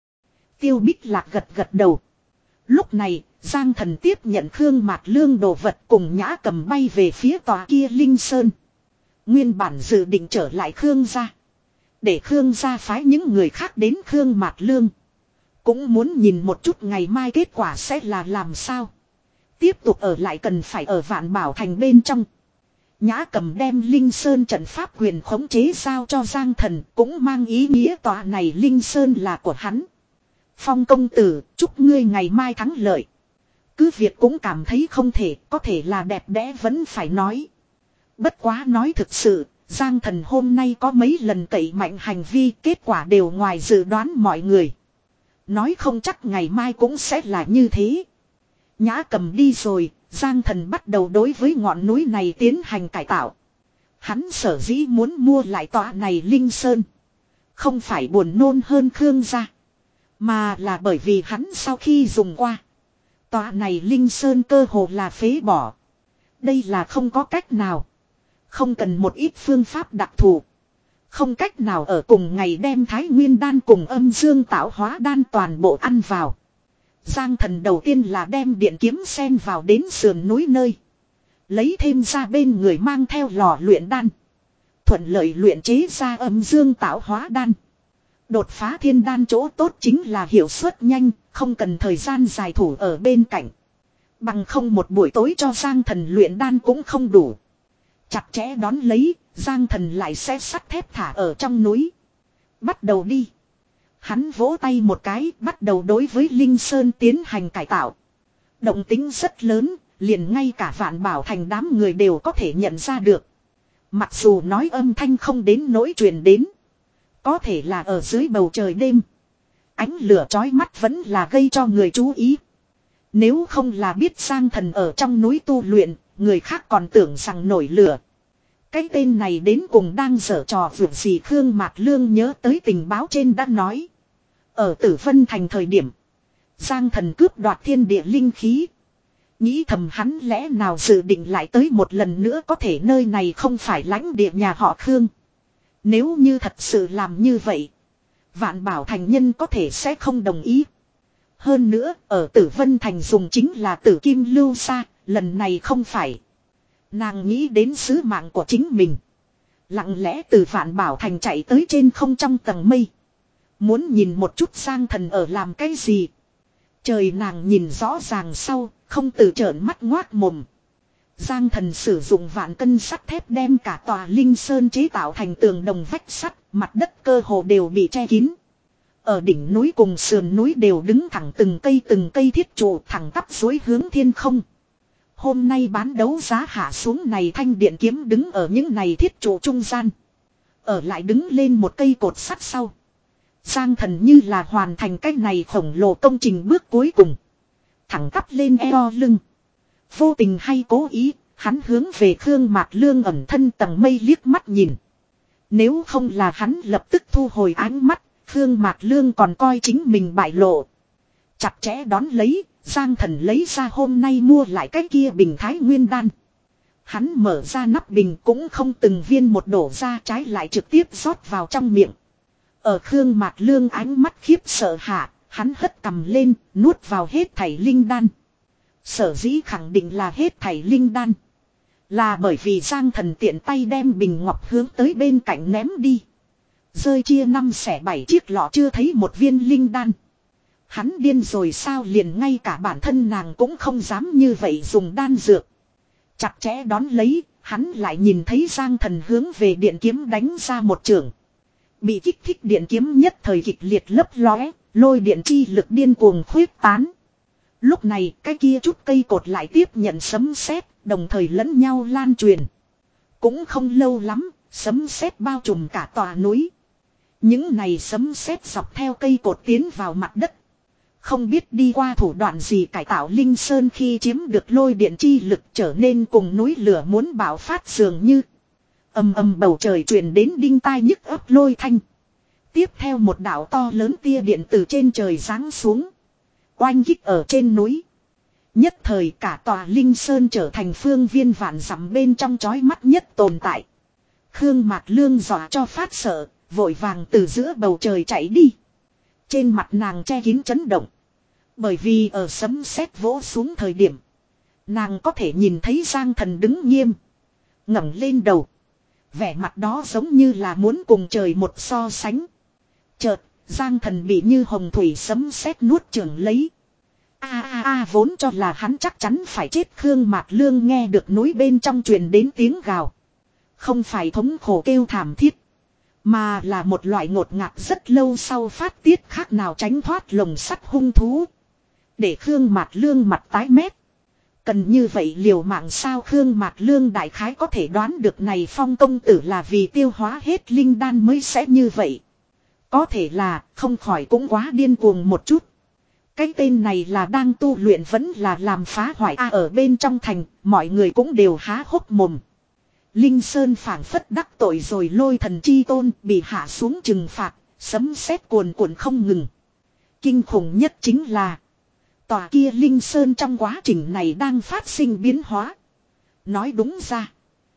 Tiêu Bích Lạc gật gật đầu. Lúc này, Giang Thần tiếp nhận Khương Mạc Lương đồ vật cùng Nhã Cầm bay về phía tòa kia Linh Sơn. Nguyên bản dự định trở lại Khương gia. Để Khương gia phái những người khác đến Khương Mạc Lương. Cũng muốn nhìn một chút ngày mai kết quả sẽ là làm sao. Tiếp tục ở lại cần phải ở Vạn Bảo Thành bên trong. Nhã Cầm đem Linh Sơn trận pháp quyền khống chế giao cho Giang Thần, cũng mang ý nghĩa tòa này Linh Sơn là của hắn. Phong công tử, chúc ngươi ngày mai thắng lợi. Cứ việc cũng cảm thấy không thể, có thể là đẹp đẽ vẫn phải nói. Bất quá nói thực sự, Giang Thần hôm nay có mấy lần cậy mạnh hành vi, kết quả đều ngoài dự đoán mọi người. Nói không chắc ngày mai cũng sẽ là như thế. Nhã Cầm đi rồi, Giang Thần bắt đầu đối với ngọn núi này tiến hành cải tạo. Hắn sở dĩ muốn mua lại tòa này Linh Sơn. Không phải buồn nôn hơn Khương gia. Mà là bởi vì hắn sau khi dùng qua. Tòa này Linh Sơn cơ hồ là phế bỏ. Đây là không có cách nào. Không cần một ít phương pháp đặc thù. Không cách nào ở cùng ngày đem Thái Nguyên đan cùng âm dương tạo hóa đan toàn bộ ăn vào. Giang Thần đầu tiên là đem điện kiếm sen vào đến sườn núi nơi. Lấy thêm ra bên người mang theo lò luyện đan. Thuận lợi luyện chế ra âm dương tạo hóa đan. Đột phá thiên đan chỗ tốt chính là hiệu suất nhanh, không cần thời gian dài thủ ở bên cạnh. Bằng không một buổi tối cho Giang Thần luyện đan cũng không đủ. Chặt chẽ đón lấy, Giang Thần lại sẽ sắt thép thả ở trong núi. Bắt đầu đi. Hắn vỗ tay một cái, bắt đầu đối với Linh Sơn tiến hành cải tạo. Động tính rất lớn, liền ngay cả Vạn Bảo Thành đám người đều có thể nhận ra được. Mặc dù nói âm thanh không đến nỗi truyền đến. Có thể là ở dưới bầu trời đêm. Ánh lửa chói mắt vẫn là gây cho người chú ý. Nếu không là biết Giang Thần ở trong núi tu luyện, người khác còn tưởng rằng nổi lửa. Cái tên này đến cùng đang giở trò vượt gì. Khương Mạt Lương nhớ tới tình báo trên đã nói. Ở Tử Vân Thành thời điểm, Giang Thần cướp đoạt thiên địa linh khí. Nghĩ thầm hắn lẽ nào dự định lại tới một lần nữa, có thể nơi này không phải lãnh địa nhà họ Khương. Nếu như thật sự làm như vậy, Vạn Bảo Thành nhân có thể sẽ không đồng ý. Hơn nữa, ở Tử Vân Thành dùng chính là Tử Kim Lưu Sa, lần này không phải. Nàng nghĩ đến sứ mạng của chính mình. Lặng lẽ từ Vạn Bảo Thành chạy tới trên không trong tầng mây. Muốn nhìn một chút Giang Thần ở làm cái gì. Trời, nàng nhìn rõ ràng sau, không từ trợn mắt ngoác mồm. Giang Thần sử dụng vạn cân sắt thép đem cả tòa Linh Sơn chế tạo thành tường đồng vách sắt, mặt đất cơ hồ đều bị che kín. Ở đỉnh núi cùng sườn núi đều đứng thẳng từng cây từng cây thiết trụ thẳng tắp suối hướng thiên không. Hôm nay bán đấu giá hạ xuống này thanh điện kiếm đứng ở những này thiết trụ trung gian. Ở lại đứng lên một cây cột sắt sau. Giang Thần như là hoàn thành cái này khổng lồ công trình bước cuối cùng. Thẳng tắp lên eo lưng. Vô tình hay cố ý, hắn hướng về Khương Mạt Lương ẩn thân tầng mây liếc mắt nhìn. Nếu không là hắn lập tức thu hồi ánh mắt, Khương Mạt Lương còn coi chính mình bại lộ. Chặt chẽ đón lấy, Giang Thần lấy ra hôm nay mua lại cái kia bình thái nguyên đan. Hắn mở ra nắp bình cũng không từng viên một đổ ra, trái lại trực tiếp rót vào trong miệng. Ở Khương Mạt Lương ánh mắt khiếp sợ hạ, hắn hất cầm lên, nuốt vào hết thảy linh đan. Sở dĩ khẳng định là hết thảy linh đan. Là bởi vì Giang Thần tiện tay đem bình ngọc hướng tới bên cạnh ném đi. Rơi chia năm xẻ bảy chiếc lọ chưa thấy một viên linh đan. Hắn điên rồi sao, liền ngay cả bản thân nàng cũng không dám như vậy dùng đan dược. Chặt chẽ đón lấy, hắn lại nhìn thấy Giang Thần hướng về điện kiếm đánh ra một chưởng. Bị kích thích điện kiếm nhất thời kịch liệt lấp lóe, lôi điện chi lực điên cuồng khuyết tán. Lúc này cái kia chút cây cột lại tiếp nhận sấm sét, đồng thời lẫn nhau lan truyền. Cũng không lâu lắm, sấm sét bao trùm cả tòa núi. Những này sấm sét dọc theo cây cột tiến vào mặt đất. Không biết đi qua thủ đoạn gì cải tạo Linh Sơn khi chiếm được lôi điện chi lực trở nên cùng núi lửa muốn bạo phát dường như. Ầm ầm bầu trời truyền đến đinh tai nhức ấp lôi thanh. Tiếp theo một đạo to lớn tia điện từ trên trời giáng xuống. Oanh kích ở trên núi. Nhất thời cả tòa Linh Sơn trở thành phương viên vạn dặm bên trong chói mắt nhất tồn tại. Khương Mạt Lương dọa cho phát sợ, vội vàng từ giữa bầu trời chạy đi. Trên mặt nàng che kín chấn động. Bởi vì ở sấm sét vỗ xuống thời điểm, nàng có thể nhìn thấy Giang Thần đứng nghiêm, ngẩng lên đầu. Vẻ mặt đó giống như là muốn cùng trời một so sánh. Chợt, Giang Thần bị như hồng thủy sấm sét nuốt chửng lấy. A a a, vốn cho là hắn chắc chắn phải chết. Khương Mạt Lương nghe được núi bên trong truyền đến tiếng gào. Không phải thống khổ kêu thảm thiết, mà là một loại ngột ngạt rất lâu sau phát tiết khác nào tránh thoát lồng sắt hung thú. Để Khương Mạt Lương mặt tái mét. Cần như vậy liều mạng sao? Khương Mạt Lương đại khái có thể đoán được này Phong công tử là vì tiêu hóa hết linh đan mới sẽ như vậy. Có thể là không khỏi cũng quá điên cuồng một chút. Cái tên này là đang tu luyện vẫn là làm phá hoại à? Ở bên trong thành, mọi người cũng đều há hốc mồm. Linh Sơn phảng phất đắc tội rồi lôi thần chi tôn, bị hạ xuống trừng phạt, sấm sét cuồn cuộn không ngừng. Kinh khủng nhất chính là tòa kia Linh Sơn trong quá trình này đang phát sinh biến hóa. Nói đúng ra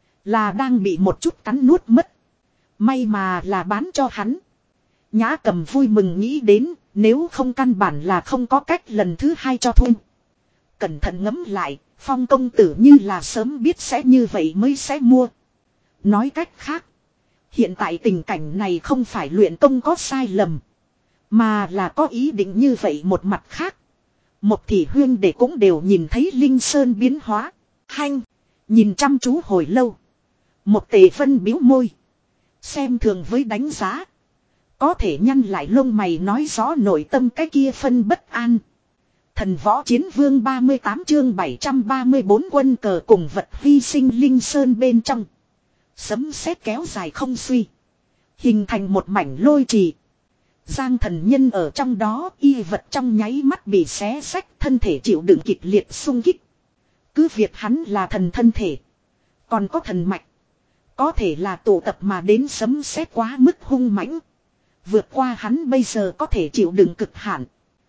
là đang bị một chút cắn nuốt mất. May mà là bán cho hắn. Nhã Cầm vui mừng nghĩ đến, nếu không căn bản là không có cách lần thứ hai cho thu. Cẩn thận ngẫm lại, Phong công tử như là sớm biết sẽ như vậy mới sẽ mua. Nói cách khác, hiện tại tình cảnh này không phải luyện công có sai lầm, mà là có ý định như vậy. Một mặt khác, Một thị huyên để cũng đều nhìn thấy Linh Sơn biến hóa. Hanh. Nhìn chăm chú hồi lâu. Một tề vân biếu môi. Xem thường với đánh giá. Có thể nhăn lại lông mày nói rõ nội tâm cái kia phân bất an. Thần võ chiến vương ba mươi tám chương bảy trăm ba mươi bốn quân cờ cùng vật hy sinh Linh Sơn bên trong. Sấm sét kéo dài không suy. Hình thành một mảnh lôi trì. Giang thần nhân ở trong đó, y vật trong nháy mắt bị xé xách, thân thể chịu đựng kịch liệt xung kích. Cứ việc hắn là thần thân thể. Còn có thần mạch. Có thể là tụ tập mà đến sấm sét quá mức hung mãnh. Vượt qua hắn bây giờ có thể chịu đựng cực hạn.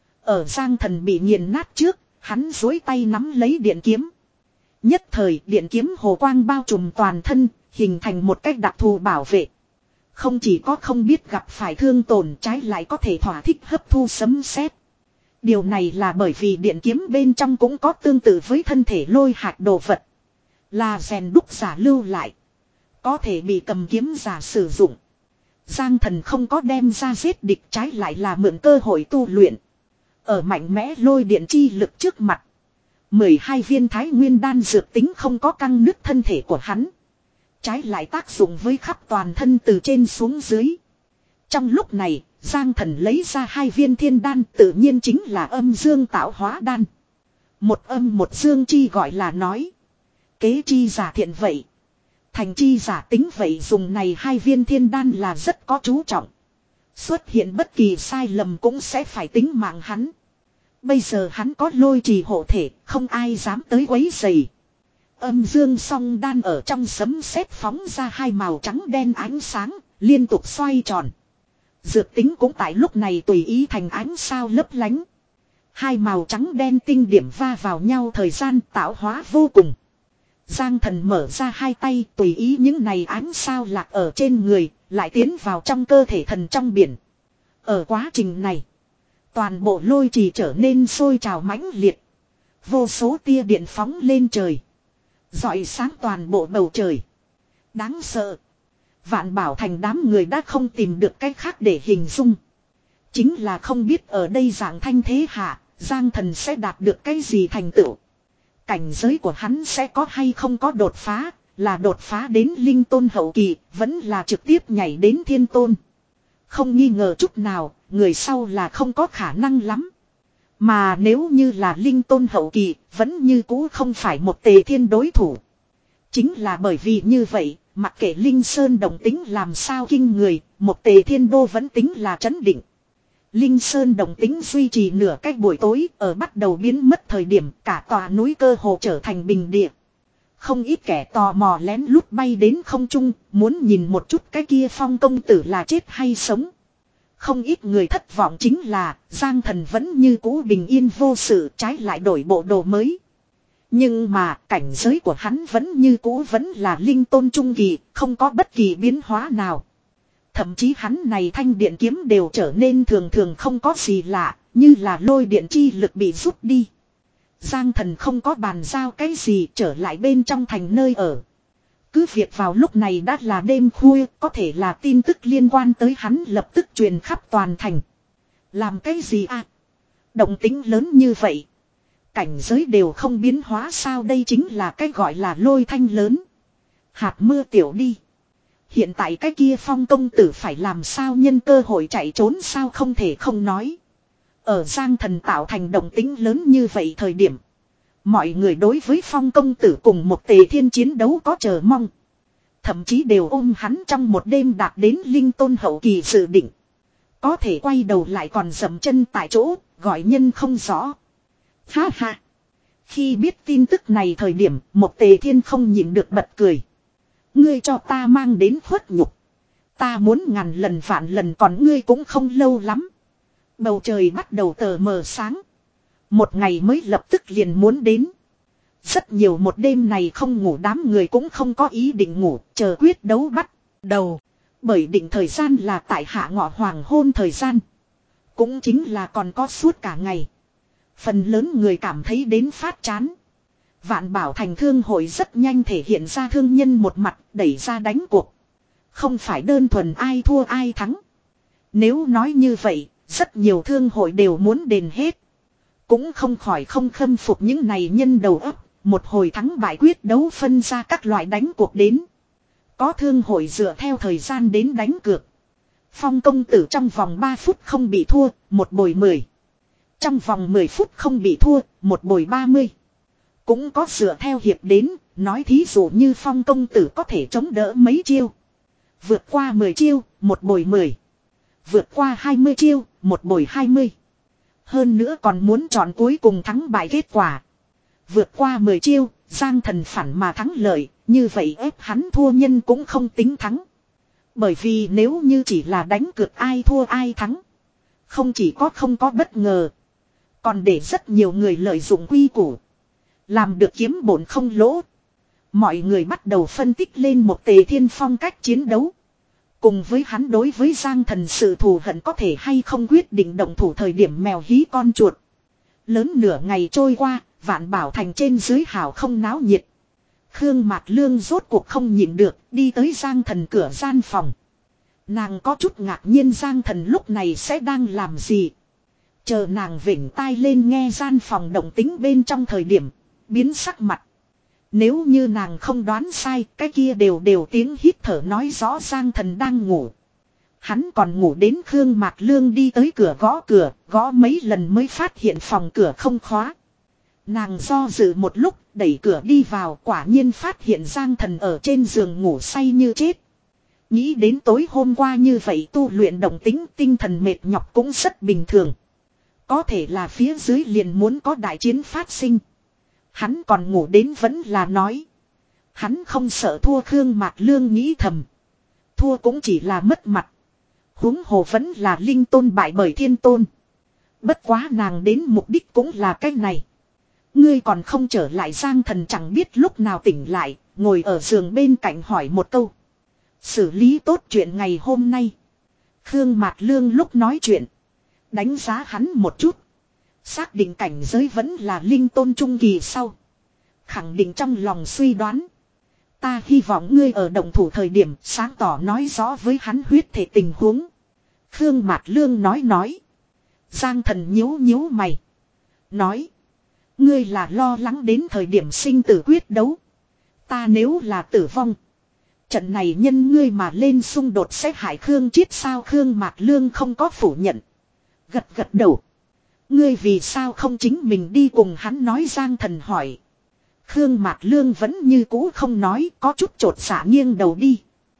Ở Giang thần bị nghiền nát trước, hắn duỗi tay nắm lấy điện kiếm. Nhất thời điện kiếm hồ quang bao trùm toàn thân, hình thành một cách đặc thù bảo vệ. Không chỉ có không biết gặp phải thương tổn, trái lại có thể thỏa thích hấp thu sấm sét. Điều này là bởi vì điện kiếm bên trong cũng có tương tự với thân thể lôi hạt đồ vật. Là rèn đúc giả lưu lại. Có thể bị cầm kiếm giả sử dụng. Giang thần không có đem ra giết địch, trái lại là mượn cơ hội tu luyện. Ở mạnh mẽ lôi điện chi lực trước mặt. mười hai viên thái nguyên đan dược tính không có căng nứt thân thể của hắn. Trái lại tác dụng với khắp toàn thân từ trên xuống dưới. Trong lúc này, Giang thần lấy ra hai viên thiên đan, tự nhiên chính là âm dương tạo hóa đan. Một âm một dương chi gọi là nói. Kế chi giả thiện vậy. Thành chi giả tính vậy, dùng này hai viên thiên đan là rất có chú trọng. Xuất hiện bất kỳ sai lầm cũng sẽ phải tính mạng hắn. Bây giờ hắn có lôi trì hộ thể, không ai dám tới quấy rầy. Âm dương song đan ở trong sấm sét phóng ra hai màu trắng đen ánh sáng, liên tục xoay tròn. Dược tính cũng tại lúc này tùy ý thành ánh sao lấp lánh. Hai màu trắng đen tinh điểm va vào nhau, thời gian tạo hóa vô cùng. Giang thần mở ra hai tay, tùy ý những này ánh sao lạc ở trên người, lại tiến vào trong cơ thể thần trong biển. Ở quá trình này, toàn bộ lôi trì trở nên sôi trào mãnh liệt. Vô số tia điện phóng lên trời. Rọi sáng toàn bộ bầu trời. Đáng sợ. Vạn Bảo Thành đám người đã không tìm được cách khác để hình dung. Chính là không biết ở đây dạng thanh thế hạ, Giang thần sẽ đạt được cái gì thành tựu. Cảnh giới của hắn sẽ có hay không có đột phá, là đột phá đến linh tôn hậu kỳ, vẫn là trực tiếp nhảy đến thiên tôn. Không nghi ngờ chút nào, người sau là không có khả năng lắm. Mà nếu như là linh tôn hậu kỳ, vẫn như cũ không phải một tề thiên đối thủ. Chính là bởi vì như vậy, mặc kệ Linh Sơn động tính làm sao kinh người, một tề thiên đô vẫn tính là trấn định. Linh Sơn động tính duy trì nửa cách buổi tối, ở bắt đầu biến mất thời điểm cả tòa núi cơ hồ trở thành bình địa. Không ít kẻ tò mò lén lút bay đến không trung, muốn nhìn một chút cái kia Phong công tử là chết hay sống. Không ít người thất vọng chính là Giang thần vẫn như cũ bình yên vô sự, trái lại đổi bộ đồ mới. Nhưng mà cảnh giới của hắn vẫn như cũ vẫn là linh tôn trung kỳ, không có bất kỳ biến hóa nào. Thậm chí hắn này thanh điện kiếm đều trở nên thường thường không có gì lạ, như là lôi điện chi lực bị rút đi. Giang thần không có bàn giao cái gì, trở lại bên trong thành nơi ở. Cứ việc vào lúc này đã là đêm khuya, có thể là tin tức liên quan tới hắn lập tức truyền khắp toàn thành. Làm cái gì à? Động tính lớn như vậy. Cảnh giới đều không biến hóa sao, đây chính là cái gọi là lôi thanh lớn. Hạt mưa tiểu đi. Hiện tại cái kia Phong công tử phải làm sao, nhân cơ hội chạy trốn sao, không thể không nói. Ở Giang thần tạo thành động tính lớn như vậy thời điểm, mọi người đối với Phong công tử cùng một tề thiên chiến đấu có chờ mong. Thậm chí đều ôm hắn trong một đêm đạt đến linh tôn hậu kỳ dự định. Có thể quay đầu lại còn dậm chân tại chỗ, gọi nhân không rõ. Ha ha. Khi biết tin tức này thời điểm, một tề thiên không nhịn được bật cười. Ngươi cho ta mang đến khuất nhục. Ta muốn ngàn lần vạn lần, còn ngươi cũng không lâu lắm. Bầu trời bắt đầu tờ mờ sáng. Một ngày mới lập tức liền muốn đến. Rất nhiều một đêm này không ngủ đám người cũng không có ý định ngủ, chờ quyết đấu bắt đầu. Bởi định thời gian là tại hạ ngọ hoàng hôn thời gian. Cũng chính là còn có suốt cả ngày. Phần lớn người cảm thấy đến phát chán. Vạn Bảo Thành thương hội rất nhanh thể hiện ra thương nhân một mặt, đẩy ra đánh cuộc. Không phải đơn thuần ai thua ai thắng. Nếu nói như vậy, rất nhiều thương hội đều muốn đền hết. Cũng không khỏi không khâm phục những này nhân đầu óc, một hồi thắng bại quyết đấu phân ra các loại đánh cuộc đến. Có thương hội dựa theo thời gian đến đánh cược. Phong công tử trong vòng ba phút không bị thua, một bồi mười. Trong vòng mười phút không bị thua, một bồi ba mươi. Cũng có dựa theo hiệp đến, nói thí dụ như Phong công tử có thể chống đỡ mấy chiêu. Vượt qua mười chiêu, một bồi mười. Vượt qua hai mươi chiêu, một bồi hai mươi. Hơn nữa còn muốn chọn cuối cùng thắng bại kết quả. Vượt qua mười chiêu, Giang Thần phản mà thắng lợi, như vậy ép hắn thua nhân cũng không tính thắng. Bởi vì nếu như chỉ là đánh cược ai thua ai thắng, không chỉ có không có bất ngờ, còn để rất nhiều người lợi dụng quy củ, làm được kiếm bổn không lỗ. Mọi người bắt đầu phân tích lên một Tề Thiên phong cách chiến đấu. Cùng với hắn đối với Giang Thần sự thù hận có thể hay không quyết định động thủ thời điểm mèo hí con chuột. Lớn nửa ngày trôi qua, Vạn Bảo Thành trên dưới hào không náo nhiệt. Khương Mạt Lương rốt cuộc không nhịn được, đi tới Giang Thần cửa gian phòng. Nàng có chút ngạc nhiên Giang Thần lúc này sẽ đang làm gì. Chờ nàng vểnh tai lên nghe gian phòng động tính bên trong thời điểm, biến sắc mặt. Nếu như nàng không đoán sai, cái kia đều đều tiếng hít thở nói rõ Giang Thần đang ngủ. Hắn còn ngủ đến Khương Mạt Lương đi tới cửa gõ cửa, gõ mấy lần mới phát hiện phòng cửa không khóa. Nàng do dự một lúc, đẩy cửa đi vào, quả nhiên phát hiện Giang Thần ở trên giường ngủ say như chết. Nghĩ đến tối hôm qua như vậy tu luyện động tính, tinh thần mệt nhọc cũng rất bình thường. Có thể là phía dưới liền muốn có đại chiến phát sinh. Hắn còn ngủ đến vẫn là nói. Hắn không sợ thua. Khương Mạt Lương nghĩ thầm. Thua cũng chỉ là mất mặt. Huống hồ vẫn là linh tôn bại bởi thiên tôn. Bất quá nàng đến mục đích cũng là cái này. Ngươi còn không trở lại. Giang Thần chẳng biết lúc nào tỉnh lại, ngồi ở giường bên cạnh hỏi một câu. Xử lý tốt chuyện ngày hôm nay. Khương Mạt Lương lúc nói chuyện, đánh giá hắn một chút. Xác định cảnh giới vẫn là linh tôn trung kỳ sau, khẳng định trong lòng suy đoán. Ta hy vọng ngươi ở động thủ thời điểm sáng tỏ nói rõ với hắn huyết thể tình huống. Khương Mạt Lương nói nói. Giang Thần nhíu nhíu mày, nói. Ngươi là lo lắng đến thời điểm sinh tử quyết đấu. Ta nếu là tử vong, trận này nhân ngươi mà lên xung đột sẽ hại Khương Chiết sao? Khương Mạt Lương không có phủ nhận, gật gật đầu. Ngươi vì sao không chính mình đi cùng hắn nói? Giang Thần hỏi. Khương Mạt Lương vẫn như cũ không nói, có chút chột dạ nghiêng đầu đi.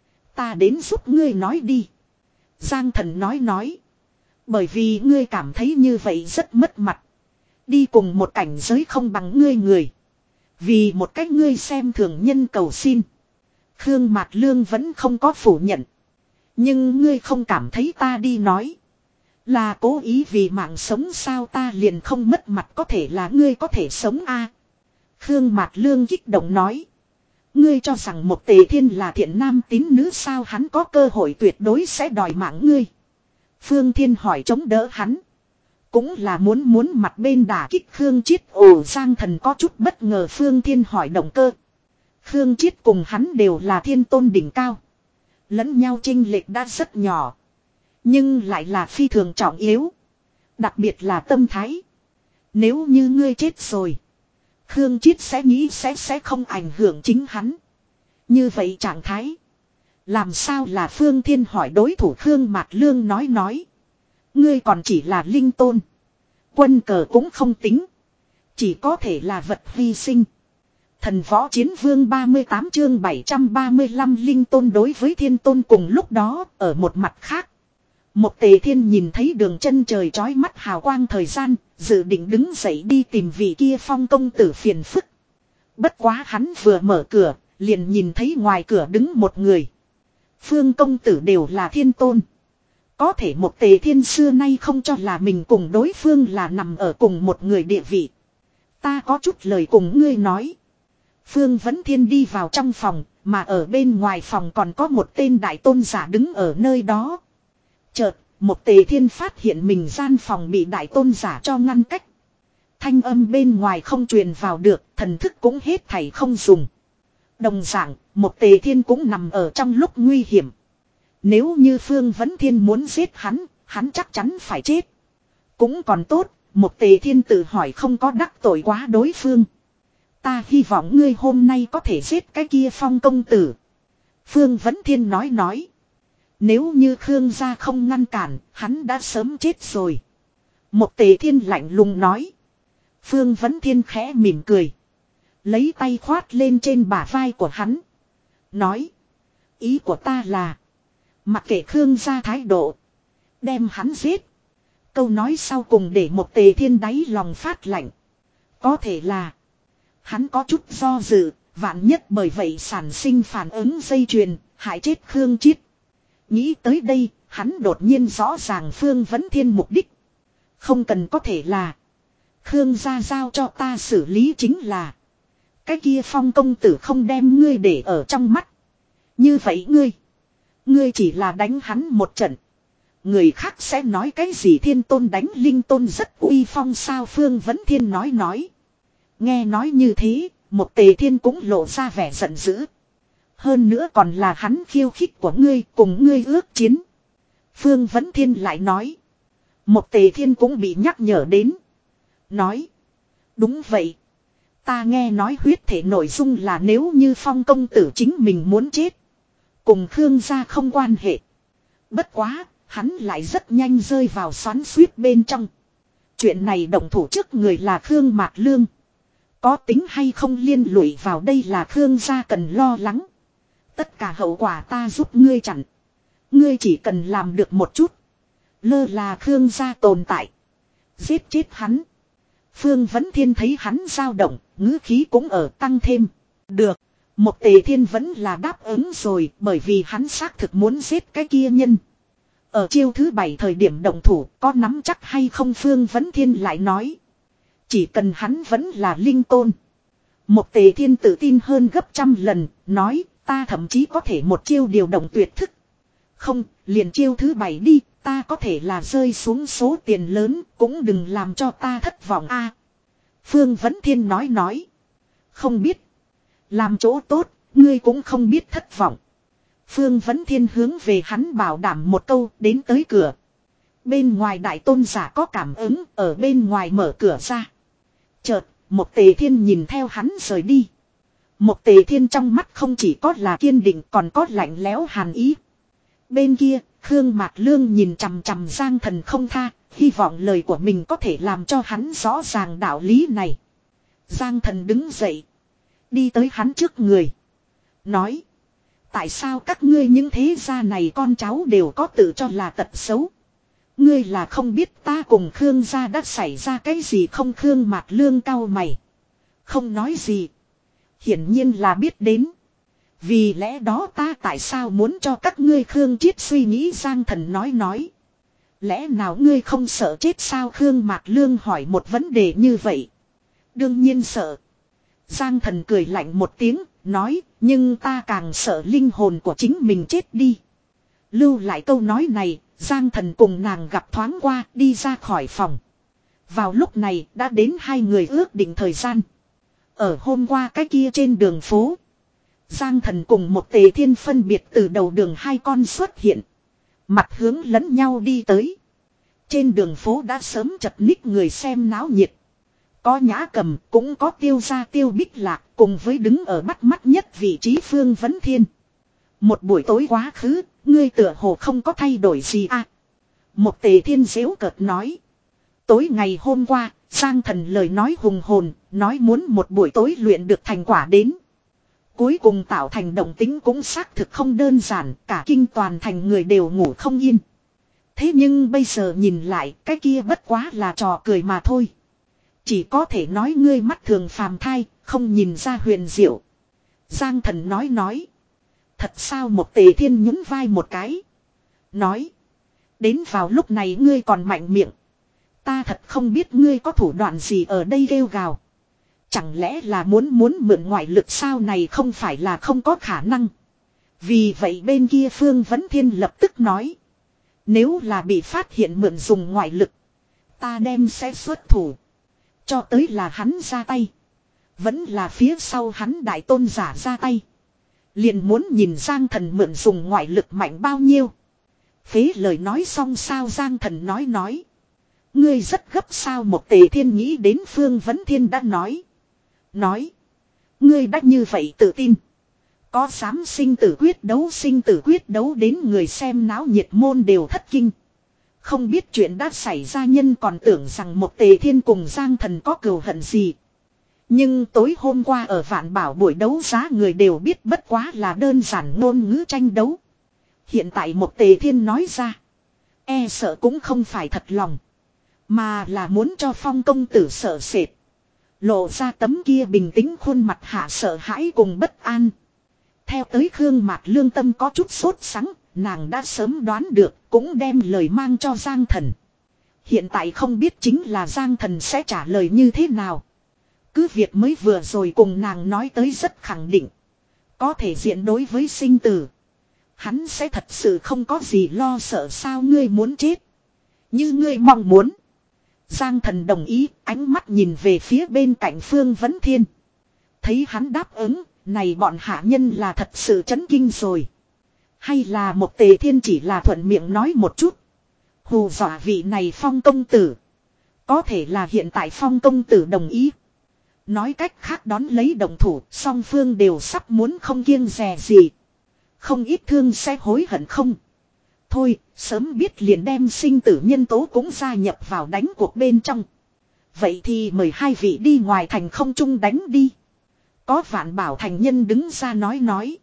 Ta đến giúp ngươi nói đi. Giang Thần nói nói. Bởi vì ngươi cảm thấy như vậy rất mất mặt. Đi cùng một cảnh giới không bằng ngươi người, vì một cách ngươi xem thường nhân cầu xin. Khương Mạt Lương vẫn không có phủ nhận. Nhưng ngươi không cảm thấy ta đi nói là cố ý vì mạng sống sao? Ta liền không mất mặt, có thể là ngươi có thể sống a. Khương Mạt Lương kích động nói. Ngươi cho rằng một Tề Thiên là thiện nam tín nữ sao? Hắn có cơ hội tuyệt đối sẽ đòi mạng ngươi. Phương Thiên hỏi chống đỡ hắn, cũng là muốn muốn mặt bên đả kích Khương Chiết. Ồ, Giang Thần có chút bất ngờ. Phương Thiên hỏi động cơ. Khương Chiết cùng hắn đều là thiên tôn đỉnh cao, lẫn nhau chênh lệch đã rất nhỏ, nhưng lại là phi thường trọng yếu. Đặc biệt là tâm thái. Nếu như ngươi chết rồi, Khương Chiết sẽ nghĩ sẽ sẽ không ảnh hưởng chính hắn. Như vậy trạng thái làm sao là Phương Thiên hỏi đối thủ? Khương Mạt Lương nói nói. Ngươi còn chỉ là linh tôn, quân cờ cũng không tính, chỉ có thể là vật hy sinh. Thần võ chiến vương ba mươi tám chương bảy trăm ba mươi lăm linh tôn đối với thiên tôn. Cùng lúc đó, ở một mặt khác, một Tề Thiên nhìn thấy đường chân trời chói mắt hào quang thời gian, dự định đứng dậy đi tìm vị kia Phong công tử phiền phức. Bất quá hắn vừa mở cửa, liền nhìn thấy ngoài cửa đứng một người. Phương công tử đều là thiên tôn, có thể một Tề Thiên xưa nay không cho là mình cùng đối phương là nằm ở cùng một người địa vị. Ta có chút lời cùng ngươi nói. Phương Vấn Thiên đi vào trong phòng, mà ở bên ngoài phòng còn có một tên đại tôn giả đứng ở nơi đó. Chợt, một Tề Thiên phát hiện mình gian phòng bị đại tôn giả cho ngăn cách. Thanh âm bên ngoài không truyền vào được, thần thức cũng hết thảy không dùng. Đồng dạng, một Tề Thiên cũng nằm ở trong lúc nguy hiểm. Nếu như Phương Vấn Thiên muốn giết hắn, hắn chắc chắn phải chết. Cũng còn tốt, một Tề Thiên tự hỏi không có đắc tội quá đối phương. Ta hy vọng ngươi hôm nay có thể giết cái kia Phong công tử. Phương Vấn Thiên nói nói. Nếu như Khương gia không ngăn cản, hắn đã sớm chết rồi. Một Tề Thiên lạnh lùng nói. Phương Vấn Thiên khẽ mỉm cười. Lấy tay khoát lên trên bả vai của hắn. Nói. Ý của ta là. Mặc kệ Khương gia thái độ. Đem hắn giết. Câu nói sau cùng để một Tề Thiên đáy lòng phát lạnh. Có thể là. Hắn có chút do dự. Vạn nhất bởi vậy sản sinh phản ứng dây chuyền. Hại chết Khương Chiết. Nghĩ tới đây. Hắn đột nhiên rõ ràng Phương Vấn Thiên mục đích. Không cần có thể là. Khương gia giao cho ta xử lý chính là. Cái kia Phong công tử không đem ngươi để ở trong mắt. Như vậy ngươi. Ngươi chỉ là đánh hắn một trận. Người khác sẽ nói cái gì thiên tôn đánh linh tôn rất uy phong sao Phương Vấn Thiên nói nói. Nghe nói như thế, một Tề Thiên cũng lộ ra vẻ giận dữ. Hơn nữa còn là hắn khiêu khích của ngươi cùng ngươi ước chiến. Phương Vấn Thiên lại nói. Một Tề Thiên cũng bị nhắc nhở đến. Nói. Đúng vậy. Ta nghe nói huyết thể nội dung là nếu như Phong công tử chính mình muốn chết. Cùng Khương gia không quan hệ. Bất quá, hắn lại rất nhanh rơi vào xoắn xuýt bên trong. Chuyện này động thủ trước người là Khương Mạc Lương. Có tính hay không liên lụy vào đây là Khương gia cần lo lắng. Tất cả hậu quả ta giúp ngươi chặn. Ngươi chỉ cần làm được một chút. Lơ là Khương gia tồn tại. Giết chết hắn. Phương Vấn Thiên thấy hắn dao động, ngữ khí cũng ở tăng thêm. Được. Một Tề Thiên vẫn là đáp ứng rồi bởi vì hắn xác thực muốn giết cái kia nhân. Ở chiêu thứ bảy thời điểm động thủ có nắm chắc hay không Phương Vấn Thiên lại nói. Chỉ cần hắn vẫn là linh tôn. Một Tề Thiên tự tin hơn gấp trăm lần, nói ta thậm chí có thể một chiêu điều động tuyệt thức. Không, liền chiêu thứ bảy đi, ta có thể là rơi xuống số tiền lớn, cũng đừng làm cho ta thất vọng a. Phương Vấn Thiên nói nói. Không biết. Làm chỗ tốt, ngươi cũng không biết thất vọng. Phương Vấn Thiên hướng về hắn bảo đảm một câu đến tới cửa. Bên ngoài đại tôn giả có cảm ứng ở bên ngoài mở cửa ra. Chợt, một Tề Thiên nhìn theo hắn rời đi. Một Tề Thiên trong mắt không chỉ có là kiên định còn có lạnh lẽo hàn ý. Bên kia, Khương Mạc Lương nhìn chằm chằm Giang Thần không tha, hy vọng lời của mình có thể làm cho hắn rõ ràng đạo lý này. Giang Thần đứng dậy. Đi tới hắn trước người. Nói. Tại sao các ngươi những thế gia này con cháu đều có tự cho là tật xấu. Ngươi là không biết ta cùng Khương gia đã xảy ra cái gì không Khương Mạc Lương cau mày. Không nói gì. Hiển nhiên là biết đến. Vì lẽ đó ta tại sao muốn cho các ngươi Khương Chiết suy nghĩ Giang Thần nói nói. Lẽ nào ngươi không sợ chết sao Khương Mạc Lương hỏi một vấn đề như vậy. Đương nhiên sợ. Giang Thần cười lạnh một tiếng, nói, nhưng ta càng sợ linh hồn của chính mình chết đi. Lưu lại câu nói này, Giang Thần cùng nàng gặp thoáng qua, đi ra khỏi phòng. Vào lúc này, đã đến hai người ước định thời gian. Ở hôm qua cái kia trên đường phố. Giang Thần cùng một Tề Thiên phân biệt từ đầu đường hai con xuất hiện. Mặt hướng lẫn nhau đi tới. Trên đường phố đã sớm chật ních người xem náo nhiệt. Có Nhã Cầm, cũng có Tiêu Gia Tiêu Bích Lạc, cùng với đứng ở bắt mắt nhất vị trí Phương Vấn Thiên. Một buổi tối quá khứ, ngươi tựa hồ không có thay đổi gì à. Một Tề Thiên giễu cợt nói. Tối ngày hôm qua, Giang Thần lời nói hùng hồn, nói muốn một buổi tối luyện được thành quả đến. Cuối cùng tạo thành động tính cũng xác thực không đơn giản, cả kinh toàn thành người đều ngủ không yên. Thế nhưng bây giờ nhìn lại, cái kia bất quá là trò cười mà thôi. Chỉ có thể nói ngươi mắt thường phàm thai, không nhìn ra huyền diệu. Giang Thần nói nói. Thật sao một Tề Thiên nhún vai một cái. Nói. Đến vào lúc này ngươi còn mạnh miệng. Ta thật không biết ngươi có thủ đoạn gì ở đây kêu gào. Chẳng lẽ là muốn muốn mượn ngoại lực sao này không phải là không có khả năng. Vì vậy bên kia Phương Vấn Thiên lập tức nói. Nếu là bị phát hiện mượn dùng ngoại lực. Ta đem sẽ xuất thủ. Cho tới là hắn ra tay. Vẫn là phía sau hắn đại tôn giả ra tay. Liền muốn nhìn Giang Thần mượn dùng ngoại lực mạnh bao nhiêu. Phế lời nói xong sao Giang Thần nói nói. Ngươi rất gấp sao, một Tề Thiên nghĩ đến Phương Vấn Thiên đã nói. Nói. Ngươi đã như vậy tự tin. Có dám sinh tử quyết đấu, sinh tử quyết đấu đến người xem náo nhiệt môn đều thất kinh. Không biết chuyện đã xảy ra, nhân còn tưởng rằng một Tề Thiên cùng Giang Thần có cừu hận gì. Nhưng tối hôm qua ở Vạn Bảo buổi đấu giá người đều biết bất quá là đơn giản ngôn ngữ tranh đấu. Hiện tại một Tề Thiên nói ra. E sợ cũng không phải thật lòng. Mà là muốn cho Phong công tử sợ sệt. Lộ ra tấm kia bình tĩnh khuôn mặt hạ sợ hãi cùng bất an. Theo tới Khương Mạc Lương tâm có chút sốt sắng. Nàng đã sớm đoán được, cũng đem lời mang cho Giang Thần. Hiện tại không biết chính là Giang Thần sẽ trả lời như thế nào. Cứ việc mới vừa rồi cùng nàng nói tới rất khẳng định. Có thể diện đối với sinh tử. Hắn sẽ thật sự không có gì lo sợ sao, ngươi muốn chết. Như ngươi mong muốn. Giang Thần đồng ý, ánh mắt nhìn về phía bên cạnh Phương Vấn Thiên. Thấy hắn đáp ứng, này bọn hạ nhân là thật sự chấn kinh rồi. Hay là một Tề Thiên chỉ là thuận miệng nói một chút. Hù dọa vị này Phong công tử. Có thể là hiện tại Phong công tử đồng ý. Nói cách khác đón lấy động thủ, song phương đều sắp muốn không kiêng dè gì. Không ít thương sẽ hối hận không. Thôi, sớm biết liền đem sinh tử nhân tố cũng gia nhập vào đánh cuộc bên trong. Vậy thì mời hai vị đi ngoài thành không trung đánh đi. Có Vạn Bảo thành nhân đứng ra nói nói.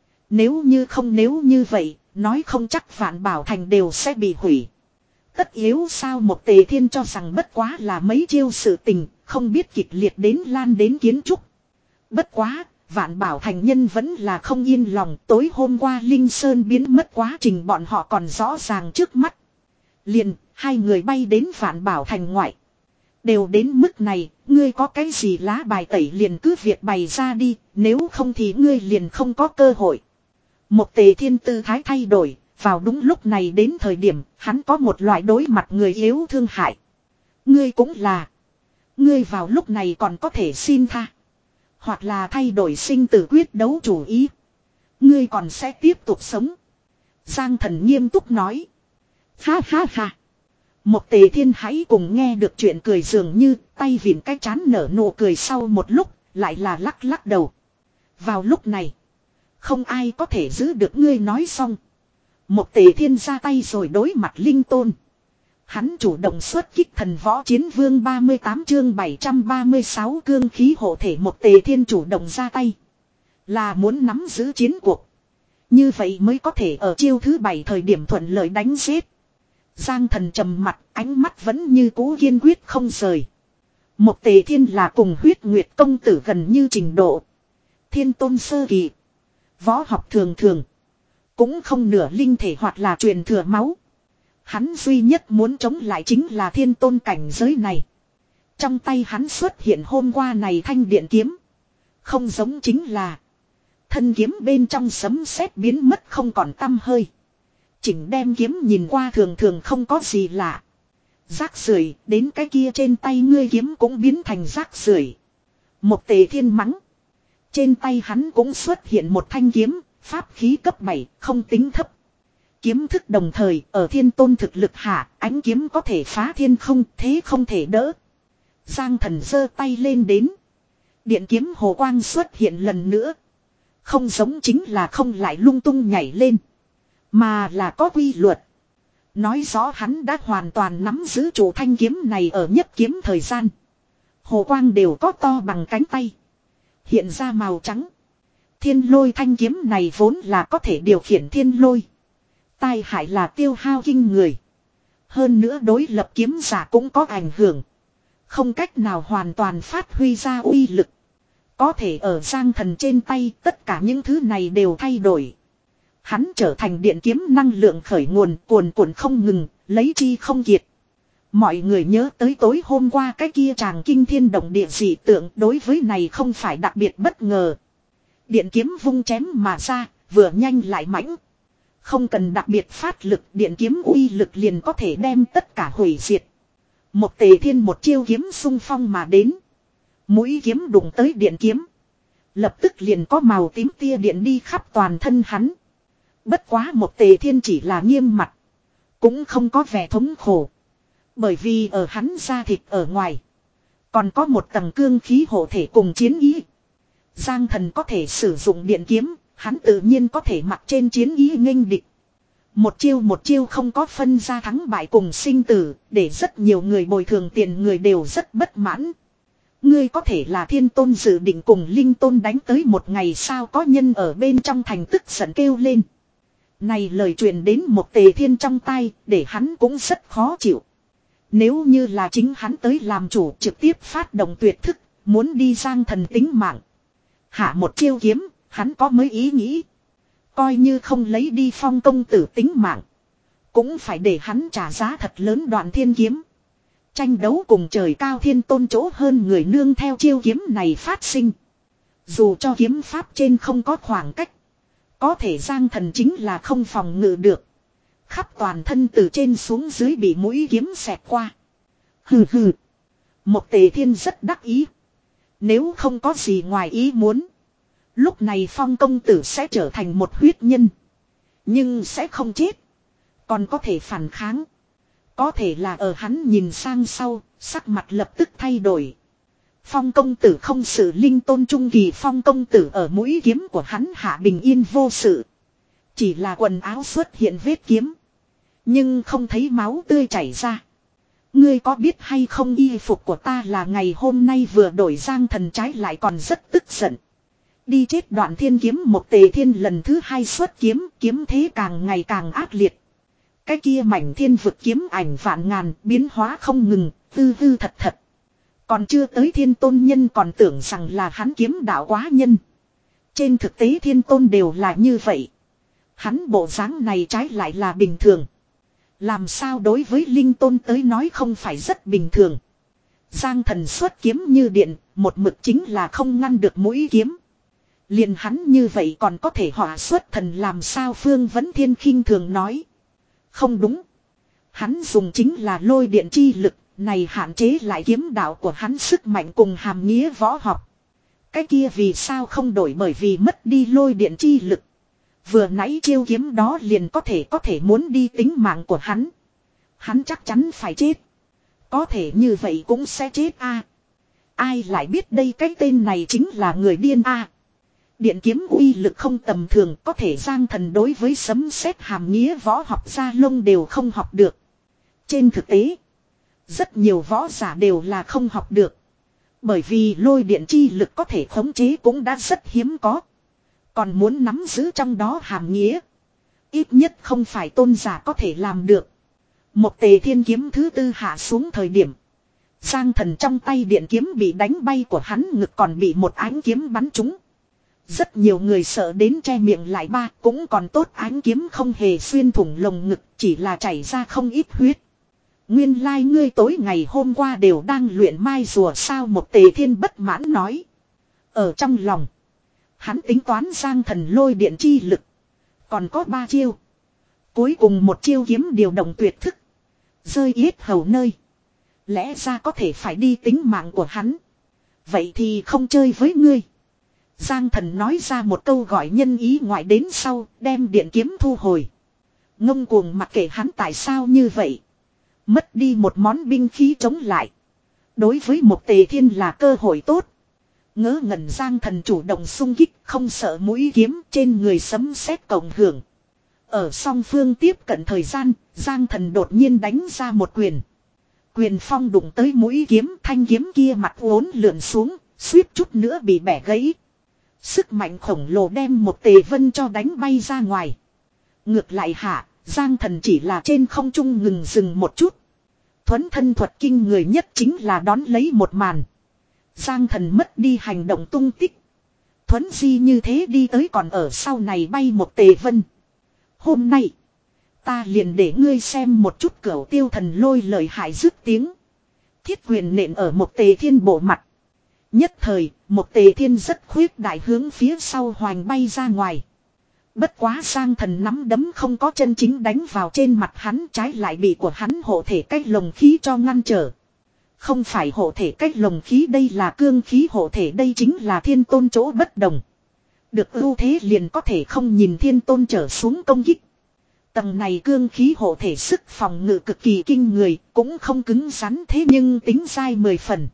Nếu như không nếu như vậy, nói không chắc Vạn Bảo thành đều sẽ bị hủy. Tất yếu sao, một Tề Thiên cho rằng bất quá là mấy chiêu sự tình, không biết kịch liệt đến lan đến kiến trúc. Bất quá, Vạn Bảo thành nhân vẫn là không yên lòng, tối hôm qua Linh Sơn biến mất quá trình bọn họ còn rõ ràng trước mắt. Liền, hai người bay đến Vạn Bảo thành ngoại. Đều đến mức này, ngươi có cái gì lá bài tẩy liền cứ việc bày ra đi, nếu không thì ngươi liền không có cơ hội. Một Tề Thiên tư thái thay đổi, vào đúng lúc này đến thời điểm, hắn có một loại đối mặt người yếu thương hại. Ngươi cũng là. Ngươi vào lúc này còn có thể xin tha. Hoặc là thay đổi sinh tử quyết đấu chủ ý. Ngươi còn sẽ tiếp tục sống. Giang Thần nghiêm túc nói. Ha ha ha. Một Tề Thiên hãy cùng nghe được chuyện cười dường như tay vịn cái chán nở nụ cười, sau một lúc lại là lắc lắc đầu. Vào lúc này không ai có thể giữ được ngươi nói xong. Một Tề Thiên ra tay rồi đối mặt Linh Tôn. Hắn chủ động xuất kích thần võ chiến vương ba mươi tám chương bảy trăm ba mươi sáu cương khí hộ thể. Một Tề Thiên chủ động ra tay. Là muốn nắm giữ chiến cuộc. Như vậy mới có thể ở chiêu thứ bảy thời điểm thuận lợi đánh giết. Giang Thần trầm mặt, ánh mắt vẫn như cũ kiên quyết không rời. Một Tề Thiên là cùng Huyết Nguyệt công tử gần như trình độ. Thiên tôn sơ kỳ. Võ học thường thường. Cũng không nửa linh thể hoặc là truyền thừa máu. Hắn duy nhất muốn chống lại chính là thiên tôn cảnh giới này. Trong tay hắn xuất hiện hôm qua này thanh điện kiếm. Không giống chính là thân kiếm bên trong sấm sét biến mất không còn tăm hơi. Chỉnh đem kiếm nhìn qua thường thường không có gì lạ. Rác rưởi, đến cái kia trên tay ngươi kiếm cũng biến thành rác rưởi. Một Tề Thiên mắng. Trên tay hắn cũng xuất hiện một thanh kiếm, pháp khí cấp bảy, không tính thấp. Kiếm thức đồng thời, ở thiên tôn thực lực hạ, ánh kiếm có thể phá thiên không, thế không thể đỡ. Giang Thần giơ tay lên đến. Điện kiếm hồ quang xuất hiện lần nữa. Không giống chính là không lại lung tung nhảy lên. Mà là có quy luật. Nói rõ hắn đã hoàn toàn nắm giữ chủ thanh kiếm này ở nhất kiếm thời gian. Hồ quang đều có to bằng cánh tay. Hiện ra màu trắng. Thiên lôi thanh kiếm này vốn là có thể điều khiển thiên lôi. Tai hại là tiêu hao kinh người. Hơn nữa đối lập kiếm giả cũng có ảnh hưởng. Không cách nào hoàn toàn phát huy ra uy lực. Có thể ở Giang Thần trên tay tất cả những thứ này đều thay đổi. Hắn trở thành điện kiếm năng lượng khởi nguồn cuồn cuộn không ngừng, lấy chi không kiệt. Mọi người nhớ tới tối hôm qua cái kia chàng kinh thiên động địa dị tượng, đối với này không phải đặc biệt bất ngờ. Điện kiếm vung chém mà ra, vừa nhanh lại mãnh. Không cần đặc biệt phát lực, điện kiếm uy lực liền có thể đem tất cả hủy diệt. Một Tề Thiên một chiêu kiếm xung phong mà đến. Mũi kiếm đụng tới điện kiếm. Lập tức liền có màu tím tia điện đi khắp toàn thân hắn. Bất quá một Tề Thiên chỉ là nghiêm mặt. Cũng không có vẻ thống khổ. Bởi vì ở hắn da thịt ở ngoài. Còn có một tầng cương khí hộ thể cùng chiến ý. Giang thần có thể sử dụng điện kiếm. Hắn tự nhiên có thể mặc trên chiến ý nghênh địch. Một chiêu một chiêu không có phân ra thắng bại cùng sinh tử. Để rất nhiều người bồi thường tiền người đều rất bất mãn. Ngươi có thể là thiên tôn dự định cùng linh tôn đánh tới một ngày sao có nhân ở bên trong thành tức giận kêu lên. Này lời truyền đến một tề thiên trong tay để hắn cũng rất khó chịu. Nếu như là chính hắn tới làm chủ trực tiếp phát động tuyệt thức, muốn đi Giang thần tính mạng. Hạ một chiêu kiếm, hắn có mấy ý nghĩ. Coi như không lấy đi Phong công tử tính mạng. Cũng phải để hắn trả giá thật lớn đoạn thiên kiếm. Tranh đấu cùng trời cao thiên tôn chỗ hơn người nương theo chiêu kiếm này phát sinh. Dù cho kiếm pháp trên không có khoảng cách. Có thể Giang thần chính là không phòng ngự được. Khắp toàn thân từ trên xuống dưới bị mũi kiếm xẹt qua. Hừ hừ. Một tề thiên rất đắc ý. Nếu không có gì ngoài ý muốn. Lúc này Phong công tử sẽ trở thành một huyết nhân. Nhưng sẽ không chết. Còn có thể phản kháng. Có thể là ở hắn nhìn sang sau, sắc mặt lập tức thay đổi. Phong công tử không xử linh tôn trung kỳ, Phong công tử ở mũi kiếm của hắn hạ bình yên vô sự. Chỉ là quần áo xuất hiện vết kiếm. Nhưng không thấy máu tươi chảy ra. Ngươi có biết hay không y phục của ta là ngày hôm nay vừa đổi Giang thần trái lại còn rất tức giận. Đi chết đoạn thiên kiếm một tề thiên lần thứ hai xuất kiếm, kiếm thế càng ngày càng ác liệt. Cái kia mảnh thiên vực kiếm ảnh vạn ngàn biến hóa không ngừng, tư tư thật thật. Còn chưa tới thiên tôn nhân còn tưởng rằng là hắn kiếm đạo quá nhân. Trên thực tế thiên tôn đều là như vậy. Hắn bộ dáng này trái lại là bình thường. Làm sao đối với linh tôn tới nói không phải rất bình thường. Giang thần xuất kiếm như điện, một mực chính là không ngăn được mũi kiếm. Liền hắn như vậy còn có thể hỏa xuất thần làm sao Phương Vấn Thiên khinh thường nói. Không đúng. Hắn dùng chính là lôi điện chi lực, này hạn chế lại kiếm đạo của hắn sức mạnh cùng hàm nghĩa võ học. Cái kia vì sao không đổi bởi vì mất đi lôi điện chi lực. Vừa nãy chiêu kiếm đó liền có thể có thể muốn đi tính mạng của hắn. Hắn chắc chắn phải chết. Có thể như vậy cũng sẽ chết a. À. Ai lại biết đây cái tên này chính là người điên a. À. Điện kiếm uy lực không tầm thường, có thể Giang thần đối với sấm sét hàm nghĩa võ học gia lông đều không học được. Trên thực tế, rất nhiều võ giả đều là không học được. Bởi vì lôi điện chi lực có thể khống chế cũng đã rất hiếm có. Còn muốn nắm giữ trong đó hàm nghĩa. Ít nhất không phải tôn giả có thể làm được. Một tề thiên kiếm thứ tư hạ xuống thời điểm. Giang thần trong tay điện kiếm bị đánh bay của hắn ngực còn bị một ánh kiếm bắn trúng. Rất nhiều người sợ đến che miệng lại ba cũng còn tốt ánh kiếm không hề xuyên thủng lồng ngực chỉ là chảy ra không ít huyết. Nguyên lai like ngươi tối ngày hôm qua đều đang luyện mai rùa sao một tề thiên bất mãn nói. Ở trong lòng. Hắn tính toán Giang thần lôi điện chi lực. Còn có ba chiêu. Cuối cùng một chiêu kiếm điều động tuyệt thức. Rơi yết hầu nơi. Lẽ ra có thể phải đi tính mạng của hắn. Vậy thì không chơi với ngươi. Giang thần nói ra một câu gọi nhân ý ngoại đến sau, đem điện kiếm thu hồi. Ngông cuồng mặc kệ hắn tại sao như vậy. Mất đi một món binh khí chống lại. Đối với một tề thiên là cơ hội tốt. Ngớ ngẩn Giang thần chủ động xung kích, không sợ mũi kiếm trên người sấm sét cộng hưởng. Ở song phương tiếp cận thời gian, Giang thần đột nhiên đánh ra một quyền. Quyền phong đụng tới mũi kiếm, thanh kiếm kia mặt uốn lượn xuống, suýt chút nữa bị bẻ gãy. Sức mạnh khổng lồ đem một tề vân cho đánh bay ra ngoài. Ngược lại hạ, Giang thần chỉ là trên không trung ngừng dừng một chút. Thuấn thân thuật kinh người nhất chính là đón lấy một màn. Giang thần mất đi hành động tung tích. Thuấn di như thế đi tới còn ở sau này bay một tề vân. Hôm nay, ta liền để ngươi xem một chút cửu tiêu thần lôi lời hại dứt tiếng. Thiết quyền nện ở một tề thiên bộ mặt. Nhất thời, một tề thiên rất khuyết đại hướng phía sau hoành bay ra ngoài. Bất quá Giang thần nắm đấm không có chân chính đánh vào trên mặt hắn, trái lại bị của hắn hộ thể cách lồng khí cho ngăn trở. Không phải hộ thể cách lồng khí, đây là cương khí hộ thể, đây chính là thiên tôn chỗ bất đồng. Được ưu thế liền có thể không nhìn thiên tôn trở xuống công kích. Tầng này cương khí hộ thể sức phòng ngự cực kỳ kinh người, cũng không cứng rắn thế nhưng tính dai mười phần.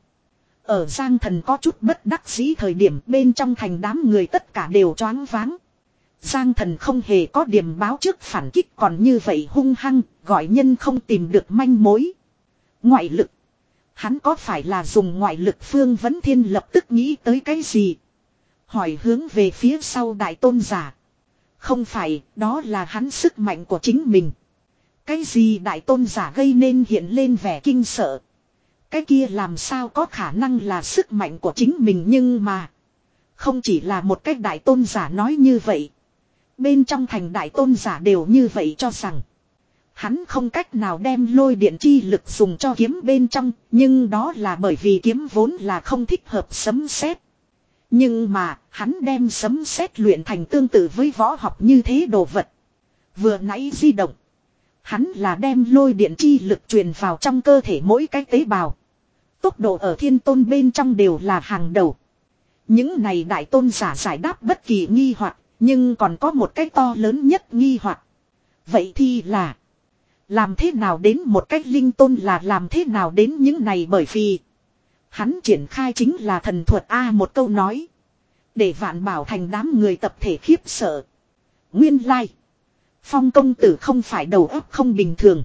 Ở Giang Thần có chút bất đắc dĩ thời điểm bên trong thành đám người tất cả đều choáng váng. Giang Thần không hề có điểm báo trước phản kích còn như vậy hung hăng, gọi nhân không tìm được manh mối. Ngoại lực. Hắn có phải là dùng ngoại lực? Phương Vấn Thiên lập tức nghĩ tới cái gì? Hỏi hướng về phía sau đại tôn giả. Không phải, đó là hắn sức mạnh của chính mình. Cái gì? Đại tôn giả gây nên hiện lên vẻ kinh sợ. Cái kia làm sao có khả năng là sức mạnh của chính mình, nhưng mà không chỉ là một cái đại tôn giả nói như vậy. Bên trong thành đại tôn giả đều như vậy cho rằng. Hắn không cách nào đem lôi điện chi lực dùng cho kiếm bên trong, nhưng đó là bởi vì kiếm vốn là không thích hợp sấm sét. Nhưng mà, hắn đem sấm sét luyện thành tương tự với võ học như thế đồ vật. Vừa nãy di động. Hắn là đem lôi điện chi lực truyền vào trong cơ thể mỗi cái tế bào. Tốc độ ở thiên tôn bên trong đều là hàng đầu. Những này đại tôn giả giải đáp bất kỳ nghi hoặc, nhưng còn có một cái to lớn nhất nghi hoặc. Vậy thì là, làm thế nào đến một cách linh tôn, là làm thế nào đến những này, bởi vì hắn triển khai chính là thần thuật A. Một câu nói để Vạn Bảo Thành đám người tập thể khiếp sợ. Nguyên lai like. Phong công tử không phải đầu óc không bình thường.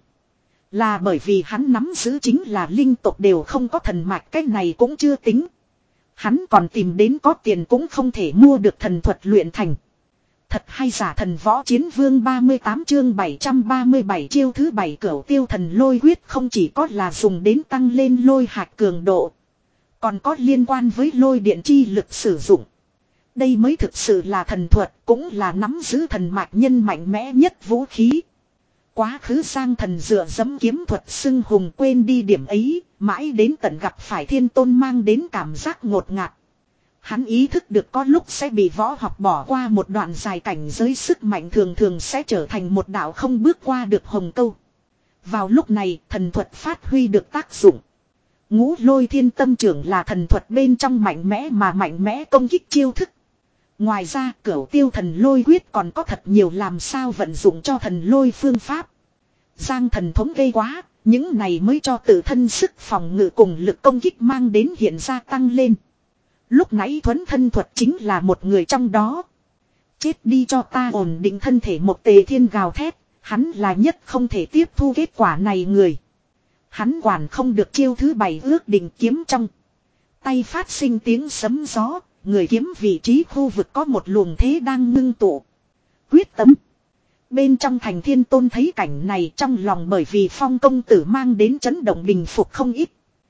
Là bởi vì hắn nắm giữ chính là linh tộc đều không có thần mạch, cái này cũng chưa tính. Hắn còn tìm đến có tiền cũng không thể mua được thần thuật luyện thành. Thật hay giả? Thần Võ Chiến Vương ba mươi tám chương bảy trăm ba mươi bảy chiêu thứ bảy Cửu Tiêu Thần Lôi Quyết không chỉ có là dùng đến tăng lên lôi hạch cường độ. Còn có liên quan với lôi điện chi lực sử dụng. Đây mới thực sự là thần thuật, cũng là nắm giữ thần mạch nhân mạnh mẽ nhất vũ khí. Quá khứ Giang Thần dựa dẫm kiếm thuật xưng hùng, quên đi điểm ấy, mãi đến tận gặp phải thiên tôn mang đến cảm giác ngột ngạt. Hắn ý thức được có lúc sẽ bị võ học bỏ qua một đoạn dài, cảnh giới sức mạnh thường thường sẽ trở thành một đạo không bước qua được hồng câu. Vào lúc này, thần thuật phát huy được tác dụng. Ngũ Lôi Thiên Tâm Trưởng là thần thuật bên trong mạnh mẽ mà mạnh mẽ công kích chiêu thức. Ngoài ra, Cửu Tiêu Thần Lôi Quyết còn có thật nhiều làm sao vận dụng cho thần lôi phương pháp. Giang Thần thống kê quá, những này mới cho tự thân sức phòng ngự cùng lực công kích mang đến hiện ra tăng lên. Lúc nãy thuấn thân thuật chính là một người trong đó. Chết đi cho ta, ổn định thân thể. Một Tề Thiên gào thét, hắn là nhất không thể tiếp thu kết quả này người. Hắn quản không được chiêu thứ bảy ước định kiếm trong tay phát sinh tiếng sấm gió, người kiếm vị trí khu vực có một luồng thế đang ngưng tụ. Quyết tâm. Bên trong thành thiên tôn thấy cảnh này, trong lòng bởi vì Phong công tử mang đến chấn động bình phục không ít.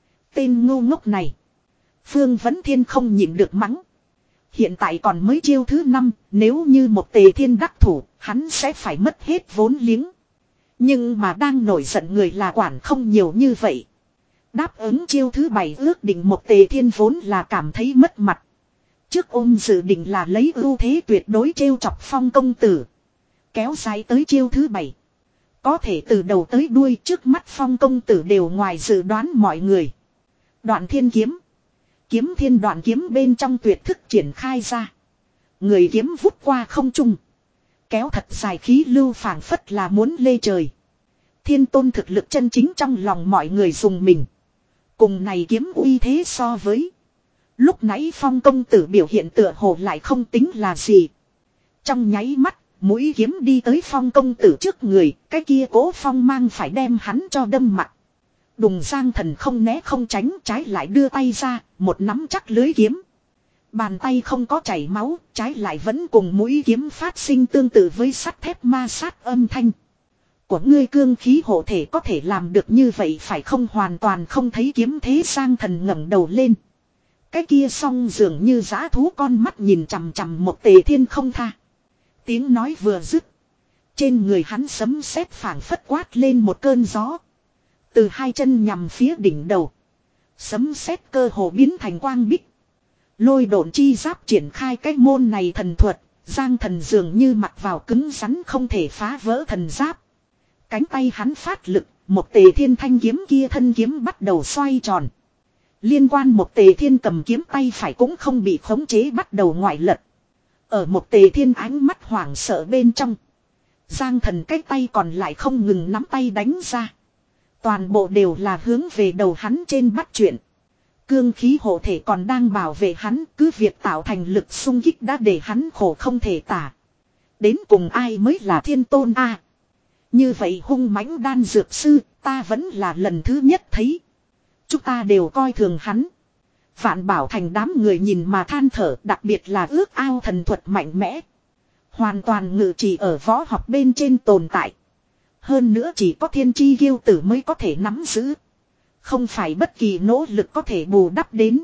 Tên ngu ngốc này. Phương Vấn Thiên không nhịn được mắng. Hiện tại còn mới chiêu thứ năm, nếu như một Tề Thiên đắc thủ, hắn sẽ phải mất hết vốn liếng. Nhưng mà đang nổi giận người là quản không nhiều như vậy. Đáp ứng chiêu thứ bảy ước định, một Tề Thiên vốn là cảm thấy mất mặt. Trước ôm dự định là lấy ưu thế tuyệt đối trêu chọc Phong công tử. Kéo dài tới chiêu thứ bảy. Có thể từ đầu tới đuôi trước mắt Phong công tử đều ngoài dự đoán mọi người. Đoạn thiên kiếm. Kiếm thiên đoạn kiếm bên trong tuyệt thức triển khai ra. Người kiếm vút qua không trung. Kéo thật dài khí lưu phảng phất là muốn lê trời. Thiên tôn thực lực chân chính trong lòng mọi người dùng mình. Cùng này kiếm uy thế so với. Lúc nãy Phong công tử biểu hiện tựa hồ lại không tính là gì. Trong nháy mắt, mũi kiếm đi tới Phong công tử trước người, cái kia Cố Phong mang phải đem hắn cho đâm mặt. Đùng. Giang Thần không né không tránh, trái lại đưa tay ra, một nắm chắc lưới kiếm. Bàn tay không có chảy máu, trái lại vẫn cùng mũi kiếm phát sinh tương tự với sắt thép ma sát âm thanh. Của ngươi cương khí hộ thể có thể làm được như vậy phải không? Hoàn toàn không thấy kiếm thế. Giang Thần ngẩng đầu lên. Cái kia song dường như dã thú con mắt nhìn chằm chằm một Tề Thiên không tha. Tiếng nói vừa dứt, trên người hắn sấm sét phảng phất quát lên một cơn gió. Từ hai chân nhằm phía đỉnh đầu, sấm sét cơ hồ biến thành quang bích. Lôi độn chi giáp triển khai cái môn này thần thuật, Giang Thần dường như mặc vào cứng rắn không thể phá vỡ thần giáp. Cánh tay hắn phát lực, một Tề Thiên thanh kiếm kia thân kiếm bắt đầu xoay tròn. Liên quan một Tề Thiên cầm kiếm tay phải cũng không bị khống chế bắt đầu ngoại lật. Ở một Tề Thiên ánh mắt hoảng sợ bên trong, Giang Thần cái tay còn lại không ngừng nắm tay đánh ra. Toàn bộ đều là hướng về đầu hắn trên bắt chuyện. Cương khí hộ thể còn đang bảo vệ hắn, cứ việc tạo thành lực xung kích đã để hắn khổ không thể tả. Đến cùng ai mới là thiên tôn a? À, như vậy hung mãnh đan dược sư, ta vẫn là lần thứ nhất thấy. Chúng ta đều coi thường hắn. Vạn Bảo Thành đám người nhìn mà than thở, đặc biệt là ước ao thần thuật mạnh mẽ. Hoàn toàn ngự trị ở võ học bên trên tồn tại. Hơn nữa chỉ có thiên chi kiêu tử mới có thể nắm giữ. Không phải bất kỳ nỗ lực có thể bù đắp đến.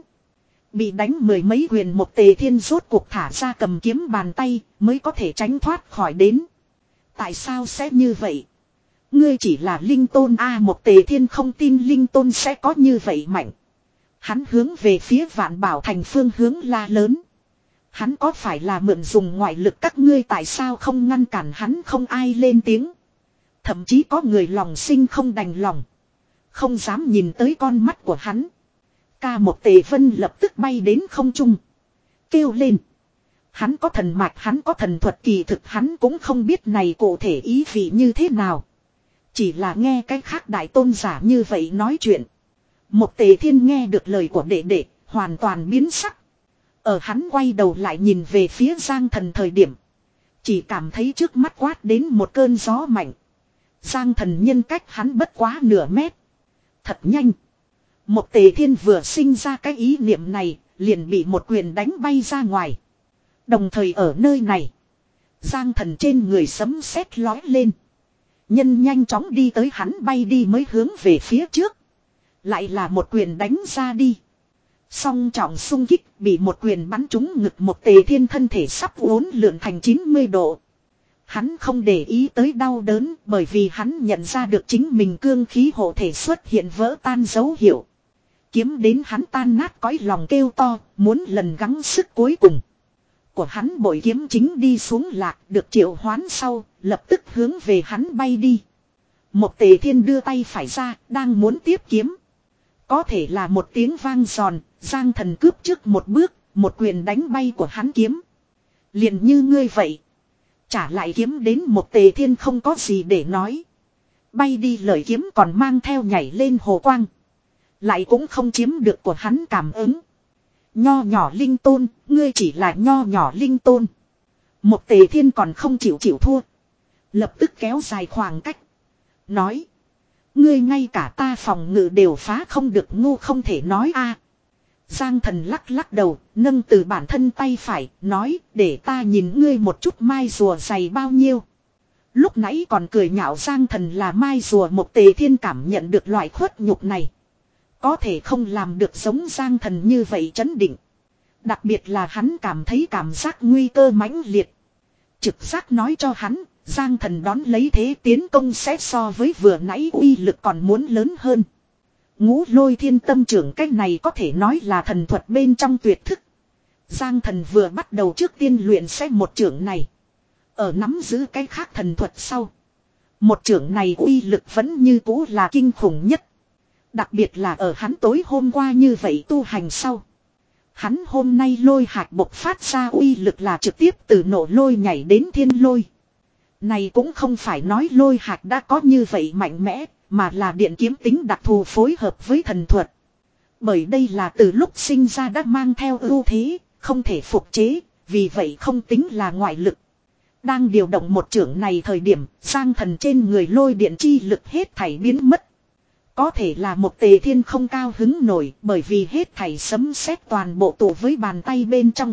Bị đánh mười mấy quyền một Tề Thiên rốt cuộc thả ra cầm kiếm bàn tay mới có thể tránh thoát khỏi đến. Tại sao sẽ như vậy? Ngươi chỉ là linh tôn a. Một Tề Thiên không tin linh tôn sẽ có như vậy mạnh. Hắn hướng về phía Vạn Bảo Thành phương hướng la lớn. Hắn có phải là mượn dùng ngoại lực các ngươi tại sao không ngăn cản hắn? Không ai lên tiếng. Thậm chí có người lòng sinh không đành lòng. Không dám nhìn tới con mắt của hắn. Ca một Tề Vân lập tức bay đến không trung. Kêu lên. Hắn có thần mạch, hắn có thần thuật, kỳ thực hắn cũng không biết này cụ thể ý vị như thế nào. Chỉ là nghe cái khác đại tôn giả như vậy nói chuyện. Một Tề Thiên nghe được lời của đệ đệ, hoàn toàn biến sắc. Ở hắn quay đầu lại nhìn về phía Giang Thần thời điểm. Chỉ cảm thấy trước mắt quát đến một cơn gió mạnh. Giang Thần nhân cách hắn bất quá nửa mét. Thật nhanh. Một Tề Thiên vừa sinh ra cái ý niệm này, liền bị một quyền đánh bay ra ngoài. Đồng thời ở nơi này, Giang Thần trên người sấm sét lói lên. Nhân nhanh chóng đi tới hắn bay đi mới hướng về phía trước. Lại là một quyền đánh ra đi. Song trọng xung kích bị một quyền bắn trúng ngực một Tề Thiên thân thể sắp uốn lượn thành chín mươi độ. Hắn không để ý tới đau đớn bởi vì hắn nhận ra được chính mình cương khí hộ thể xuất hiện vỡ tan dấu hiệu. Kiếm đến hắn tan nát cõi lòng kêu to, muốn lần gắng sức cuối cùng. Của hắn bội kiếm chính đi xuống lạc được triệu hoán sau, lập tức hướng về hắn bay đi. Một Tề Thiên đưa tay phải ra, đang muốn tiếp kiếm. Có thể là một tiếng vang giòn, Giang Thần cướp trước một bước, một quyền đánh bay của hắn kiếm. Liền như ngươi vậy. Trả lại kiếm đến một Tề Thiên không có gì để nói. Bay đi lời kiếm còn mang theo nhảy lên hồ quang. Lại cũng không chiếm được của hắn cảm ứng. Nho nhỏ linh tôn, ngươi chỉ là nho nhỏ linh tôn. Một Tề Thiên còn không chịu chịu thua. Lập tức kéo dài khoảng cách. Nói. Ngươi ngay cả ta phòng ngự đều phá không được, ngu không thể nói a. Giang Thần lắc lắc đầu, nâng từ bản thân tay phải, nói, để ta nhìn ngươi một chút mai rùa dày bao nhiêu. Lúc nãy còn cười nhạo Giang Thần là mai rùa, một Tề Thiên cảm nhận được loại khuất nhục này. Có thể không làm được giống Giang Thần như vậy trấn định. Đặc biệt là hắn cảm thấy cảm giác nguy cơ mãnh liệt. Trực giác nói cho hắn, Giang Thần đón lấy thế tiến công sẽ so với vừa nãy uy lực còn muốn lớn hơn. Ngũ Lôi Thiên Tâm trưởng cách này có thể nói là thần thuật bên trong tuyệt thức. Giang Thần vừa bắt đầu trước tiên luyện sẽ một trưởng này. Ở nắm giữ cái khác thần thuật sau. Một trưởng này uy lực vẫn như cũ là kinh khủng nhất. Đặc biệt là ở hắn tối hôm qua như vậy tu hành sau. Hắn hôm nay lôi hạt bộc phát ra uy lực là trực tiếp từ nổ lôi nhảy đến thiên lôi. Này cũng không phải nói lôi hạt đã có như vậy mạnh mẽ, mà là điện kiếm tính đặc thù phối hợp với thần thuật. Bởi đây là từ lúc sinh ra đã mang theo ưu thế, không thể phục chế, vì vậy không tính là ngoại lực. Đang điều động một trưởng này thời điểm, Giang Thần trên người lôi điện chi lực hết thảy biến mất. Có thể là một Tề Thiên không cao hứng nổi bởi vì hết thảy sấm sét toàn bộ tụ với bàn tay bên trong.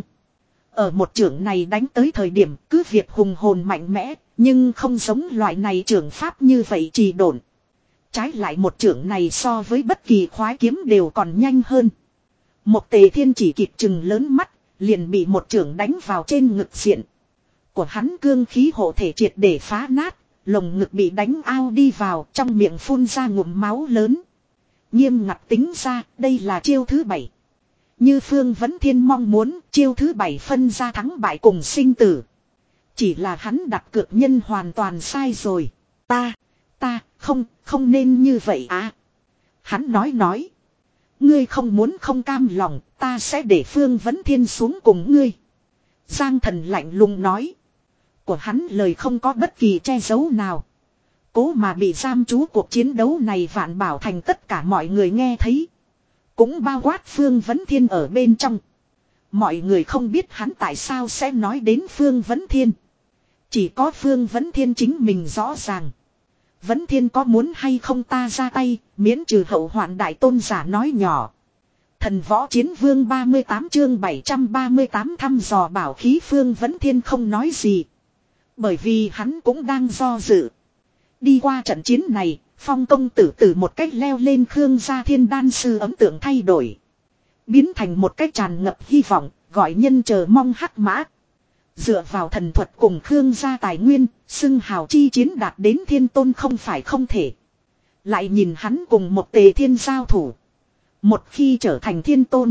Ở một trưởng này đánh tới thời điểm cứ việc hùng hồn mạnh mẽ, nhưng không giống loại này trưởng pháp như vậy trì độn. Trái lại một trưởng này so với bất kỳ khoái kiếm đều còn nhanh hơn. Một Tề Thiên chỉ kịp chừng lớn mắt, liền bị một trưởng đánh vào trên ngực diện. Của hắn cương khí hộ thể triệt để phá nát. Lồng ngực bị đánh ao đi vào, trong miệng phun ra ngụm máu lớn. Nghiêm ngặt tính ra, đây là chiêu thứ bảy. Như Phương Vấn Thiên mong muốn, chiêu thứ bảy phân ra thắng bại cùng sinh tử. Chỉ là hắn đặt cược nhân hoàn toàn sai rồi. Ta, ta, không, không nên như vậy à. Hắn nói nói. Ngươi không muốn không cam lòng, ta sẽ để Phương Vấn Thiên xuống cùng ngươi. Giang Thần lạnh lùng nói. của hắn lời không có bất kỳ che giấu nào. Cố mà bị giam trú cuộc chiến đấu này Vạn Bảo Thành tất cả mọi người nghe thấy. Cũng bao quát Phương Vấn Thiên ở bên trong. Mọi người không biết hắn tại sao sẽ nói đến Phương Vấn Thiên. Chỉ có Phương Vấn Thiên chính mình rõ ràng. Vấn Thiên có muốn hay không ta ra tay, miễn trừ hậu hoạn đại tôn giả nói nhỏ. Thần võ chiến vương ba mươi tám chương bảy trăm ba mươi tám thăm dò bảo khí Phương Vấn Thiên không nói gì. Bởi vì hắn cũng đang do dự. Đi qua trận chiến này, Phong công tử từ một cách leo lên Khương gia thiên đan sư ấn tượng thay đổi. Biến thành một cách tràn ngập hy vọng, gọi nhân chờ mong hắc mã. Dựa vào thần thuật cùng Khương gia tài nguyên, xưng hào chi chiến đạt đến thiên tôn không phải không thể. Lại nhìn hắn cùng một Tề Thiên giao thủ. Một khi trở thành thiên tôn,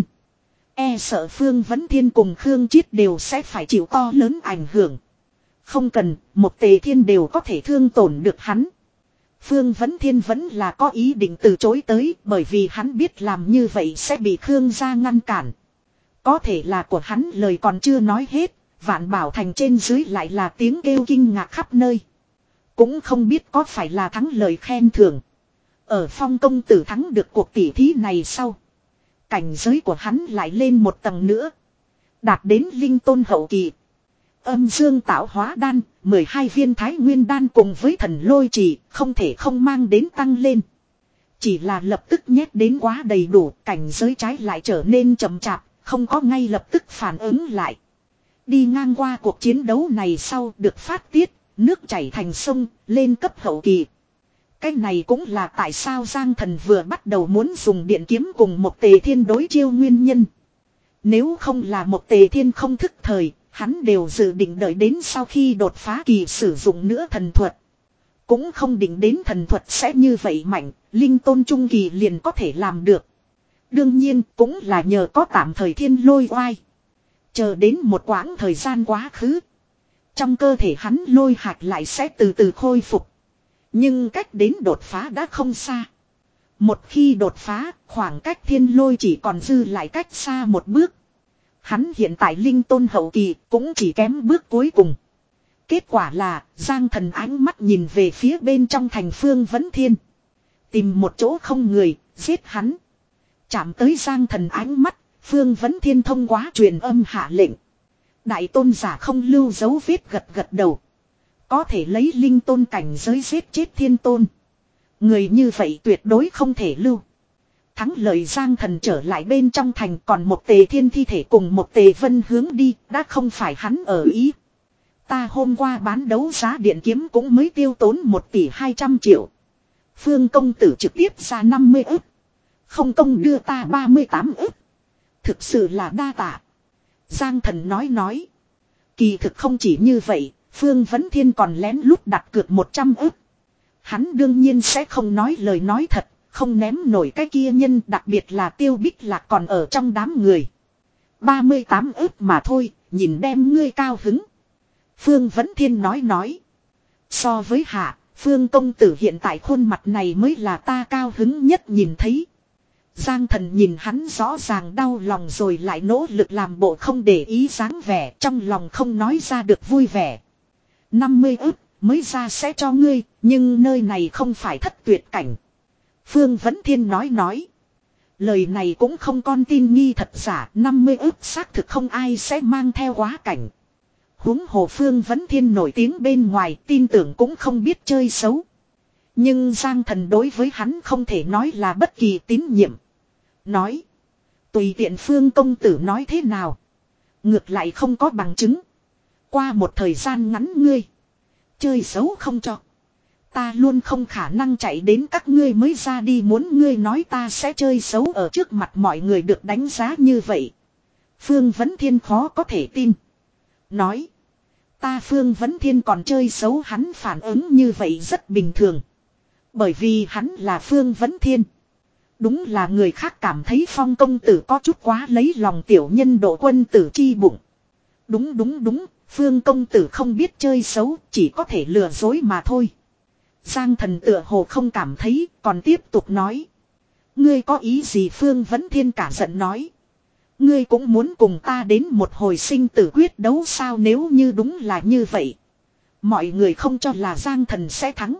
e sợ Phương Vấn Thiên cùng Khương Chiết đều sẽ phải chịu to lớn ảnh hưởng. Không cần, một Tề Thiên đều có thể thương tổn được hắn. Phương Vấn Thiên vẫn là có ý định từ chối tới, bởi vì hắn biết làm như vậy sẽ bị Khương gia ngăn cản. Có thể là của hắn lời còn chưa nói hết, Vạn Bảo Thành trên dưới lại là tiếng kêu kinh ngạc khắp nơi. Cũng không biết có phải là thắng lời khen thưởng. Ở Phong công tử thắng được cuộc tỉ thí này sau, cảnh giới của hắn lại lên một tầng nữa, đạt đến linh tôn hậu kỳ. Âm dương tạo hóa đan, mười hai viên thái nguyên đan cùng với thần lôi trì, không thể không mang đến tăng lên. Chỉ là lập tức nhét đến quá đầy đủ, cảnh giới trái lại trở nên chậm chạp, không có ngay lập tức phản ứng lại. Đi ngang qua cuộc chiến đấu này sau được phát tiết, nước chảy thành sông, lên cấp hậu kỳ. Cái này cũng là tại sao Giang Thần vừa bắt đầu muốn dùng điện kiếm cùng một Tề Thiên đối chiêu nguyên nhân. Nếu không là một Tề Thiên không thức thời, hắn đều dự định đợi đến sau khi đột phá kỳ sử dụng nữa thần thuật. Cũng không định đến thần thuật sẽ như vậy mạnh, linh tôn trung kỳ liền có thể làm được. Đương nhiên cũng là nhờ có tạm thời thiên lôi oai. Chờ đến một quãng thời gian quá khứ, trong cơ thể hắn lôi hạt lại sẽ từ từ khôi phục. Nhưng cách đến đột phá đã không xa. Một khi đột phá, khoảng cách thiên lôi chỉ còn dư lại cách xa một bước. Hắn hiện tại linh tôn hậu kỳ cũng chỉ kém bước cuối cùng. Kết quả là Giang Thần ánh mắt nhìn về phía bên trong thành Phương Vấn Thiên. Tìm một chỗ không người, giết hắn. Chạm tới Giang Thần ánh mắt, Phương Vấn Thiên thông qua truyền âm hạ lệnh. Đại tôn giả không lưu dấu vết gật gật đầu. Có thể lấy linh tôn cảnh giới giết chết thiên tôn. Người như vậy tuyệt đối không thể lưu. Thắng lợi Giang Thần trở lại bên trong thành, còn một Tề Thiên thi thể cùng một Tề Vân hướng đi, đã không phải hắn ở ý. Ta hôm qua bán đấu giá điện kiếm cũng mới tiêu tốn một tỷ hai trăm triệu. Phương công tử trực tiếp ra năm mươi ức. Không công đưa ta ba mươi tám ức. Thực sự là đa tạ. Giang Thần nói nói. Kỳ thực không chỉ như vậy, Phương Vấn Thiên còn lén lút đặt cược một trăm ức. Hắn đương nhiên sẽ không nói lời nói thật, không ném nổi cái kia nhân, đặc biệt là Tiêu Bích Lạc còn ở trong đám người. ba mươi tám ức mà thôi, nhìn đem ngươi cao hứng. Phương Vấn Thiên nói nói. So với hạ, Phương công tử hiện tại khuôn mặt này mới là ta cao hứng nhất nhìn thấy. Giang Thần nhìn hắn rõ ràng đau lòng rồi lại nỗ lực làm bộ không để ý dáng vẻ, trong lòng không nói ra được vui vẻ. năm mươi ức mới ra sẽ cho ngươi, nhưng nơi này không phải thất tuyệt cảnh. Phương Vấn Thiên nói nói. Lời này cũng không con tin nghi thật giả, năm mươi ức xác thực không ai sẽ mang theo quá cảnh. Huống hồ Phương Vấn Thiên nổi tiếng bên ngoài, tin tưởng cũng không biết chơi xấu. Nhưng Giang Thần đối với hắn không thể nói là bất kỳ tín nhiệm. Nói. Tùy tiện Phương công tử nói thế nào. Ngược lại không có bằng chứng. Qua một thời gian ngắn ngươi chơi xấu không cho, ta luôn không khả năng chạy đến các ngươi mới ra đi, muốn ngươi nói ta sẽ chơi xấu ở trước mặt mọi người được đánh giá như vậy. Phương Vấn Thiên khó có thể tin. Nói. Ta Phương Vấn Thiên còn chơi xấu, hắn phản ứng như vậy rất bình thường. Bởi vì hắn là Phương Vấn Thiên. Đúng là người khác cảm thấy Phong công tử có chút quá lấy lòng tiểu nhân độ quân tử chi bụng. Đúng đúng đúng, Phương công tử không biết chơi xấu, chỉ có thể lừa dối mà thôi. Giang Thần tựa hồ không cảm thấy, còn tiếp tục nói. Ngươi có ý gì? Phương Vấn Thiên cả giận nói. Ngươi cũng muốn cùng ta đến một hồi sinh tử quyết đấu sao? Nếu như đúng là như vậy, Mọi người không cho là Giang Thần sẽ thắng.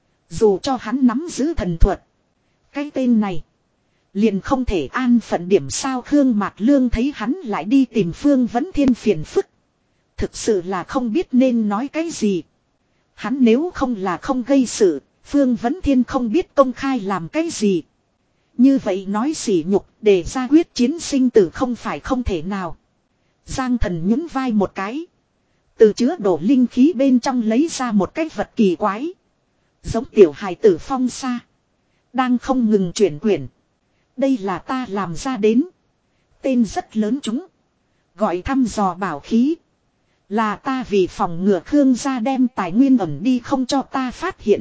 Dù cho hắn nắm giữ thần thuật. Cái tên này. Liền không thể an phận điểm sao. Khương Mạc Lương thấy hắn lại đi tìm Phương Vấn Thiên phiền phức. Thực sự là không biết nên nói cái gì. Hắn nếu không là không gây sự. Phương Vấn Thiên không biết công khai làm cái gì. Như vậy nói sỉ nhục để ra quyết chiến sinh tử không phải không thể nào. Giang Thần nhún vai một cái. Từ chứa đổ linh khí bên trong lấy ra một cái vật kỳ quái. Giống tiểu hài tử phong xa. Đang không ngừng chuyển quyển. Đây là ta làm ra đến. Tên rất lớn chúng. Gọi thăm dò bảo khí. Là ta vì phòng ngừa Khương gia đem tài nguyên ẩn đi không cho ta phát hiện.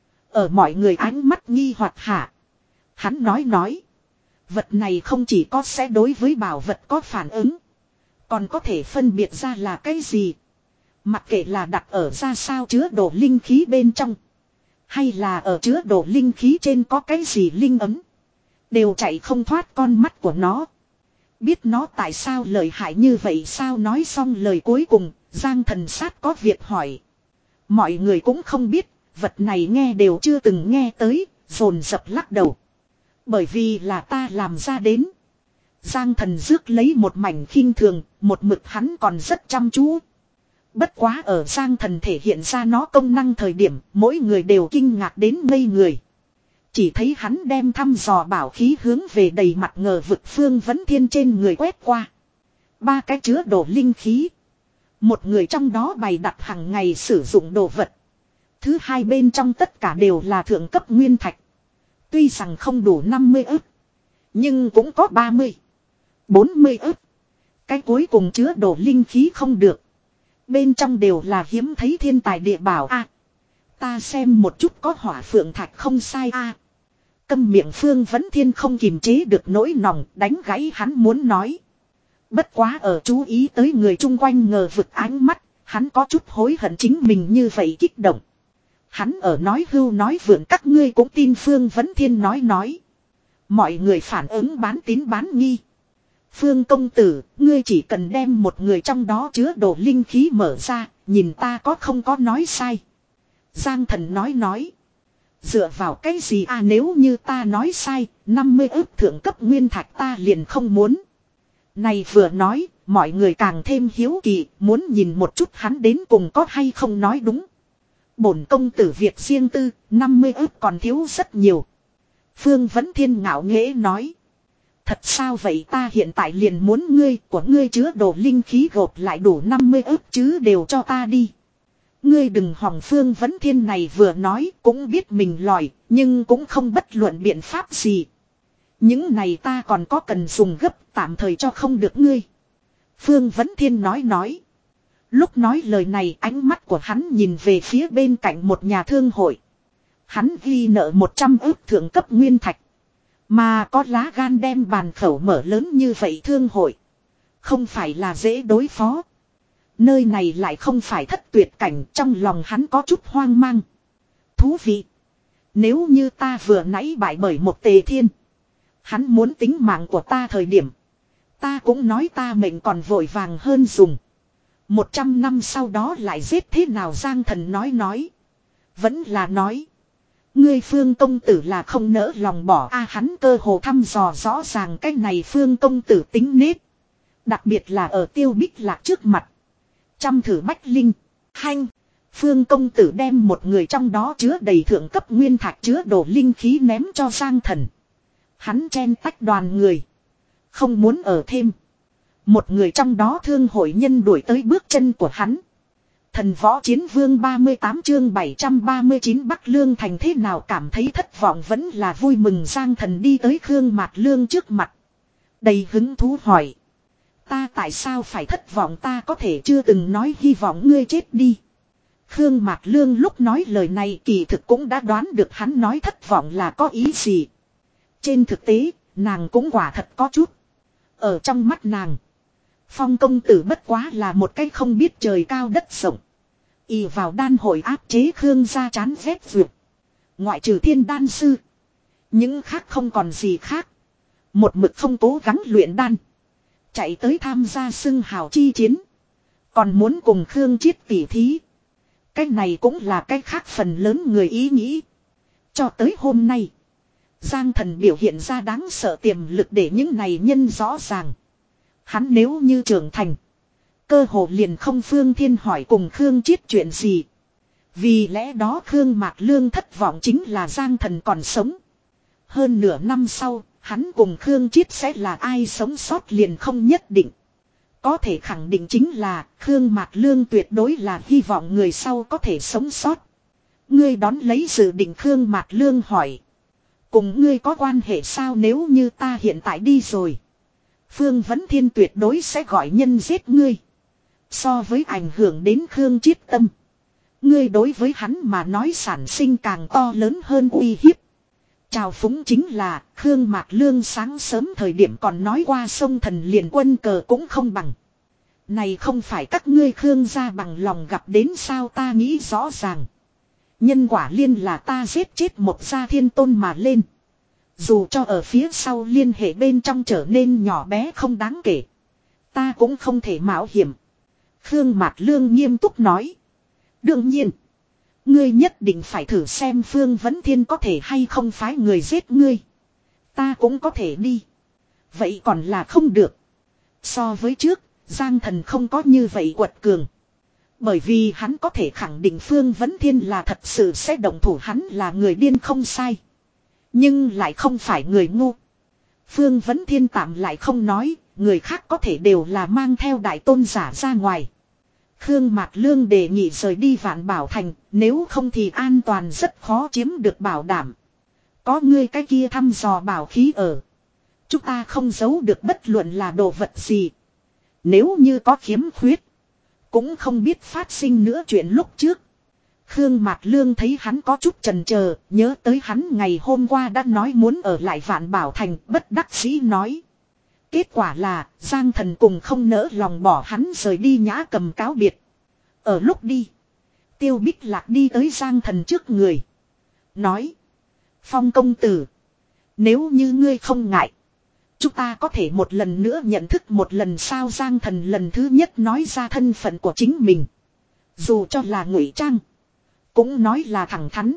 Ở mọi người ánh mắt nghi hoặc hạ. Hắn nói nói. Vật này không chỉ có sẽ đối với bảo vật có phản ứng. Còn có thể phân biệt ra là cái gì. Mặc kệ là đặt ở ra sao chứa đồ linh khí bên trong. Hay là ở chứa đồ linh khí trên có cái gì linh ấm. Đều chạy không thoát con mắt của nó. Biết nó tại sao lợi hại như vậy sao nói xong lời cuối cùng. Giang Thần sát có việc hỏi. Mọi người cũng không biết. Vật này nghe đều chưa từng nghe tới. Dồn dập lắc đầu. Bởi vì là ta làm ra đến. Giang Thần rước lấy một mảnh khinh thường. Một mực hắn còn rất chăm chú. Bất quá ở Giang Thần thể hiện ra nó công năng thời điểm. Mỗi người đều kinh ngạc đến ngây người. Chỉ thấy hắn đem thăm dò bảo khí hướng về đầy mặt ngờ vực Phương Vấn Thiên trên người quét qua. Ba cái chứa đồ linh khí. Một người trong đó bày đặt hàng ngày sử dụng đồ vật. Thứ hai bên trong tất cả đều là thượng cấp nguyên thạch. Tuy rằng không đủ năm mươi ức. Nhưng cũng có ba mươi, bốn mươi ức. Cái cuối cùng chứa đồ linh khí không được. Bên trong đều là hiếm thấy thiên tài địa bảo a. À, ta xem một chút có hỏa phượng thạch không sai a. À, câm miệng Phương Vấn Thiên không kiềm chế được nỗi lòng đánh gãy hắn muốn nói. Bất quá ở chú ý tới người chung quanh ngờ vực ánh mắt. Hắn có chút hối hận chính mình như vậy kích động. Hắn ở nói hưu nói vượn các ngươi cũng tin Phương Vấn Thiên nói nói. Mọi người phản ứng bán tín bán nghi. Phương công tử, ngươi chỉ cần đem một người trong đó chứa đồ linh khí mở ra, nhìn ta có không có nói sai. Giang Thần nói nói. Dựa vào cái gì à nếu như ta nói sai, năm mươi ức thượng cấp nguyên thạch ta liền không muốn. Này vừa nói, mọi người càng thêm hiếu kỳ, muốn nhìn một chút hắn đến cùng có hay không nói đúng. Bổn công tử việc riêng tư, năm mươi ức còn thiếu rất nhiều. Phương Vấn Thiên ngạo nghễ nói. Thật sao vậy ta hiện tại liền muốn ngươi của ngươi chứa đồ linh khí gộp lại đủ năm mươi ức chứ đều cho ta đi. Ngươi đừng hòng Phương Vấn Thiên này vừa nói cũng biết mình lòi, nhưng cũng không bất luận biện pháp gì. Những này ta còn có cần dùng gấp tạm thời cho không được ngươi. Phương Vấn Thiên nói nói. Lúc nói lời này ánh mắt của hắn nhìn về phía bên cạnh một nhà thương hội. Hắn ghi nợ một trăm ức thượng cấp nguyên thạch. Mà có lá gan đem bàn khẩu mở lớn như vậy thương hội. Không phải là dễ đối phó. Nơi này lại không phải thất tuyệt cảnh trong lòng hắn có chút hoang mang. Thú vị. Nếu như ta vừa nãy bại bởi một tề thiên. Hắn muốn tính mạng của ta thời điểm. Ta cũng nói ta mệnh còn vội vàng hơn dùng. Một trăm năm sau đó lại giết thế nào Giang Thần nói nói. Vẫn là nói. Ngươi Phương công tử là không nỡ lòng bỏ a hắn cơ hồ thăm dò rõ ràng cái này Phương công tử tính nết. Đặc biệt là ở Tiêu Bích Lạc trước mặt. Chăm thử bách linh. Hanh. Phương công tử đem một người trong đó chứa đầy thượng cấp nguyên thạch chứa đồ linh khí ném cho Giang Thần. Hắn chen tách đoàn người. Không muốn ở thêm. Một người trong đó thương hội nhân đuổi tới bước chân của hắn. Thần võ chiến vương ba mươi tám chương bảy trăm ba mươi chín Bắc Lương Thành thế nào cảm thấy thất vọng vẫn là vui mừng Giang Thần đi tới Khương Mạt Lương trước mặt. Đầy hứng thú hỏi. Ta tại sao phải thất vọng ta có thể chưa từng nói hy vọng ngươi chết đi. Khương Mạt Lương lúc nói lời này kỳ thực cũng đã đoán được hắn nói thất vọng là có ý gì. Trên thực tế, nàng cũng quả thật có chút. Ở trong mắt nàng. Phong công tử bất quá là một cái không biết trời cao đất rộng. Ì vào đan hội áp chế Khương gia chán ghét vượt. Ngoại trừ thiên đan sư. Những khác không còn gì khác. Một mực không cố gắng luyện đan. Chạy tới tham gia xưng hào chi chiến. Còn muốn cùng Khương Chiết tỉ thí. Cái này cũng là cái khác phần lớn người ý nghĩ. Cho tới hôm nay, Giang Thần biểu hiện ra đáng sợ tiềm lực để những này nhân rõ ràng. Hắn nếu như trưởng thành, cơ hồ liền không Phương Thiên hỏi cùng Khương Chiết chuyện gì. Vì lẽ đó Khương Mạc Lương thất vọng chính là Giang Thần còn sống. Hơn nửa năm sau, hắn cùng Khương Chiết sẽ là ai sống sót liền không nhất định. Có thể khẳng định chính là Khương Mạc Lương tuyệt đối là hy vọng người sau có thể sống sót. Ngươi đón lấy dự định Khương Mạc Lương hỏi. Cùng ngươi có quan hệ sao nếu như ta hiện tại đi rồi? Phương Vấn Thiên tuyệt đối sẽ gọi nhân giết ngươi. So với ảnh hưởng đến Khương Chiết tâm, ngươi đối với hắn mà nói sản sinh càng to lớn hơn uy hiếp. Chào phúng chính là Khương Mạc Lương sáng sớm thời điểm còn nói qua sông thần liền quân cờ cũng không bằng. Này không phải các ngươi Khương gia bằng lòng gặp đến sao ta nghĩ rõ ràng. Nhân quả liên là ta giết chết một gia thiên tôn mà lên. Dù cho ở phía sau liên hệ bên trong trở nên nhỏ bé không đáng kể, ta cũng không thể mạo hiểm. Khương Mạc Lương nghiêm túc nói. Đương nhiên, ngươi nhất định phải thử xem Phương Vấn Thiên có thể hay không phái người giết ngươi. Ta cũng có thể đi. Vậy còn là không được. So với trước, Giang Thần không có như vậy quật cường. Bởi vì hắn có thể khẳng định Phương Vấn Thiên là thật sự sẽ động thủ, hắn là người điên không sai. Nhưng lại không phải người ngu. Phương Vấn Thiên tạm lại không nói, người khác có thể đều là mang theo đại tôn giả ra ngoài. Khương Mạc Lương đề nghị rời đi Vạn Bảo Thành, nếu không thì an toàn rất khó chiếm được bảo đảm. Có ngươi cái kia thăm dò bảo khí ở, chúng ta không giấu được bất luận là đồ vật gì. Nếu như có khiếm khuyết, cũng không biết phát sinh nữa chuyện lúc trước. Khương Mạc Lương thấy hắn có chút chần chờ, nhớ tới hắn ngày hôm qua đã nói muốn ở lại Vạn Bảo Thành, bất đắc dĩ nói. Kết quả là, Giang Thần cùng không nỡ lòng bỏ hắn rời đi Nhã Cầm cáo biệt. Ở lúc đi, Tiêu Bích Lạc đi tới Giang Thần trước người. Nói, Phong công tử, nếu như ngươi không ngại, chúng ta có thể một lần nữa nhận thức một lần sao. Giang Thần lần thứ nhất nói ra thân phận của chính mình. Dù cho là ngụy trang, cũng nói là thẳng thắn.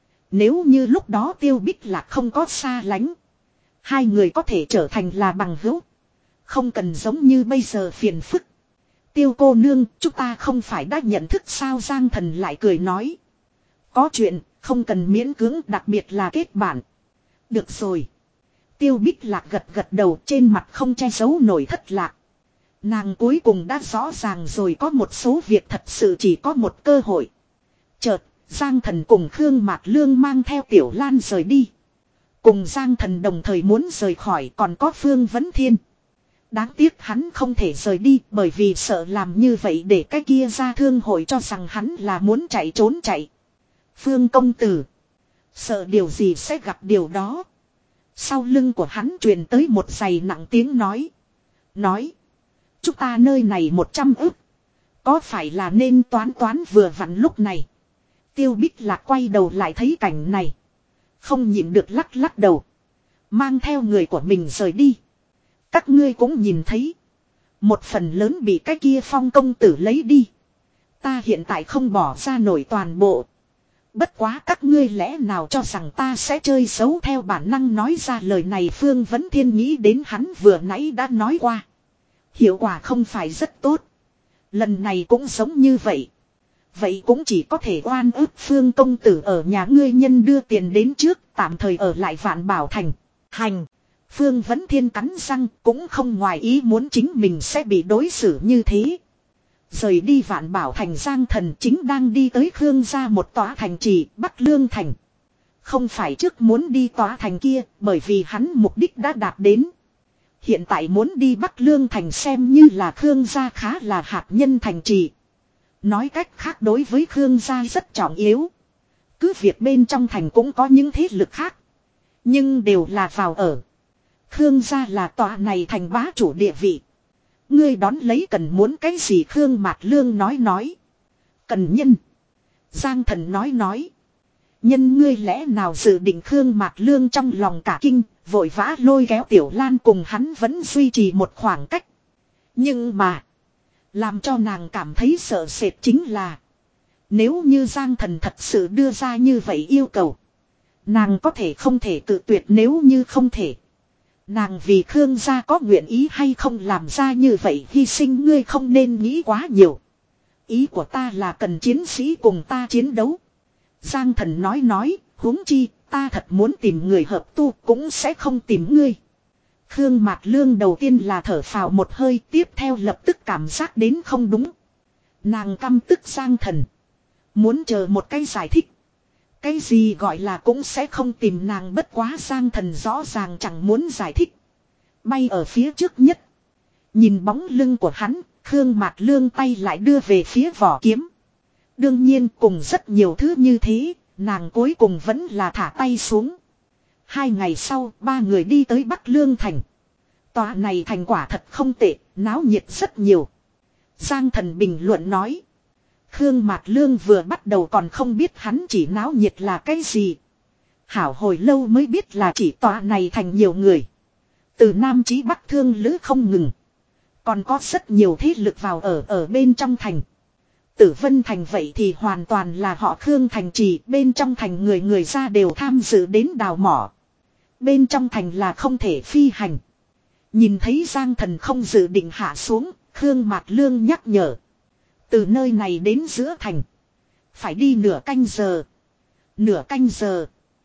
Nếu như lúc đó Tiêu Bích Lạc không có xa lánh, hai người có thể trở thành là bằng hữu, không cần giống như bây giờ phiền phức. Tiêu cô nương, chúng ta không phải đã nhận thức sao? Giang Thần lại cười nói. Có chuyện, không cần miễn cưỡng, đặc biệt là kết bạn. Được rồi. Tiêu Bích Lạc gật gật đầu, trên mặt không che giấu nổi thất lạc. Nàng cuối cùng đã rõ ràng rồi, có một số việc thật sự chỉ có một cơ hội. Chợt, Giang Thần cùng Khương Mạc Lương mang theo Tiểu Lan rời đi. Cùng Giang Thần đồng thời muốn rời khỏi còn có Phương Vấn Thiên. Đáng tiếc hắn không thể rời đi, bởi vì sợ làm như vậy để cái kia ra thương hội cho rằng hắn là muốn chạy trốn chạy. Phương công tử, sợ điều gì sẽ gặp điều đó. Sau lưng của hắn truyền tới một giày nặng tiếng nói. Nói, chúng ta nơi này một trăm ức, có phải là nên toán toán vừa vặn lúc này. Tiêu Bích Lạc quay đầu lại thấy cảnh này, không nhịn được lắc lắc đầu, mang theo người của mình rời đi. Các ngươi cũng nhìn thấy, một phần lớn bị cái kia Phong công tử lấy đi. Ta hiện tại không bỏ ra nổi toàn bộ. Bất quá các ngươi lẽ nào cho rằng ta sẽ chơi xấu theo bản năng. Nói ra lời này Phương Vấn Thiên nghĩ đến hắn vừa nãy đã nói qua. Hiệu quả không phải rất tốt. Lần này cũng giống như vậy. Vậy cũng chỉ có thể oan ức Phương công tử ở nhà ngươi nhân đưa tiền đến trước, tạm thời ở lại Vạn Bảo Thành. Hành. Phương Vấn Thiên cắn răng, cũng không ngoài ý muốn chính mình sẽ bị đối xử như thế. Rời đi Vạn Bảo Thành, Giang Thần chính đang đi tới Khương gia một tòa thành trì, Bắc Lương Thành. Không phải trước muốn đi tòa thành kia, bởi vì hắn mục đích đã đạt đến. Hiện tại muốn đi Bắc Lương Thành xem như là Khương gia khá là hạt nhân thành trì. Nói cách khác đối với Khương gia rất trọng yếu. Cứ việc bên trong thành cũng có những thế lực khác, nhưng đều là vào ở. Khương gia là tòa này thành bá chủ địa vị. Ngươi đón lấy cần muốn cái gì? Khương Mạc Lương nói nói. Cần nhân. Giang Thần nói nói. Nhân ngươi lẽ nào dự định? Khương Mạc Lương trong lòng cả kinh, vội vã lôi kéo Tiểu Lan cùng hắn vẫn duy trì một khoảng cách. Nhưng mà, làm cho nàng cảm thấy sợ sệt chính là, Nếu như Giang Thần thật sự đưa ra như vậy yêu cầu. Nàng có thể không thể tự tuyệt, nếu như không thể. Nàng vì Khương gia có nguyện ý hay không làm ra như vậy hy sinh, ngươi không nên nghĩ quá nhiều. Ý của ta là cần chiến sĩ cùng ta chiến đấu. Giang Thần nói nói, huống chi, ta thật muốn tìm người hợp tu cũng sẽ không tìm ngươi. Khương Mạt Lương đầu tiên là thở phào một hơi, tiếp theo lập tức cảm giác đến không đúng. Nàng căm tức Giang Thần. Muốn chờ một cái giải thích. Cái gì gọi là cũng sẽ không tìm nàng, bất quá Giang Thần rõ ràng chẳng muốn giải thích. Bay ở phía trước nhất. Nhìn bóng lưng của hắn, Khương Mạt Lương tay lại đưa về phía vỏ kiếm. Đương nhiên cùng rất nhiều thứ như thế, nàng cuối cùng vẫn là thả tay xuống. Hai ngày sau, ba người đi tới Bắc Lương Thành. Tòa này thành quả thật không tệ, náo nhiệt rất nhiều. Giang Thần bình luận nói. Khương Mạt Lương vừa bắt đầu còn không biết hắn chỉ náo nhiệt là cái gì. Hảo hồi lâu mới biết là chỉ tòa này thành nhiều người. Từ Nam chí Bắc thương lữ không ngừng. Còn có rất nhiều thế lực vào ở ở bên trong thành. Tử Vân Thành vậy thì hoàn toàn là họ Khương thành trì, bên trong thành người người ra đều tham dự đến đào mỏ. Bên trong thành là không thể phi hành. Nhìn thấy Giang Thần không dự định hạ xuống, Khương Mạt Lương nhắc nhở. Từ nơi này đến giữa thành. Phải đi nửa canh giờ. Nửa canh giờ.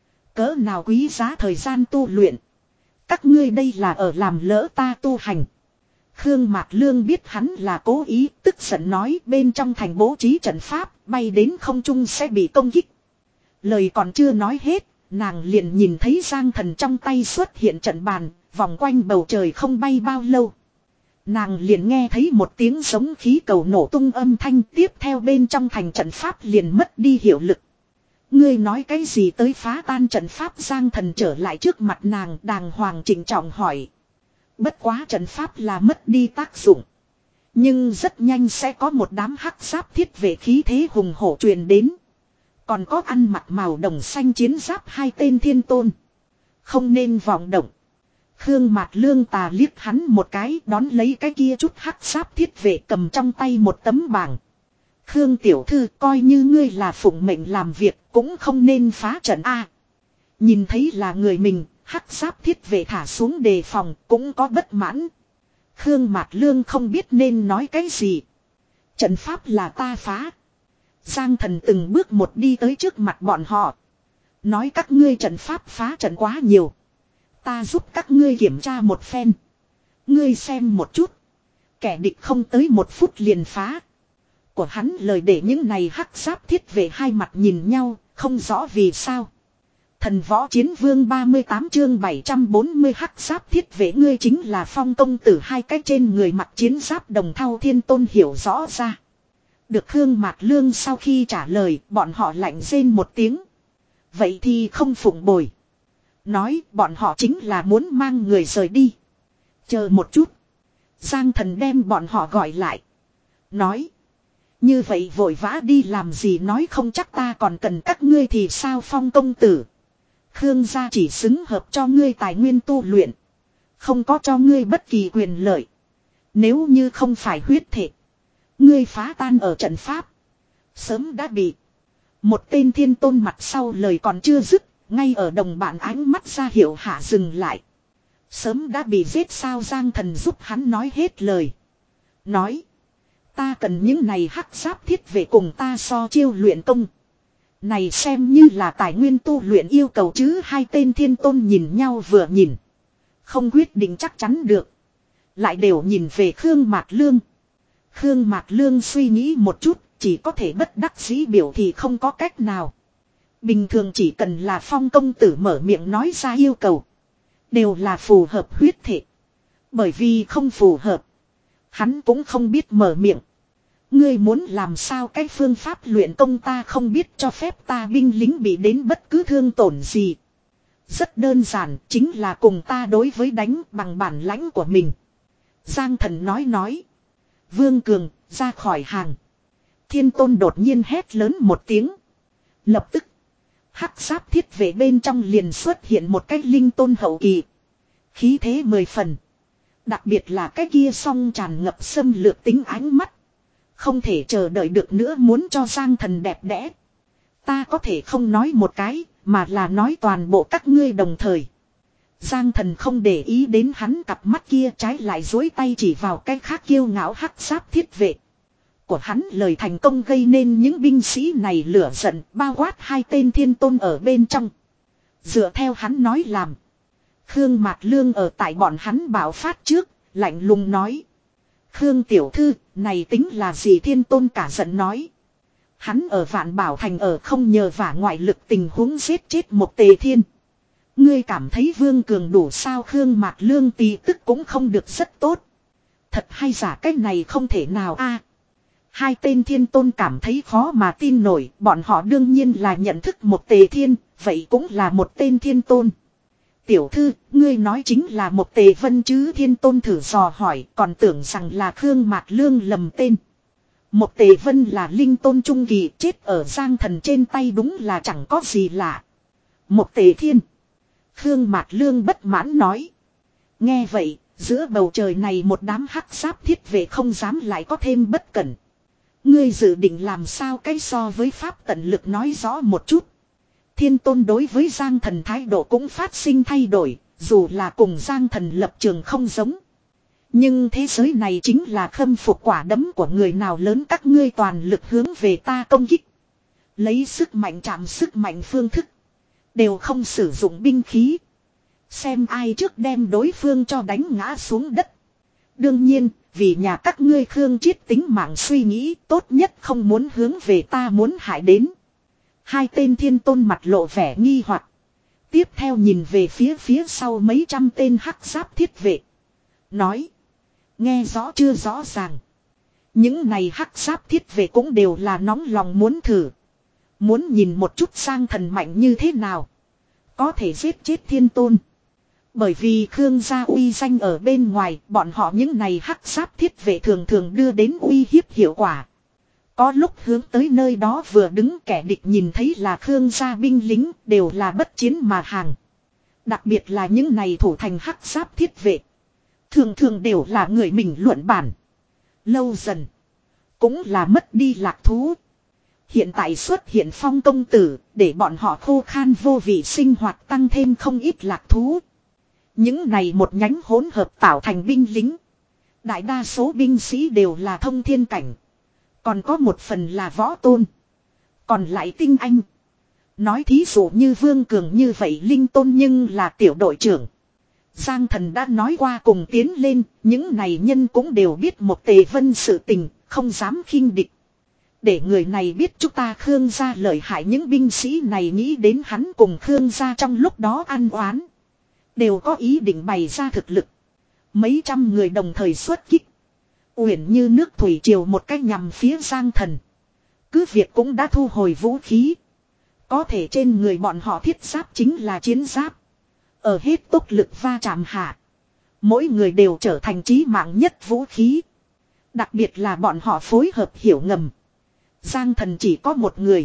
Cỡ nào quý giá thời gian tu luyện. Các ngươi đây là ở làm lỡ ta tu hành. Khương Mạt Lương biết hắn là cố ý, tức giận nói bên trong thành bố trí trận pháp, bay đến không trung sẽ bị công kích. Lời còn chưa nói hết, nàng liền nhìn thấy Giang Thần trong tay xuất hiện trận bàn, vòng quanh bầu trời không bay bao lâu. Nàng liền nghe thấy một tiếng giống khí cầu nổ tung âm thanh, tiếp theo bên trong thành trận pháp liền mất đi hiệu lực. Ngươi nói cái gì tới phá tan trận pháp? Giang Thần trở lại trước mặt nàng, đàng hoàng trịnh trọng hỏi. Bất quá trận pháp là mất đi tác dụng. Nhưng rất nhanh sẽ có một đám hắc giáp thiết vệ khí thế hùng hổ truyền đến. Còn có ăn mặc màu đồng xanh chiến giáp hai tên thiên tôn. Không nên vọng động. Khương Mạt Lương tà liếc hắn một cái, đón lấy cái kia chút hắc giáp thiết vệ cầm trong tay một tấm bảng. Khương tiểu thư, coi như ngươi là phụng mệnh làm việc, cũng không nên phá trận a. Nhìn thấy là người mình, hắc giáp thiết vệ thả xuống đề phòng, cũng có bất mãn. Khương Mạt Lương không biết nên nói cái gì. Trận pháp là ta phá. Giang Thần từng bước một đi tới trước mặt bọn họ. Nói các ngươi trận pháp phá trận quá nhiều. Ta giúp các ngươi kiểm tra một phen. Ngươi xem một chút. Kẻ địch không tới một phút liền phá. Của hắn lời để những này hắc giáp thiết vệ hai mặt nhìn nhau, không rõ vì sao. Thần võ chiến vương ba mươi tám chương bảy trăm bốn mươi hắc giáp thiết vệ, ngươi chính là Phong công tử. Hai cái trên người mặc chiến giáp đồng thau thiên tôn hiểu rõ ra. Được Khương Mạt Lương sau khi trả lời, bọn họ lạnh rên một tiếng. Vậy thì không phụng bồi. Nói bọn họ chính là muốn mang người rời đi. Chờ một chút. Giang Thần đem bọn họ gọi lại. Nói. Như vậy vội vã đi làm gì, nói không chắc ta còn cần các ngươi thì sao? Phong công tử. Khương gia chỉ xứng hợp cho ngươi tài nguyên tu luyện. Không có cho ngươi bất kỳ quyền lợi. Nếu như không phải huyết thể. Ngươi phá tan ở trận pháp. Sớm đã bị. Một tên thiên tôn mặt sau lời còn chưa dứt. Ngay ở đồng bạn ánh mắt ra hiệu hạ dừng lại. Sớm đã bị giết sao? Giang Thần giúp hắn nói hết lời. Nói. Ta cần những này hắc giáp thiết vệ cùng ta so chiêu luyện công. Này xem như là tài nguyên tu luyện yêu cầu chứ. Hai tên thiên tôn nhìn nhau vừa nhìn. Không quyết định chắc chắn được. Lại đều nhìn về Khương Mạt Lương. Khương Mạt Lương suy nghĩ một chút. Chỉ có thể bất đắc dĩ biểu thì không có cách nào. Bình thường chỉ cần là Phong công tử mở miệng nói ra yêu cầu. Đều là phù hợp huyết thể. Bởi vì không phù hợp. Hắn cũng không biết mở miệng. Ngươi muốn làm sao cái phương pháp luyện công ta không biết, cho phép ta binh lính bị đến bất cứ thương tổn gì. Rất đơn giản, chính là cùng ta đối với đánh bằng bản lãnh của mình. Giang Thần nói nói. Vương Cường, ra khỏi hàng. Thiên tôn đột nhiên hét lớn một tiếng. Lập tức. Hắc giáp thiết vệ bên trong liền xuất hiện một cái linh tôn hậu kỳ. Khí thế mười phần. Đặc biệt là cái kia song tràn ngập xâm lược tính ánh mắt. Không thể chờ đợi được nữa muốn cho Giang Thần đẹp đẽ. Ta có thể không nói một cái, mà là nói toàn bộ các ngươi đồng thời. Giang Thần không để ý đến hắn cặp mắt kia, trái lại dối tay chỉ vào cái khác kiêu ngạo hắc giáp thiết vệ. Của hắn lời thành công gây nên những binh sĩ này lửa giận, bao quát hai tên thiên tôn ở bên trong. Dựa theo hắn nói làm. Khương Mạt Lương ở tại bọn hắn bạo phát trước, lạnh lùng nói. Khương tiểu thư, này tính là gì? Thiên tôn cả giận nói. Hắn ở Vạn Bảo Thành ở không nhờ vả ngoại lực tình huống giết chết một Tề Thiên. Ngươi cảm thấy Vương Cường đủ sao? Khương Mạt Lương tì tức cũng không được rất tốt. Thật hay giả cách này không thể nào a. Hai tên thiên tôn cảm thấy khó mà tin nổi, bọn họ đương nhiên là nhận thức một Tề Thiên, vậy cũng là một tên thiên tôn. Tiểu thư, ngươi nói chính là một Tề Vân chứ? Thiên tôn thử dò hỏi, còn tưởng rằng là Khương Mạt Lương lầm tên. Một Tề Vân là linh tôn trung kỳ, chết ở Giang Thần trên tay đúng là chẳng có gì lạ. Một Tề Thiên. Khương Mạt Lương bất mãn nói. Nghe vậy, giữa bầu trời này một đám hắc giáp thiết vệ không dám lại có thêm bất cẩn. Ngươi dự định làm sao? Cái so với pháp tận lực nói rõ một chút. Thiên tôn đối với Giang Thần thái độ cũng phát sinh thay đổi, dù là cùng Giang Thần lập trường không giống. Nhưng thế giới này chính là khâm phục quả đấm của người nào lớn, các ngươi toàn lực hướng về ta công kích. Lấy sức mạnh chạm sức mạnh phương thức. Đều không sử dụng binh khí. Xem ai trước đem đối phương cho đánh ngã xuống đất. Đương nhiên, vì nhà các ngươi Khương Chiết tính mạng suy nghĩ, tốt nhất không muốn hướng về ta muốn hại đến. Hai tên thiên tôn mặt lộ vẻ nghi hoặc. Tiếp theo nhìn về phía phía sau mấy trăm tên hắc giáp thiết vệ. Nói. Nghe rõ chưa? Rõ ràng. Những này hắc giáp thiết vệ cũng đều là nóng lòng muốn thử. Muốn nhìn một chút Giang Thần mạnh như thế nào. Có thể giết chết thiên tôn. Bởi vì Khương gia uy danh ở bên ngoài, bọn họ những này hắc giáp thiết vệ thường thường đưa đến uy hiếp hiệu quả. Có lúc hướng tới nơi đó vừa đứng, kẻ địch nhìn thấy là Khương gia binh lính, đều là bất chiến mà hàng. Đặc biệt là những này thủ thành hắc giáp thiết vệ. Thường thường đều là người mình luận bản. Lâu dần. Cũng là mất đi lạc thú. Hiện tại xuất hiện Phong công tử, để bọn họ khô khan vô vị sinh hoạt tăng thêm không ít lạc thú. Những này một nhánh hỗn hợp tạo thành binh lính. Đại đa số binh sĩ đều là thông thiên cảnh. Còn có một phần là võ tôn. Còn lại tinh anh. Nói thí dụ như Vương Cường như vậy linh tôn nhưng là tiểu đội trưởng. Giang Thần đã nói qua cùng tiến lên, những này nhân cũng đều biết một Tề Vân sự tình, không dám khinh địch. Để người này biết chúng ta Khương gia lợi hại, những binh sĩ này nghĩ đến hắn cùng Khương gia trong lúc đó ăn oán. Đều có ý định bày ra thực lực. Mấy trăm người đồng thời xuất kích. Uyển như nước thủy triều một cách nhằm phía Giang Thần. Cứ việc cũng đã thu hồi vũ khí. Có thể trên người bọn họ thiết giáp chính là chiến giáp. Ở hết tốc lực va chạm hạ. Mỗi người đều trở thành chí mạng nhất vũ khí. Đặc biệt là bọn họ phối hợp hiểu ngầm. Giang Thần chỉ có một người.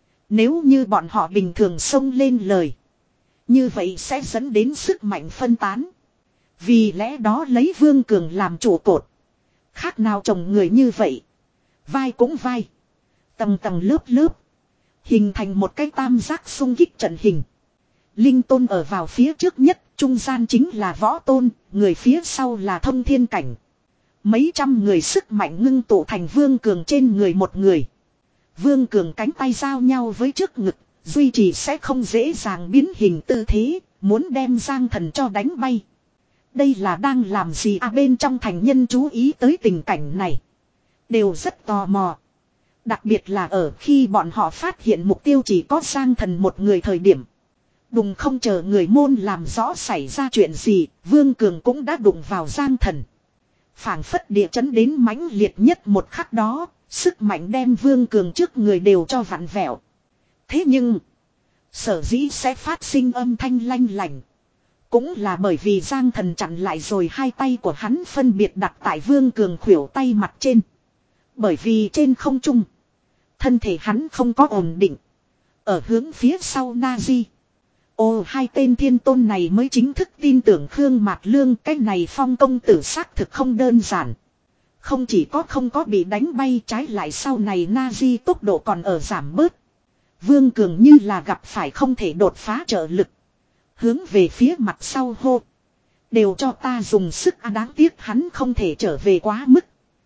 Nếu như bọn họ bình thường xông lên lời. Như vậy sẽ dẫn đến sức mạnh phân tán. Vì lẽ đó lấy Vương Cường làm trụ cột. Khác nào chồng người như vậy. Vai cũng vai. Tầng tầng lớp lớp. Hình thành một cái tam giác xung kích trận hình. Linh tôn ở vào phía trước nhất. Trung gian chính là võ tôn. Người phía sau là thông thiên cảnh. Mấy trăm người sức mạnh ngưng tụ thành Vương Cường trên người một người. Vương Cường cánh tay giao nhau với trước ngực. Duy trì sẽ không dễ dàng biến hình tư thế. Muốn đem Giang Thần cho đánh bay. Đây là đang làm gì à? Bên trong thành nhân chú ý tới tình cảnh này. Đều rất tò mò. Đặc biệt là ở khi bọn họ phát hiện mục tiêu chỉ có Giang Thần một người thời điểm. Đùng không chờ người môn làm rõ xảy ra chuyện gì, Vương Cường cũng đã đụng vào Giang Thần. Phảng phất địa chấn đến mãnh liệt nhất một khắc đó, sức mạnh đem Vương Cường trước người đều cho vặn vẹo. Thế nhưng, sở dĩ sẽ phát sinh âm thanh lanh lành. Cũng là bởi vì Giang Thần chặn lại rồi hai tay của hắn phân biệt đặt tại Vương Cường khuỷu tay mặt trên. Bởi vì trên không trung, thân thể hắn không có ổn định. Ở hướng phía sau Nazi. Ồ, hai tên thiên tôn này mới chính thức tin tưởng Khương Mạt Lương, cái này Phong công tử xác thực không đơn giản. Không chỉ có không có bị đánh bay, trái lại sau này Nazi tốc độ còn ở giảm bớt. Vương Cường như là gặp phải không thể đột phá trợ lực. Hướng về phía mặt sau hô. Đều cho ta dùng sức, à, đáng tiếc hắn không thể trở về quá mức.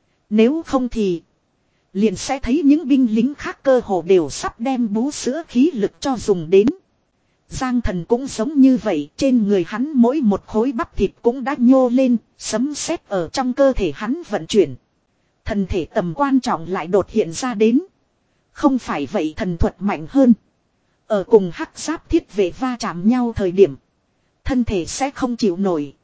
Nếu không thì liền sẽ thấy những binh lính khác cơ hồ đều sắp đem bú sữa khí lực cho dùng đến. Giang Thần cũng giống như vậy, trên người hắn mỗi một khối bắp thịt cũng đã nhô lên, sấm sét ở trong cơ thể hắn vận chuyển. Thần thể tầm quan trọng lại đột hiện ra đến. Không phải vậy thần thuật mạnh hơn. Ở cùng hắc giáp thiết vệ va chạm nhau thời điểm, thân thể sẽ không chịu nổi.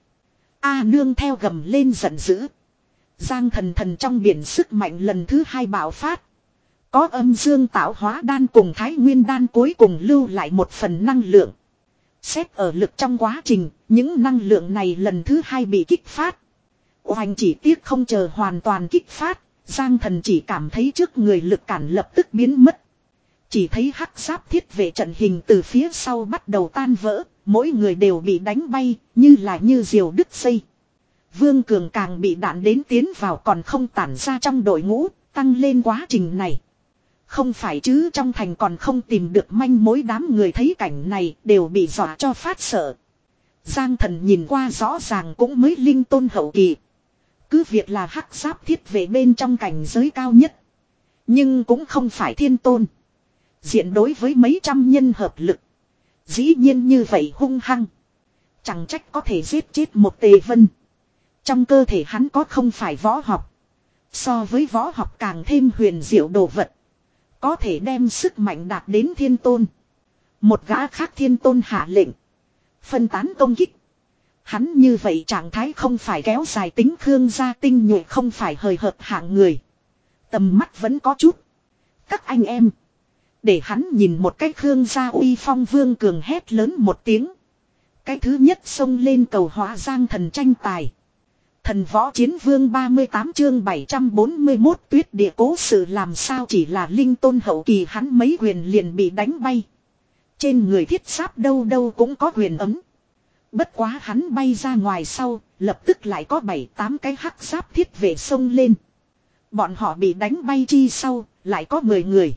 A nương theo gầm lên giận dữ. Giang Thần thần trong biển sức mạnh lần thứ hai bạo phát. Có âm dương tạo hóa đan cùng thái nguyên đan cuối cùng lưu lại một phần năng lượng. Xét ở lực trong quá trình, những năng lượng này lần thứ hai bị kích phát. Oanh chỉ tiếc không chờ hoàn toàn kích phát, Giang Thần chỉ cảm thấy trước người lực cản lập tức biến mất. Chỉ thấy hắc giáp thiết vệ trận hình từ phía sau bắt đầu tan vỡ, mỗi người đều bị đánh bay, như là như diều đứt dây. Vương Cường càng bị đạn đến tiến vào còn không tản ra trong đội ngũ, tăng lên quá trình này. Không phải chứ, trong thành còn không tìm được manh mối, đám người thấy cảnh này đều bị dọa cho phát sợ. Giang Thần nhìn qua rõ ràng cũng mới linh tôn hậu kỳ. Cứ việc là hắc giáp thiết vệ bên trong cảnh giới cao nhất. Nhưng cũng không phải thiên tôn. Diện đối với mấy trăm nhân hợp lực. Dĩ nhiên như vậy hung hăng. Chẳng trách có thể giết chết một Tề Vân. Trong cơ thể hắn có không phải võ học. So với võ học càng thêm huyền diệu đồ vật. Có thể đem sức mạnh đạt đến thiên tôn. Một gã khác thiên tôn hạ lệnh. Phân tán công kích. Hắn như vậy trạng thái không phải kéo dài tính Khương gia tinh nhuệ, không phải hời hợt hạng người. Tầm mắt vẫn có chút. Các anh em. Để hắn nhìn một cách Khương gia uy phong. Vương Cường hét lớn một tiếng. Cái thứ nhất xông lên cầu hóa Giang Thần tranh tài. Thần võ chiến vương ba mươi tám chương bảy trăm bốn mươi mốt tuyết địa cố sự, làm sao chỉ là linh tôn hậu kỳ hắn mấy quyền liền bị đánh bay. Trên người thiết giáp đâu đâu cũng có quyền ấm. Bất quá hắn bay ra ngoài sau, lập tức lại có bảy tám cái hắc giáp thiết vệ xông lên. Bọn họ bị đánh bay chi sau, lại có mười người.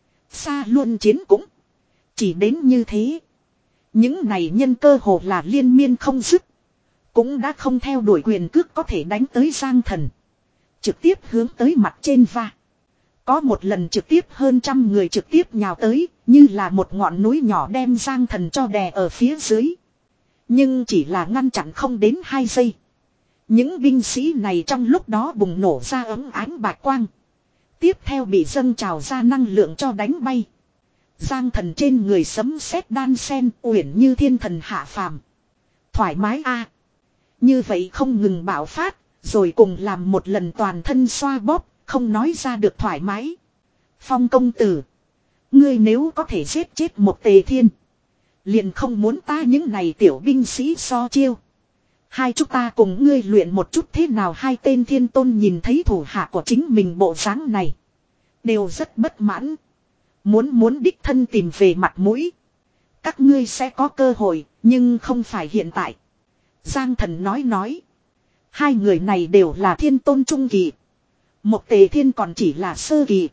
Xa luôn chiến cũng. Chỉ đến như thế. Những này nhân cơ hồ là liên miên không dứt. Cũng đã không theo đuổi quyền cước có thể đánh tới Giang Thần. Trực tiếp hướng tới mặt trên va. Có một lần trực tiếp hơn trăm người trực tiếp nhào tới, như là một ngọn núi nhỏ đem Giang Thần cho đè ở phía dưới. Nhưng chỉ là ngăn chặn không đến hai giây. Những binh sĩ này trong lúc đó bùng nổ ra ấm ánh bạch quang. Tiếp theo bị dâng trào ra năng lượng cho đánh bay. Giang Thần trên người sấm sét đan sen, uyển như thiên thần hạ phàm. Thoải mái a. Như vậy không ngừng bạo phát, rồi cùng làm một lần toàn thân xoa bóp, không nói ra được thoải mái. Phong công tử. Ngươi nếu có thể giết chết một Tề Thiên. Liền không muốn ta những này tiểu binh sĩ so chiêu. Hai chúng ta cùng ngươi luyện một chút thế nào. Hai tên thiên tôn nhìn thấy thủ hạ của chính mình bộ dáng này. Đều rất bất mãn. Muốn muốn đích thân tìm về mặt mũi. Các ngươi sẽ có cơ hội, nhưng không phải hiện tại. Giang Thần nói nói. Hai người này đều là thiên tôn trung kỳ. Một Tề Thiên còn chỉ là sơ kỳ.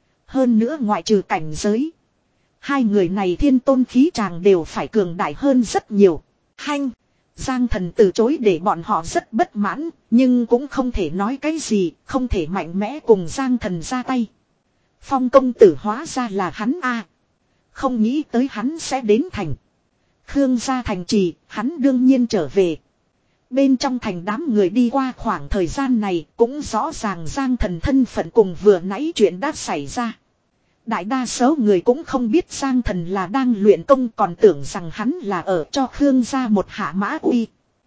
Hơn nữa ngoại trừ cảnh giới. Hai người này thiên tôn khí tràng đều phải cường đại hơn rất nhiều. Hanh. Giang Thần từ chối để bọn họ rất bất mãn. Nhưng cũng không thể nói cái gì. Không thể mạnh mẽ cùng Giang Thần ra tay. Phong công tử hóa ra là hắn a. Không nghĩ tới hắn sẽ đến thành. Khương gia thành trì, hắn đương nhiên trở về. Bên trong thành đám người đi qua khoảng thời gian này cũng rõ ràng Giang Thần thân phận cùng vừa nãy chuyện đã xảy ra. Đại đa số người cũng không biết Giang Thần là đang luyện công, còn tưởng rằng hắn là ở cho Khương gia một hạ mã uy.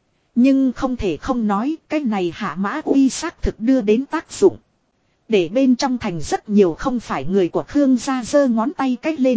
Nhưng không thể không nói cái này hạ mã uy xác thực đưa đến tác dụng. Để bên trong thành rất nhiều không phải người của Khương gia giơ ngón tay cách lên.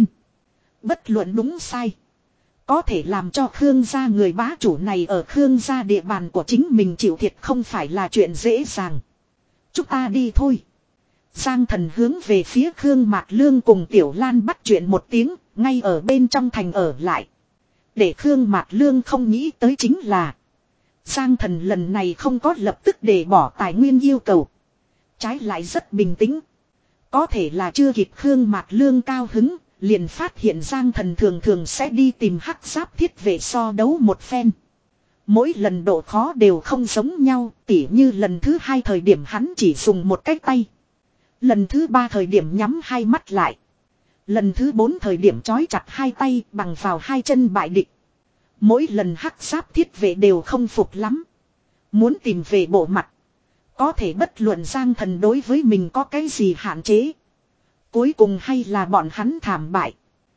Bất luận đúng sai. Có thể làm cho Khương gia người bá chủ này ở Khương gia địa bàn của chính mình chịu thiệt không phải là chuyện dễ dàng. Chúng ta đi thôi. Giang Thần hướng về phía Khương Mạc Lương cùng Tiểu Lan bắt chuyện một tiếng, ngay ở bên trong thành ở lại. Để Khương Mạc Lương không nghĩ tới chính là Giang Thần lần này không có lập tức để bỏ tài nguyên yêu cầu. Trái lại rất bình tĩnh. Có thể là chưa kịp Khương Mạc Lương cao hứng, liền phát hiện Giang Thần thường thường sẽ đi tìm hắc giáp thiết vệ so đấu một phen. Mỗi lần độ khó đều không giống nhau, tỉ như lần thứ hai thời điểm hắn chỉ dùng một cái tay. Lần thứ ba thời điểm nhắm hai mắt lại. Lần thứ bốn thời điểm trói chặt hai tay bằng vào hai chân bại địch. Mỗi lần hắc giáp thiết vệ đều không phục lắm. Muốn tìm về bộ mặt. Có thể bất luận Giang Thần đối với mình có cái gì hạn chế. Cuối cùng hay là bọn hắn thảm bại.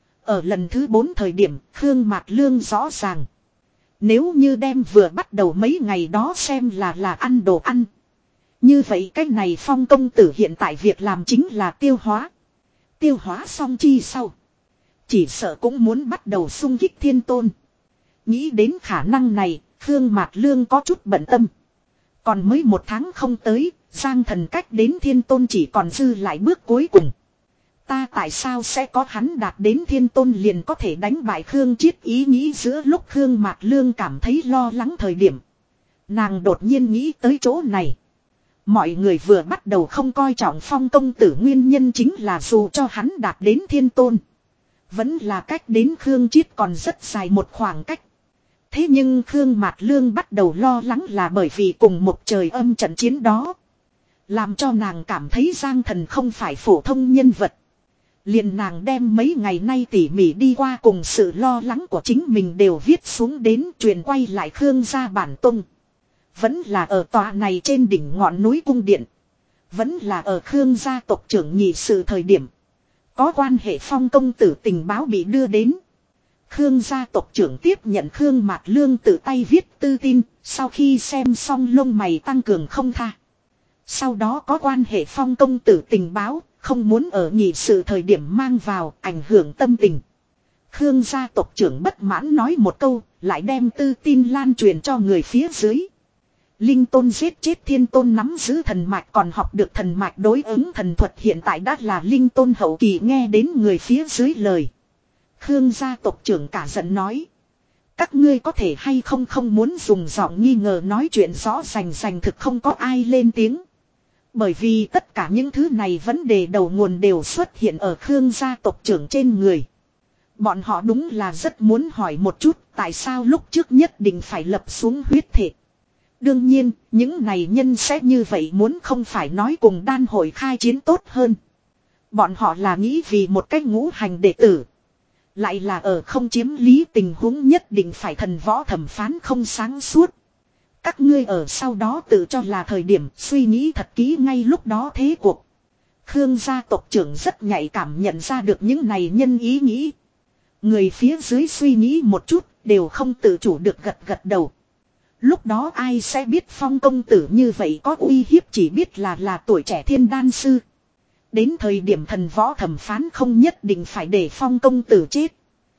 Ở lần thứ bốn thời điểm Khương Mạc Lương rõ ràng. Nếu như đem vừa bắt đầu mấy ngày đó xem là là ăn đồ ăn. Như vậy cái này Phong công tử hiện tại việc làm chính là tiêu hóa. Tiêu hóa xong chi sau. Chỉ sợ cũng muốn bắt đầu xung kích Thiên Tôn. Nghĩ đến khả năng này, Khương Mạc Lương có chút bận tâm. Còn mới một tháng không tới, Giang Thần cách đến Thiên Tôn chỉ còn dư lại bước cuối cùng. Ta tại sao sẽ có hắn đạt đến Thiên Tôn liền có thể đánh bại Khương Chiết ý nghĩ giữa lúc Khương Mạc Lương cảm thấy lo lắng thời điểm. Nàng đột nhiên nghĩ tới chỗ này. Mọi người vừa bắt đầu không coi trọng Phong công tử nguyên nhân chính là dù cho hắn đạt đến Thiên Tôn. Vẫn là cách đến Khương Chiết còn rất dài một khoảng cách. Thế nhưng Khương Mạc Lương bắt đầu lo lắng là bởi vì cùng một trời âm trận chiến đó. Làm cho nàng cảm thấy Giang Thần không phải phổ thông nhân vật. Liền nàng đem mấy ngày nay tỉ mỉ đi qua cùng sự lo lắng của chính mình đều viết xuống đến truyền quay lại Khương gia bản tung. Vẫn là ở tòa này trên đỉnh ngọn núi cung điện. Vẫn là ở Khương gia tộc trưởng nhị sự thời điểm. Có quan hệ Phong công tử tình báo bị đưa đến. Khương gia tộc trưởng tiếp nhận Khương Mạc Lương tự tay viết tư tin, sau khi xem xong lông mày tăng cường không tha. Sau đó có quan hệ Phong công tử tình báo, không muốn ở nhị sự thời điểm mang vào, ảnh hưởng tâm tình. Khương gia tộc trưởng bất mãn nói một câu, lại đem tư tin lan truyền cho người phía dưới. Linh Tôn giết chết Thiên Tôn nắm giữ thần mạch còn học được thần mạch đối ứng thần thuật hiện tại đã là Linh Tôn hậu kỳ nghe đến người phía dưới lời. Khương gia tộc trưởng cả giận nói. Các ngươi có thể hay không không muốn dùng giọng nghi ngờ nói chuyện rõ rành rành thực không có ai lên tiếng. Bởi vì tất cả những thứ này vấn đề đầu nguồn đều xuất hiện ở Khương gia tộc trưởng trên người. Bọn họ đúng là rất muốn hỏi một chút tại sao lúc trước nhất định phải lập xuống huyết thể. Đương nhiên, những này nhân sẽ như vậy muốn không phải nói cùng đan hội khai chiến tốt hơn. Bọn họ là nghĩ vì một cách ngũ hành đệ tử. Lại là ở không chiếm lý tình huống nhất định phải thần võ thẩm phán không sáng suốt. Các ngươi ở sau đó tự cho là thời điểm suy nghĩ thật kỹ ngay lúc đó thế cuộc. Khương gia tộc trưởng rất nhạy cảm nhận ra được những này nhân ý nghĩ. Người phía dưới suy nghĩ một chút đều không tự chủ được gật gật đầu. Lúc đó ai sẽ biết Phong công tử như vậy có uy hiếp chỉ biết là là tuổi trẻ thiên đan sư. Đến thời điểm thần võ thẩm phán không nhất định phải để Phong công tử chết.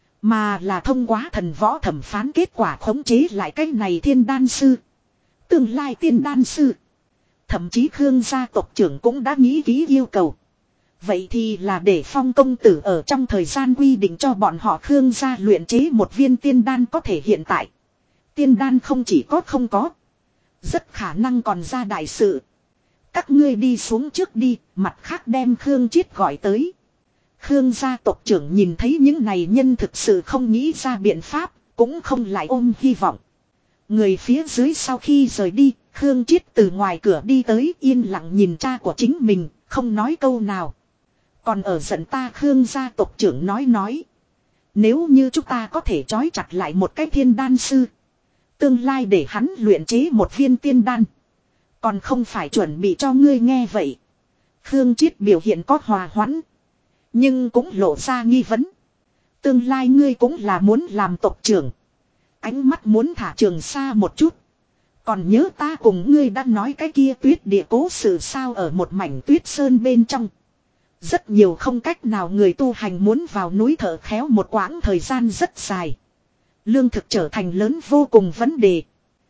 Mà là thông qua thần võ thẩm phán kết quả khống chế lại cái này thiên đan sư. Tương lai tiên đan sư. Thậm chí Khương gia tộc trưởng cũng đã nghĩ kỹ yêu cầu. Vậy thì là để Phong công tử ở trong thời gian quy định cho bọn họ Khương gia luyện chế một viên tiên đan có thể hiện tại. Tiên đan không chỉ có không có. Rất khả năng còn ra đại sự. Các ngươi đi xuống trước đi, mặt khác đem Khương Chiết gọi tới. Khương gia tộc trưởng nhìn thấy những này nhân thực sự không nghĩ ra biện pháp, cũng không lại ôm hy vọng. Người phía dưới sau khi rời đi, Khương Chiết từ ngoài cửa đi tới yên lặng nhìn cha của chính mình, không nói câu nào. Còn ở giận ta Khương gia tộc trưởng nói nói. Nếu như chúng ta có thể trói chặt lại một cái thiên đan sư. Tương lai để hắn luyện chế một viên tiên đan. Còn không phải chuẩn bị cho ngươi nghe vậy. Khương Chiết biểu hiện có hòa hoãn. Nhưng cũng lộ ra nghi vấn. Tương lai ngươi cũng là muốn làm tộc trưởng. Ánh mắt muốn thả trường xa một chút. Còn nhớ ta cùng ngươi đã nói cái kia tuyết địa cố sự sao ở một mảnh tuyết sơn bên trong. Rất nhiều không cách nào người tu hành muốn vào núi thở khéo một quãng thời gian rất dài. Lương thực trở thành lớn vô cùng vấn đề.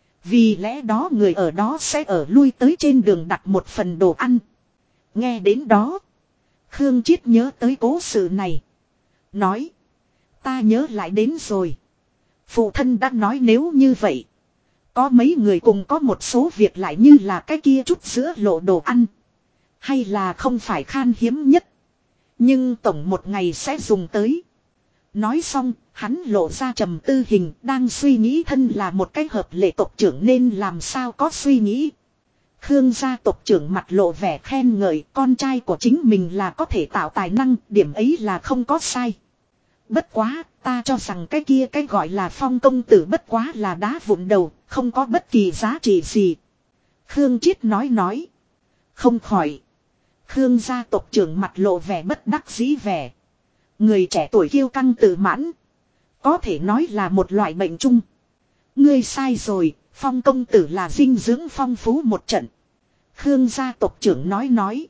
Vì lẽ đó người ở đó sẽ ở lui tới trên đường đặt một phần đồ ăn. Nghe đến đó. Khương Chiết nhớ tới cố sự này. Nói. Ta nhớ lại đến rồi. Phụ thân đã nói nếu như vậy. Có mấy người cùng có một số việc lại như là cái kia chút giữa lộ đồ ăn. Hay là không phải khan hiếm nhất. Nhưng tổng một ngày sẽ dùng tới. Nói xong, hắn lộ ra trầm tư hình đang suy nghĩ thân là một cái hợp lệ tộc trưởng nên làm sao có suy nghĩ. Khương gia tộc trưởng mặt lộ vẻ khen ngợi con trai của chính mình là có thể tạo tài năng, điểm ấy là không có sai. Bất quá, ta cho rằng cái kia cái gọi là Phong công tử bất quá là đá vụn đầu, không có bất kỳ giá trị gì. Khương Triết nói nói. Không khỏi. Khương gia tộc trưởng mặt lộ vẻ bất đắc dĩ vẻ. Người trẻ tuổi kiêu căng tự mãn. Có thể nói là một loại bệnh chung. Ngươi sai rồi, Phong công tử là dinh dưỡng phong phú một trận. Khương gia tộc trưởng nói nói.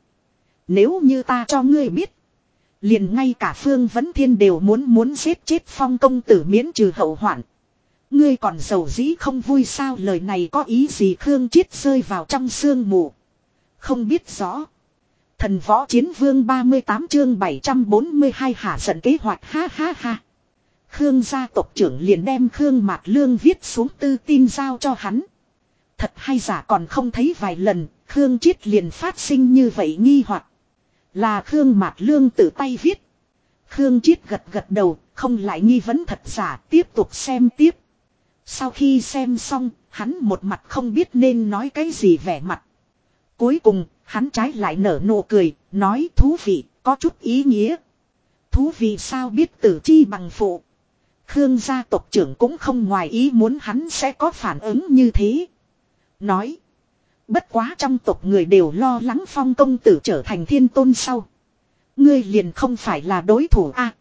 Nếu như ta cho ngươi biết. Liền ngay cả Phương Vấn Thiên đều muốn muốn giết chết Phong công tử miễn trừ hậu hoạn. Ngươi còn giàu dĩ không vui sao, lời này có ý gì? Khương Triết rơi vào trong sương mù. Không biết rõ. Thần võ chiến vương ba mươi tám chương bảy trăm bốn mươi hai hả giận kế hoạch ha ha ha. Khương gia tộc trưởng liền đem Khương Mạt Lương viết xuống tư tin giao cho hắn. Thật hay giả còn không thấy vài lần, Khương Triết liền phát sinh như vậy nghi hoặc. Là Khương Mạt Lương tự tay viết. Khương Triết gật gật đầu, không lại nghi vấn thật giả, tiếp tục xem tiếp. Sau khi xem xong, hắn một mặt không biết nên nói cái gì vẻ mặt. Cuối cùng, hắn trái lại nở nụ cười, nói thú vị, có chút ý nghĩa. Thú vị sao? Biết tử chi bằng phụ. Khương gia tộc trưởng cũng không ngoài ý muốn hắn sẽ có phản ứng như thế. Nói. Bất quá trong tộc người đều lo lắng Phong công tử trở thành thiên tôn sau. Ngươi liền không phải là đối thủ a. À,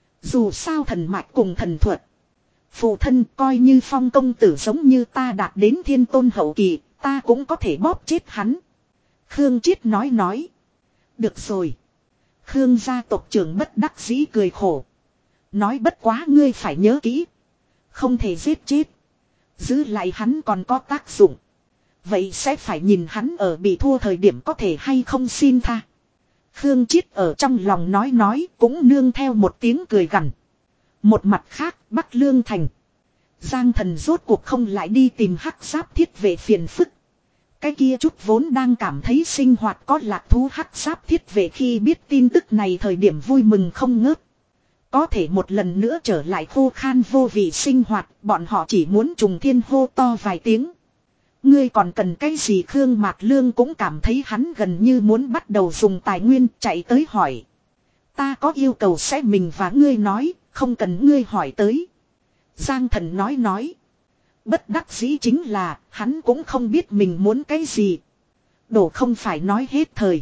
dù sao thần mạch cùng thần thuật. Phụ thân coi như Phong công tử giống như ta đạt đến thiên tôn hậu kỳ, ta cũng có thể bóp chết hắn. Khương Triết nói nói. Được rồi. Khương gia tộc trưởng bất đắc dĩ cười khổ. Nói bất quá ngươi phải nhớ kỹ. Không thể giết chết. Giữ lại hắn còn có tác dụng. Vậy sẽ phải nhìn hắn ở bị thua thời điểm có thể hay không xin tha. Khương Triết ở trong lòng nói nói cũng nương theo một tiếng cười gằn. Một mặt khác Bắc Lương Thành. Giang Thần rốt cuộc không lại đi tìm Hắc Giáp Thiết Vệ phiền phức. Cái kia chút vốn đang cảm thấy sinh hoạt có lạc thú Hắc Giáp Thiết Vệ khi biết tin tức này thời điểm vui mừng không ngớt. Có thể một lần nữa trở lại khô khan vô vị sinh hoạt, bọn họ chỉ muốn trùng thiên hô to vài tiếng. Ngươi còn cần cái gì? Khương Mạt Lương cũng cảm thấy hắn gần như muốn bắt đầu dùng tài nguyên, chạy tới hỏi. Ta có yêu cầu sẽ mình và ngươi nói, không cần ngươi hỏi tới. Giang Thần nói nói. Bất đắc dĩ chính là, hắn cũng không biết mình muốn cái gì. Đổ không phải nói hết thời.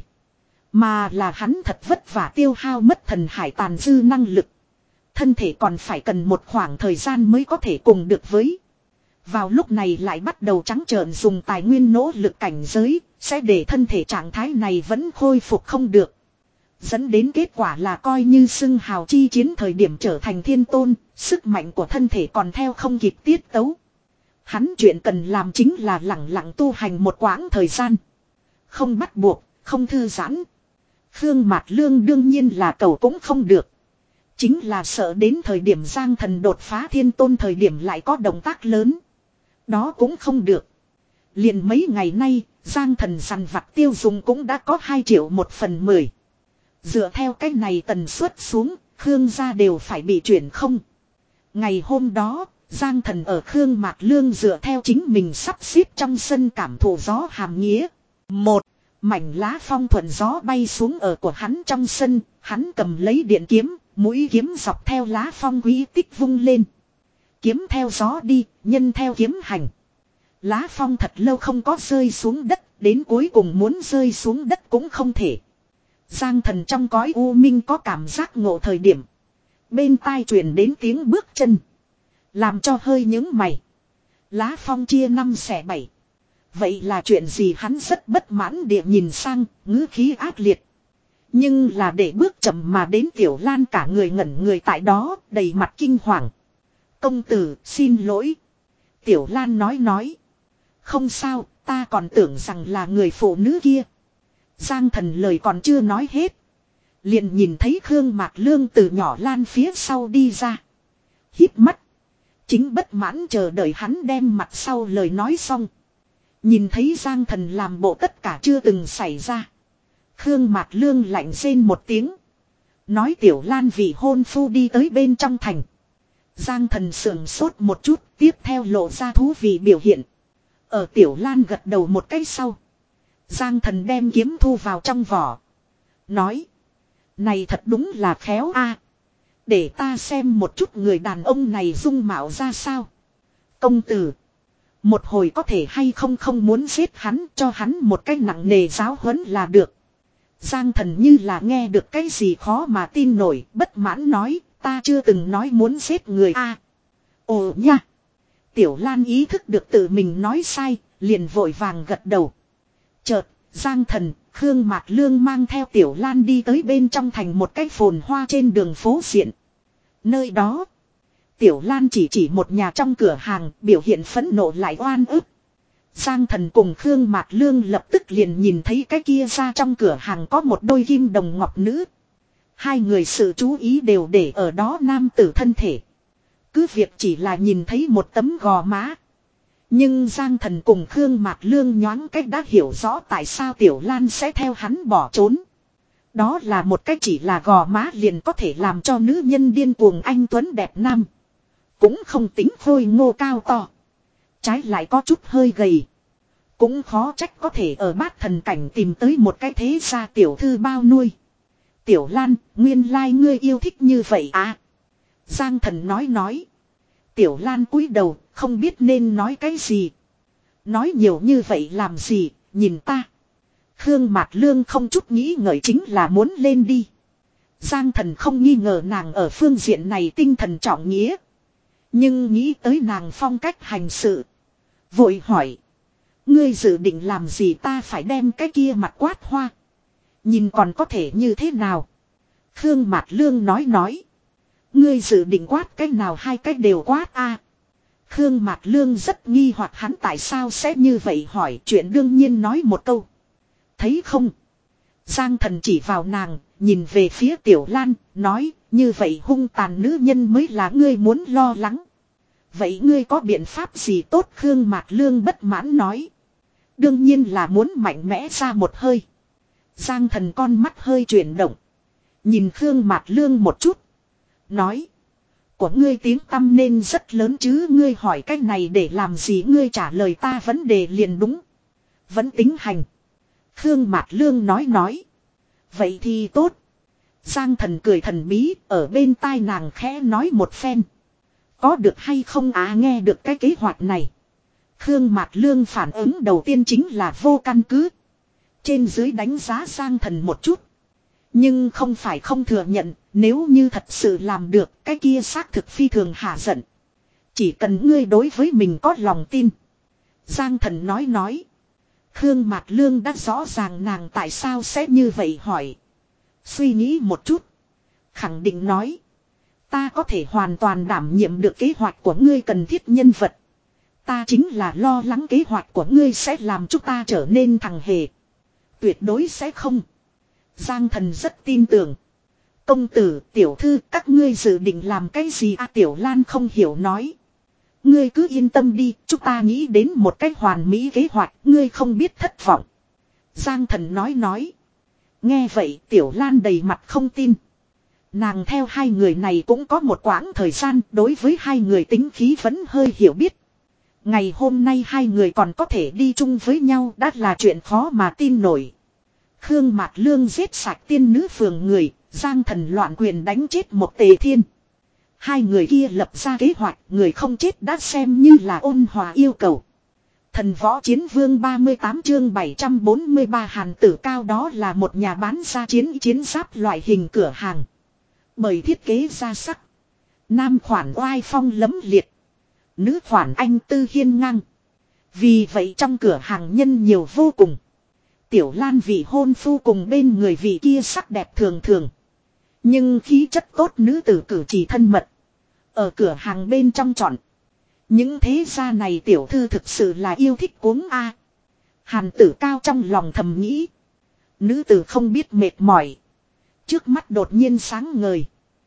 Mà là hắn thật vất vả tiêu hao mất thần hải tàn dư năng lực. Thân thể còn phải cần một khoảng thời gian mới có thể cùng được với. Vào lúc này lại bắt đầu trắng trợn dùng tài nguyên nỗ lực cảnh giới, sẽ để thân thể trạng thái này vẫn khôi phục không được. Dẫn đến kết quả là coi như xưng hào chi chiến thời điểm trở thành thiên tôn, sức mạnh của thân thể còn theo không kịp tiết tấu. Hắn chuyện cần làm chính là lặng lặng tu hành một quãng thời gian. Không bắt buộc, không thư giãn. Khương Mạt Lương đương nhiên là cầu cũng không được. Chính là sợ đến thời điểm Giang Thần đột phá thiên tôn thời điểm lại có động tác lớn. Đó cũng không được. Liền mấy ngày nay, Giang Thần săn vặt tiêu dùng cũng đã có hai triệu một phần mười. Dựa theo cách này tần suất xuống, Khương gia đều phải bị chuyển không. Ngày hôm đó, Giang Thần ở Khương Mạt Lương dựa theo chính mình sắp xếp trong sân cảm thụ gió hàm nghĩa. Một, mảnh lá phong thuận gió bay xuống ở của hắn trong sân, hắn cầm lấy điện kiếm, mũi kiếm dọc theo lá phong quý tích vung lên. Kiếm theo gió đi, nhân theo kiếm hành. Lá phong thật lâu không có rơi xuống đất, đến cuối cùng muốn rơi xuống đất cũng không thể. Giang Thần trong cõi u minh có cảm giác ngộ thời điểm. Bên tai truyền đến tiếng bước chân. Làm cho hơi những mày. Lá phong chia năm xẻ bảy. Vậy là chuyện gì? Hắn rất bất mãn địa nhìn sang, ngữ khí ác liệt. Nhưng là để bước chậm mà đến Tiểu Lan cả người ngẩn người tại đó, đầy mặt kinh hoàng. Công tử, xin lỗi. Tiểu Lan nói nói. Không sao, ta còn tưởng rằng là người phụ nữ kia. Giang Thần lời còn chưa nói hết. Liền nhìn thấy Khương Mạt Lương từ nhỏ Lan phía sau đi ra. Híp mắt. Chính bất mãn chờ đợi hắn đem mặt sau lời nói xong. Nhìn thấy Giang Thần làm bộ tất cả chưa từng xảy ra. Khương Mạt Lương lạnh rên một tiếng. Nói Tiểu Lan vị hôn phu đi tới bên trong thành. Giang Thần sườn sốt một chút, tiếp theo lộ ra thú vị biểu hiện. Ở Tiểu Lan gật đầu một cái sau. Giang Thần đem kiếm thu vào trong vỏ. Nói. Này thật đúng là khéo a. Để ta xem một chút người đàn ông này dung mạo ra sao. Công tử. Một hồi có thể hay không không muốn giết hắn, cho hắn một cái nặng nề giáo huấn là được. Giang Thần như là nghe được cái gì khó mà tin nổi, bất mãn nói, ta chưa từng nói muốn giết người a. À, ồ nha. Tiểu Lan ý thức được tự mình nói sai, liền vội vàng gật đầu. Chợt, Giang Thần, Khương Mạt Lương mang theo Tiểu Lan đi tới bên trong thành một cái phồn hoa trên đường phố diện. Nơi đó, Tiểu Lan chỉ chỉ một nhà trong cửa hàng, biểu hiện phẫn nộ lại oan ức. Giang Thần cùng Khương Mạt Lương lập tức liền nhìn thấy cái kia ra trong cửa hàng có một đôi kim đồng ngọc nữ. Hai người sự chú ý đều để ở đó nam tử thân thể. Cứ việc chỉ là nhìn thấy một tấm gò má. Nhưng Giang Thần cùng Khương Mạt Lương nhoáng cách đã hiểu rõ tại sao Tiểu Lan sẽ theo hắn bỏ trốn. Đó là một cách chỉ là gò má liền có thể làm cho nữ nhân điên cuồng anh tuấn đẹp nam. Cũng không tính khôi ngô cao to. Trái lại có chút hơi gầy. Cũng khó trách có thể ở bát thần cảnh tìm tới một cái thế gia tiểu thư bao nuôi. Tiểu Lan, nguyên lai ngươi yêu thích như vậy à? Giang Thần nói nói. Tiểu Lan cúi đầu, không biết nên nói cái gì. Nói nhiều như vậy làm gì, nhìn ta. Khương Mạt Lương không chút nghĩ ngợi chính là muốn lên đi. Giang Thần không nghi ngờ nàng ở phương diện này tinh thần trọng nghĩa. Nhưng nghĩ tới nàng phong cách hành sự. Vội hỏi. Ngươi dự định làm gì ta phải đem cái kia mặt quát hoa. Nhìn còn có thể như thế nào. Khương Mạt Lương nói nói. Ngươi dự định quát cái nào hai cái đều quát a. À, Khương Mạt Lương rất nghi hoặc hắn tại sao sẽ như vậy hỏi chuyện đương nhiên nói một câu. Thấy không? Giang Thần chỉ vào nàng, nhìn về phía Tiểu Lan, nói như vậy hung tàn nữ nhân mới là ngươi muốn lo lắng. Vậy ngươi có biện pháp gì tốt? Khương Mạt Lương bất mãn nói. Đương nhiên là muốn mạnh mẽ ra một hơi. Giang Thần con mắt hơi chuyển động. Nhìn Khương Mạt Lương một chút. Nói. Của ngươi tiếng tăm nên rất lớn chứ, ngươi hỏi cách này để làm gì? Ngươi trả lời ta vấn đề liền đúng. Vẫn tính hành. Khương Mạt Lương nói nói. Vậy thì tốt. Giang Thần cười thần bí ở bên tai nàng khẽ nói một phen. Có được hay không á? À, nghe được cái kế hoạch này. Khương Mạt Lương phản ứng đầu tiên chính là vô căn cứ. Trên dưới đánh giá Giang Thần một chút. Nhưng không phải không thừa nhận, nếu như thật sự làm được, cái kia xác thực phi thường hạ giận. Chỉ cần ngươi đối với mình có lòng tin. Giang Thần nói nói. Khương Mạt Lương đã rõ ràng nàng tại sao sẽ như vậy hỏi. Suy nghĩ một chút. Khẳng định nói. Ta có thể hoàn toàn đảm nhiệm được kế hoạch của ngươi cần thiết nhân vật. Ta chính là lo lắng kế hoạch của ngươi sẽ làm chúng ta trở nên thằng hề. Tuyệt đối sẽ không. Giang Thần rất tin tưởng. Công tử, tiểu thư, các ngươi dự định làm cái gì? À, Tiểu Lan không hiểu nói. Ngươi cứ yên tâm đi, chúng ta nghĩ đến một cách hoàn mỹ kế hoạch, ngươi không biết thất vọng. Giang Thần nói nói. Nghe vậy Tiểu Lan đầy mặt không tin. Nàng theo hai người này cũng có một quãng thời gian, đối với hai người tính khí vẫn hơi hiểu biết. Ngày hôm nay hai người còn có thể đi chung với nhau đã là chuyện khó mà tin nổi. Khương Mạt Lương giết sạch tiên nữ phường người, Giang Thần loạn quyền đánh chết một Tề Thiên. Hai người kia lập ra kế hoạch, người không chết đã xem như là ôn hòa yêu cầu. Thần Võ Chiến Vương ba mươi tám chương bảy trăm bốn mươi ba Hàn Tử Cao đó là một nhà bán ra chiến chiến giáp loại hình cửa hàng. Bởi thiết kế ra sắc. Nam khoản oai phong lấm liệt. Nữ khoản anh tư hiên ngang. Vì vậy trong cửa hàng nhân nhiều vô cùng. Tiểu Lan vị hôn phu cùng bên người vị kia sắc đẹp thường thường. Nhưng khí chất tốt nữ tử cử chỉ thân mật. Ở cửa hàng bên trong chọn. Những thế gia này tiểu thư thực sự là yêu thích cuống A. Hàn Tử Cao trong lòng thầm nghĩ. Nữ tử không biết mệt mỏi. Trước mắt đột nhiên sáng ngời.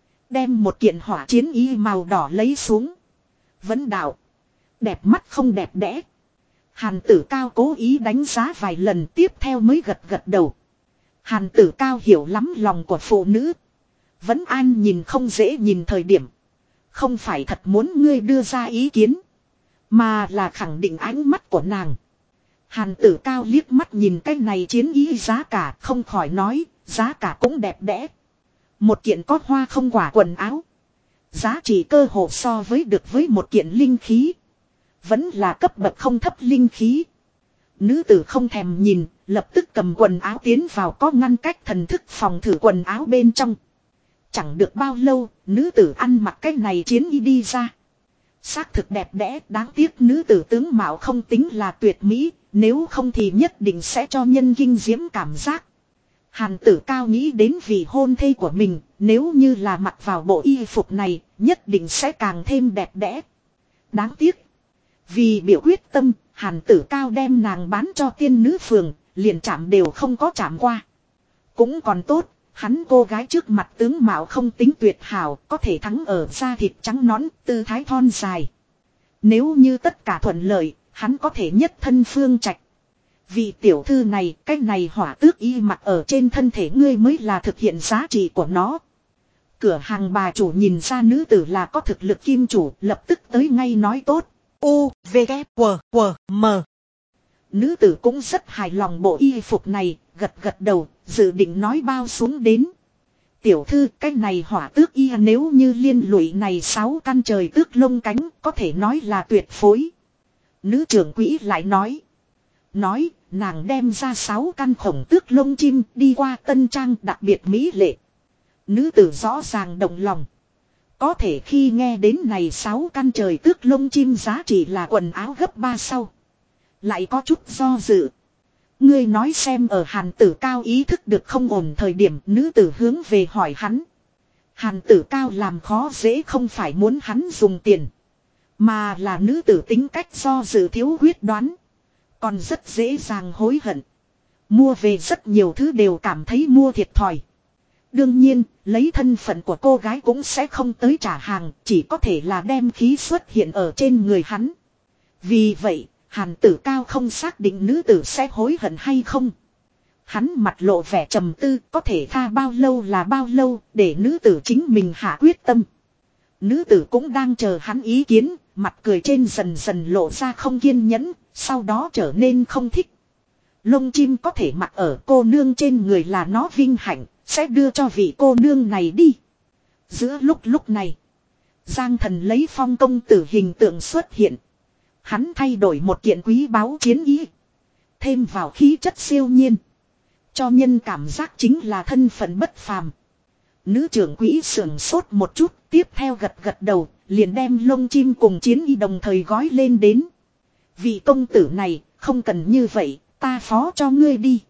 Đem một kiện hỏa chiến y màu đỏ lấy xuống. Vấn đạo. Đẹp mắt không đẹp đẽ. Hàn Tử Cao cố ý đánh giá vài lần tiếp theo mới gật gật đầu. Hàn Tử Cao hiểu lắm lòng của phụ nữ. Vẫn an nhìn không dễ nhìn thời điểm. Không phải thật muốn ngươi đưa ra ý kiến. Mà là khẳng định ánh mắt của nàng. Hàn Tử Cao liếc mắt nhìn cái này chiến ý giá cả, không khỏi nói, giá cả cũng đẹp đẽ. Một kiện có hoa không quả quần áo. Giá trị cơ hồ so với được với một kiện linh khí. Vẫn là cấp bậc không thấp linh khí. Nữ tử không thèm nhìn, lập tức cầm quần áo tiến vào có ngăn cách thần thức phòng thử quần áo bên trong. Chẳng được bao lâu, nữ tử ăn mặc cái này chiến y đi ra. Xác thực đẹp đẽ, đáng tiếc nữ tử tướng mạo không tính là tuyệt mỹ, nếu không thì nhất định sẽ cho nhân kinh diễm cảm giác. Hàn Tử Cao nghĩ đến vị hôn thê của mình, nếu như là mặc vào bộ y phục này, nhất định sẽ càng thêm đẹp đẽ. Đáng tiếc. Vì biểu quyết tâm, Hàn Tử Cao đem nàng bán cho tiên nữ phường, liền chạm đều không có chạm qua. Cũng còn tốt, hắn cô gái trước mặt tướng mạo không tính tuyệt hảo, có thể thắng ở da thịt trắng nõn, tư thái thon dài. Nếu như tất cả thuận lợi, hắn có thể nhất thân phương trạch. Vị tiểu thư này, cái này hỏa tước y mặc ở trên thân thể ngươi mới là thực hiện giá trị của nó. Cửa hàng bà chủ nhìn ra nữ tử là có thực lực kim chủ, lập tức tới ngay nói tốt. U, V, K, W, W, M. Nữ tử cũng rất hài lòng bộ y phục này, gật gật đầu, dự định nói bao xuống đến. Tiểu thư, cái này hỏa tước y nếu như liên lụy này sáu căn trời tước lông cánh, có thể nói là tuyệt phối. Nữ trưởng quỹ lại nói. Nói, nàng đem ra sáu căn khổng tước lông chim đi qua tân trang đặc biệt mỹ lệ. Nữ tử rõ ràng động lòng. Có thể khi nghe đến này sáu căn trời tước lông chim giá trị là quần áo gấp ba sau. Lại có chút do dự. Ngươi nói xem ở Hàn Tử Cao ý thức được không ổn thời điểm nữ tử hướng về hỏi hắn. Hàn Tử Cao làm khó dễ không phải muốn hắn dùng tiền. Mà là nữ tử tính cách do dự thiếu quyết đoán. Còn rất dễ dàng hối hận. Mua về rất nhiều thứ đều cảm thấy mua thiệt thòi. Đương nhiên, lấy thân phận của cô gái cũng sẽ không tới trả hàng, chỉ có thể là đem khí xuất hiện ở trên người hắn. Vì vậy, Hàn Tử Cao không xác định nữ tử sẽ hối hận hay không. Hắn mặt lộ vẻ trầm tư, có thể tha bao lâu là bao lâu, để nữ tử chính mình hạ quyết tâm. Nữ tử cũng đang chờ hắn ý kiến, mặt cười trên dần dần lộ ra không kiên nhẫn, sau đó trở nên không thích. Lông chim có thể mặc ở cô nương trên người là nó vinh hạnh, sẽ đưa cho vị cô nương này đi. Giữa lúc lúc này, Giang Thần lấy Phong công tử hình tượng xuất hiện. Hắn thay đổi một kiện quý báu chiến ý. Thêm vào khí chất siêu nhiên. Cho nhân cảm giác chính là thân phận bất phàm. Nữ trưởng quỹ sưởng sốt một chút, tiếp theo gật gật đầu, liền đem lông chim cùng chiến y đồng thời gói lên đến. Vị công tử này, không cần như vậy, ta phó cho ngươi đi.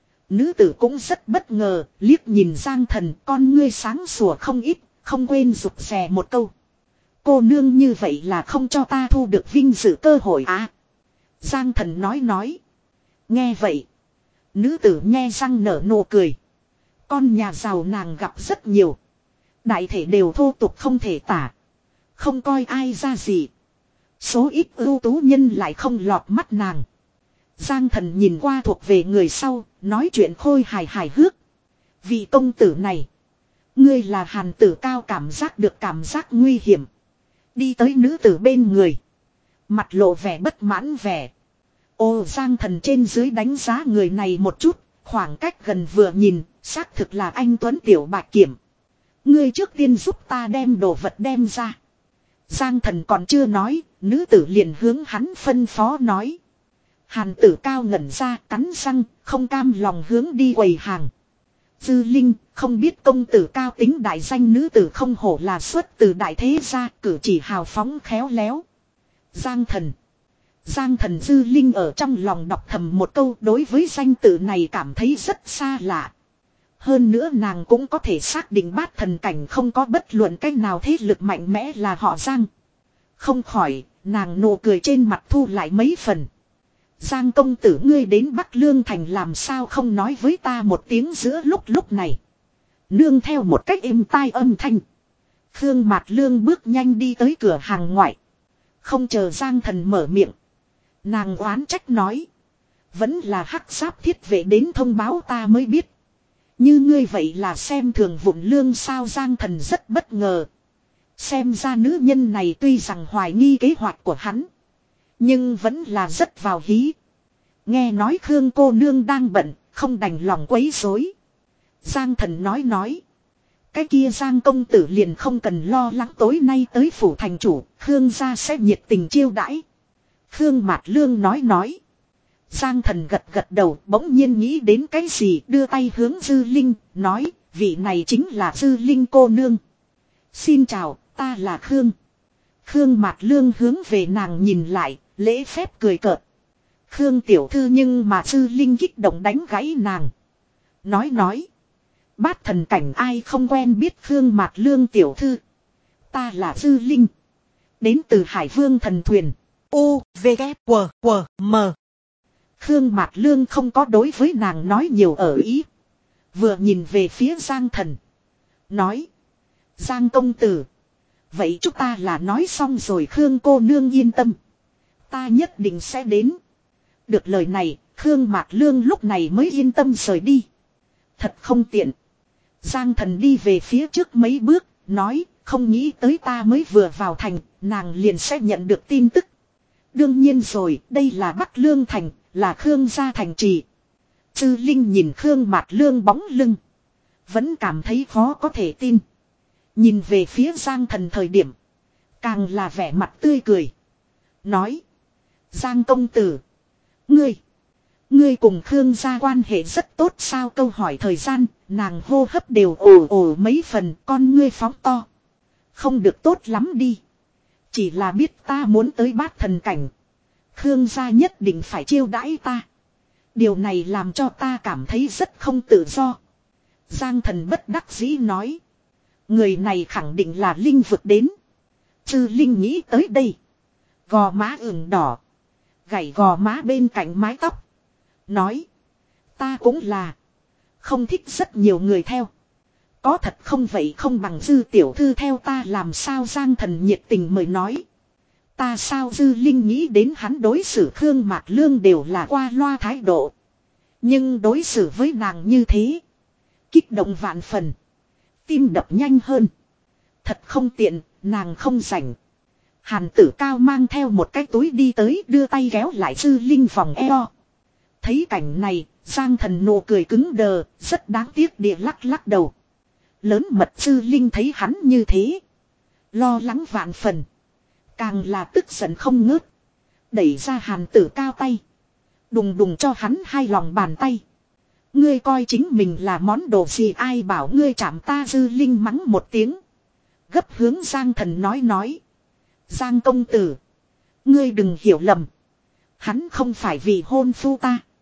Nữ tử cũng rất bất ngờ, liếc nhìn Giang Thần, con ngươi sáng sủa không ít, không quên rụt rè một câu. Cô nương như vậy là không cho ta thu được vinh dự cơ hội à. Giang Thần nói nói. Nghe vậy. Nữ tử nghe răng nở nụ cười. Con nhà giàu nàng gặp rất nhiều. Đại thể đều thô tục không thể tả. Không coi ai ra gì. Số ít ưu tú nhân lại không lọt mắt nàng. Giang Thần nhìn qua thuộc về người sau, nói chuyện khôi hài hài hước. Vị công tử này. Ngươi là Hàn Tử Cao cảm giác được cảm giác nguy hiểm. Đi tới nữ tử bên người. Mặt lộ vẻ bất mãn vẻ. Ô Giang Thần trên dưới đánh giá người này một chút. Khoảng cách gần vừa nhìn, xác thực là anh Tuấn Tiểu Bạch Kiểm. Ngươi trước tiên giúp ta đem đồ vật đem ra. Giang Thần còn chưa nói, nữ tử liền hướng hắn phân phó nói. Hàn Tử Cao ngẩn ra cắn răng, không cam lòng hướng đi quầy hàng. Dư Linh, không biết công tử cao tính đại danh nữ tử không hổ là xuất từ đại thế gia, cử chỉ hào phóng khéo léo. Giang Thần. Giang Thần Dư Linh ở trong lòng đọc thầm một câu đối với danh tự này cảm thấy rất xa lạ. Hơn nữa nàng cũng có thể xác định bát thần cảnh không có bất luận cách nào thế lực mạnh mẽ là họ Giang. Không khỏi, nàng nụ cười trên mặt thu lại mấy phần. Giang công tử ngươi đến Bắc Lương Thành làm sao không nói với ta một tiếng giữa lúc lúc này. Nương theo một cách êm tai âm thanh. Khương Mạt Lương bước nhanh đi tới cửa hàng ngoại. Không chờ Giang Thần mở miệng. Nàng oán trách nói. Vẫn là hắc giáp thiết vệ đến thông báo ta mới biết. Như ngươi vậy là xem thường vụn lương sao? Giang Thần rất bất ngờ. Xem ra nữ nhân này tuy rằng hoài nghi kế hoạch của hắn, nhưng vẫn là rất vào hí. Nghe nói Khương cô nương đang bận, không đành lòng quấy rối. Giang Thần nói nói. Cái kia Giang công tử liền không cần lo lắng, tối nay tới phủ thành chủ, Khương gia sẽ nhiệt tình chiêu đãi. Khương Mạt Lương nói nói. Giang Thần gật gật đầu, bỗng nhiên nghĩ đến cái gì, đưa tay hướng Dư Linh, nói, vị này chính là Dư Linh cô nương. Xin chào, ta là Khương. Khương Mạt Lương hướng về nàng nhìn lại, lễ phép cười cợt. Khương tiểu thư, nhưng mà Dư Linh kích động đánh gãy nàng. Nói nói. Bát thần cảnh ai không quen biết Khương Mạt Lương tiểu thư. Ta là Dư Linh. Đến từ Hải Vương thần thuyền. U, V, K, W, W, M. Khương Mạt Lương không có đối với nàng nói nhiều ở ý. Vừa nhìn về phía Giang Thần. Nói. Giang công tử. Vậy chúng ta là nói xong rồi. Khương cô nương yên tâm. Ta nhất định sẽ đến. Được lời này, Khương Mạt Lương lúc này mới yên tâm rời đi. Thật không tiện. Giang Thần đi về phía trước mấy bước, nói, không nghĩ tới ta mới vừa vào thành, nàng liền sẽ nhận được tin tức. Đương nhiên rồi, đây là Bắc Lương thành, là Khương gia thành trì. Dư Linh nhìn Khương Mạt Lương bóng lưng, vẫn cảm thấy khó có thể tin. Nhìn về phía Giang Thần thời điểm, càng là vẻ mặt tươi cười. Nói, Giang công tử, ngươi, ngươi cùng Khương gia quan hệ rất tốt sao? Câu hỏi thời gian, nàng hô hấp đều ồ ồ mấy phần, con ngươi phóng to. Không được tốt lắm đi. Chỉ là biết ta muốn tới bát thần cảnh. Khương gia nhất định phải chiêu đãi ta. Điều này làm cho ta cảm thấy rất không tự do. Giang Thần bất đắc dĩ nói. Người này khẳng định là linh vực đến. Chư Linh nghĩ tới đây. Gò má ửng đỏ. Gảy gò má bên cạnh mái tóc. Nói. Ta cũng là. Không thích rất nhiều người theo. Có thật không vậy không bằng Dư tiểu thư theo ta làm sao? Giang Thần nhiệt tình mời nói. Ta sao? Dư Linh nghĩ đến hắn đối xử Khương Mạt Lương đều là qua loa thái độ. Nhưng đối xử với nàng như thế. Kích động vạn phần. Tim đập nhanh hơn. Thật không tiện, nàng không rảnh. Hàn Tử Cao mang theo một cái túi đi tới, đưa tay kéo lại Dư Linh vòng eo. Thấy cảnh này, Giang Thần nụ cười cứng đờ, rất đáng tiếc địa lắc lắc đầu. Lớn mật Dư Linh thấy hắn như thế. Lo lắng vạn phần. Càng là tức giận không ngớt. Đẩy ra Hàn Tử Cao tay. Đùng đùng cho hắn hai lòng bàn tay. Ngươi coi chính mình là món đồ gì, ai bảo ngươi chạm ta? Dư Linh mắng một tiếng. Gấp hướng Giang Thần nói nói. Giang công tử. Ngươi đừng hiểu lầm. Hắn không phải vì hôn phu ta.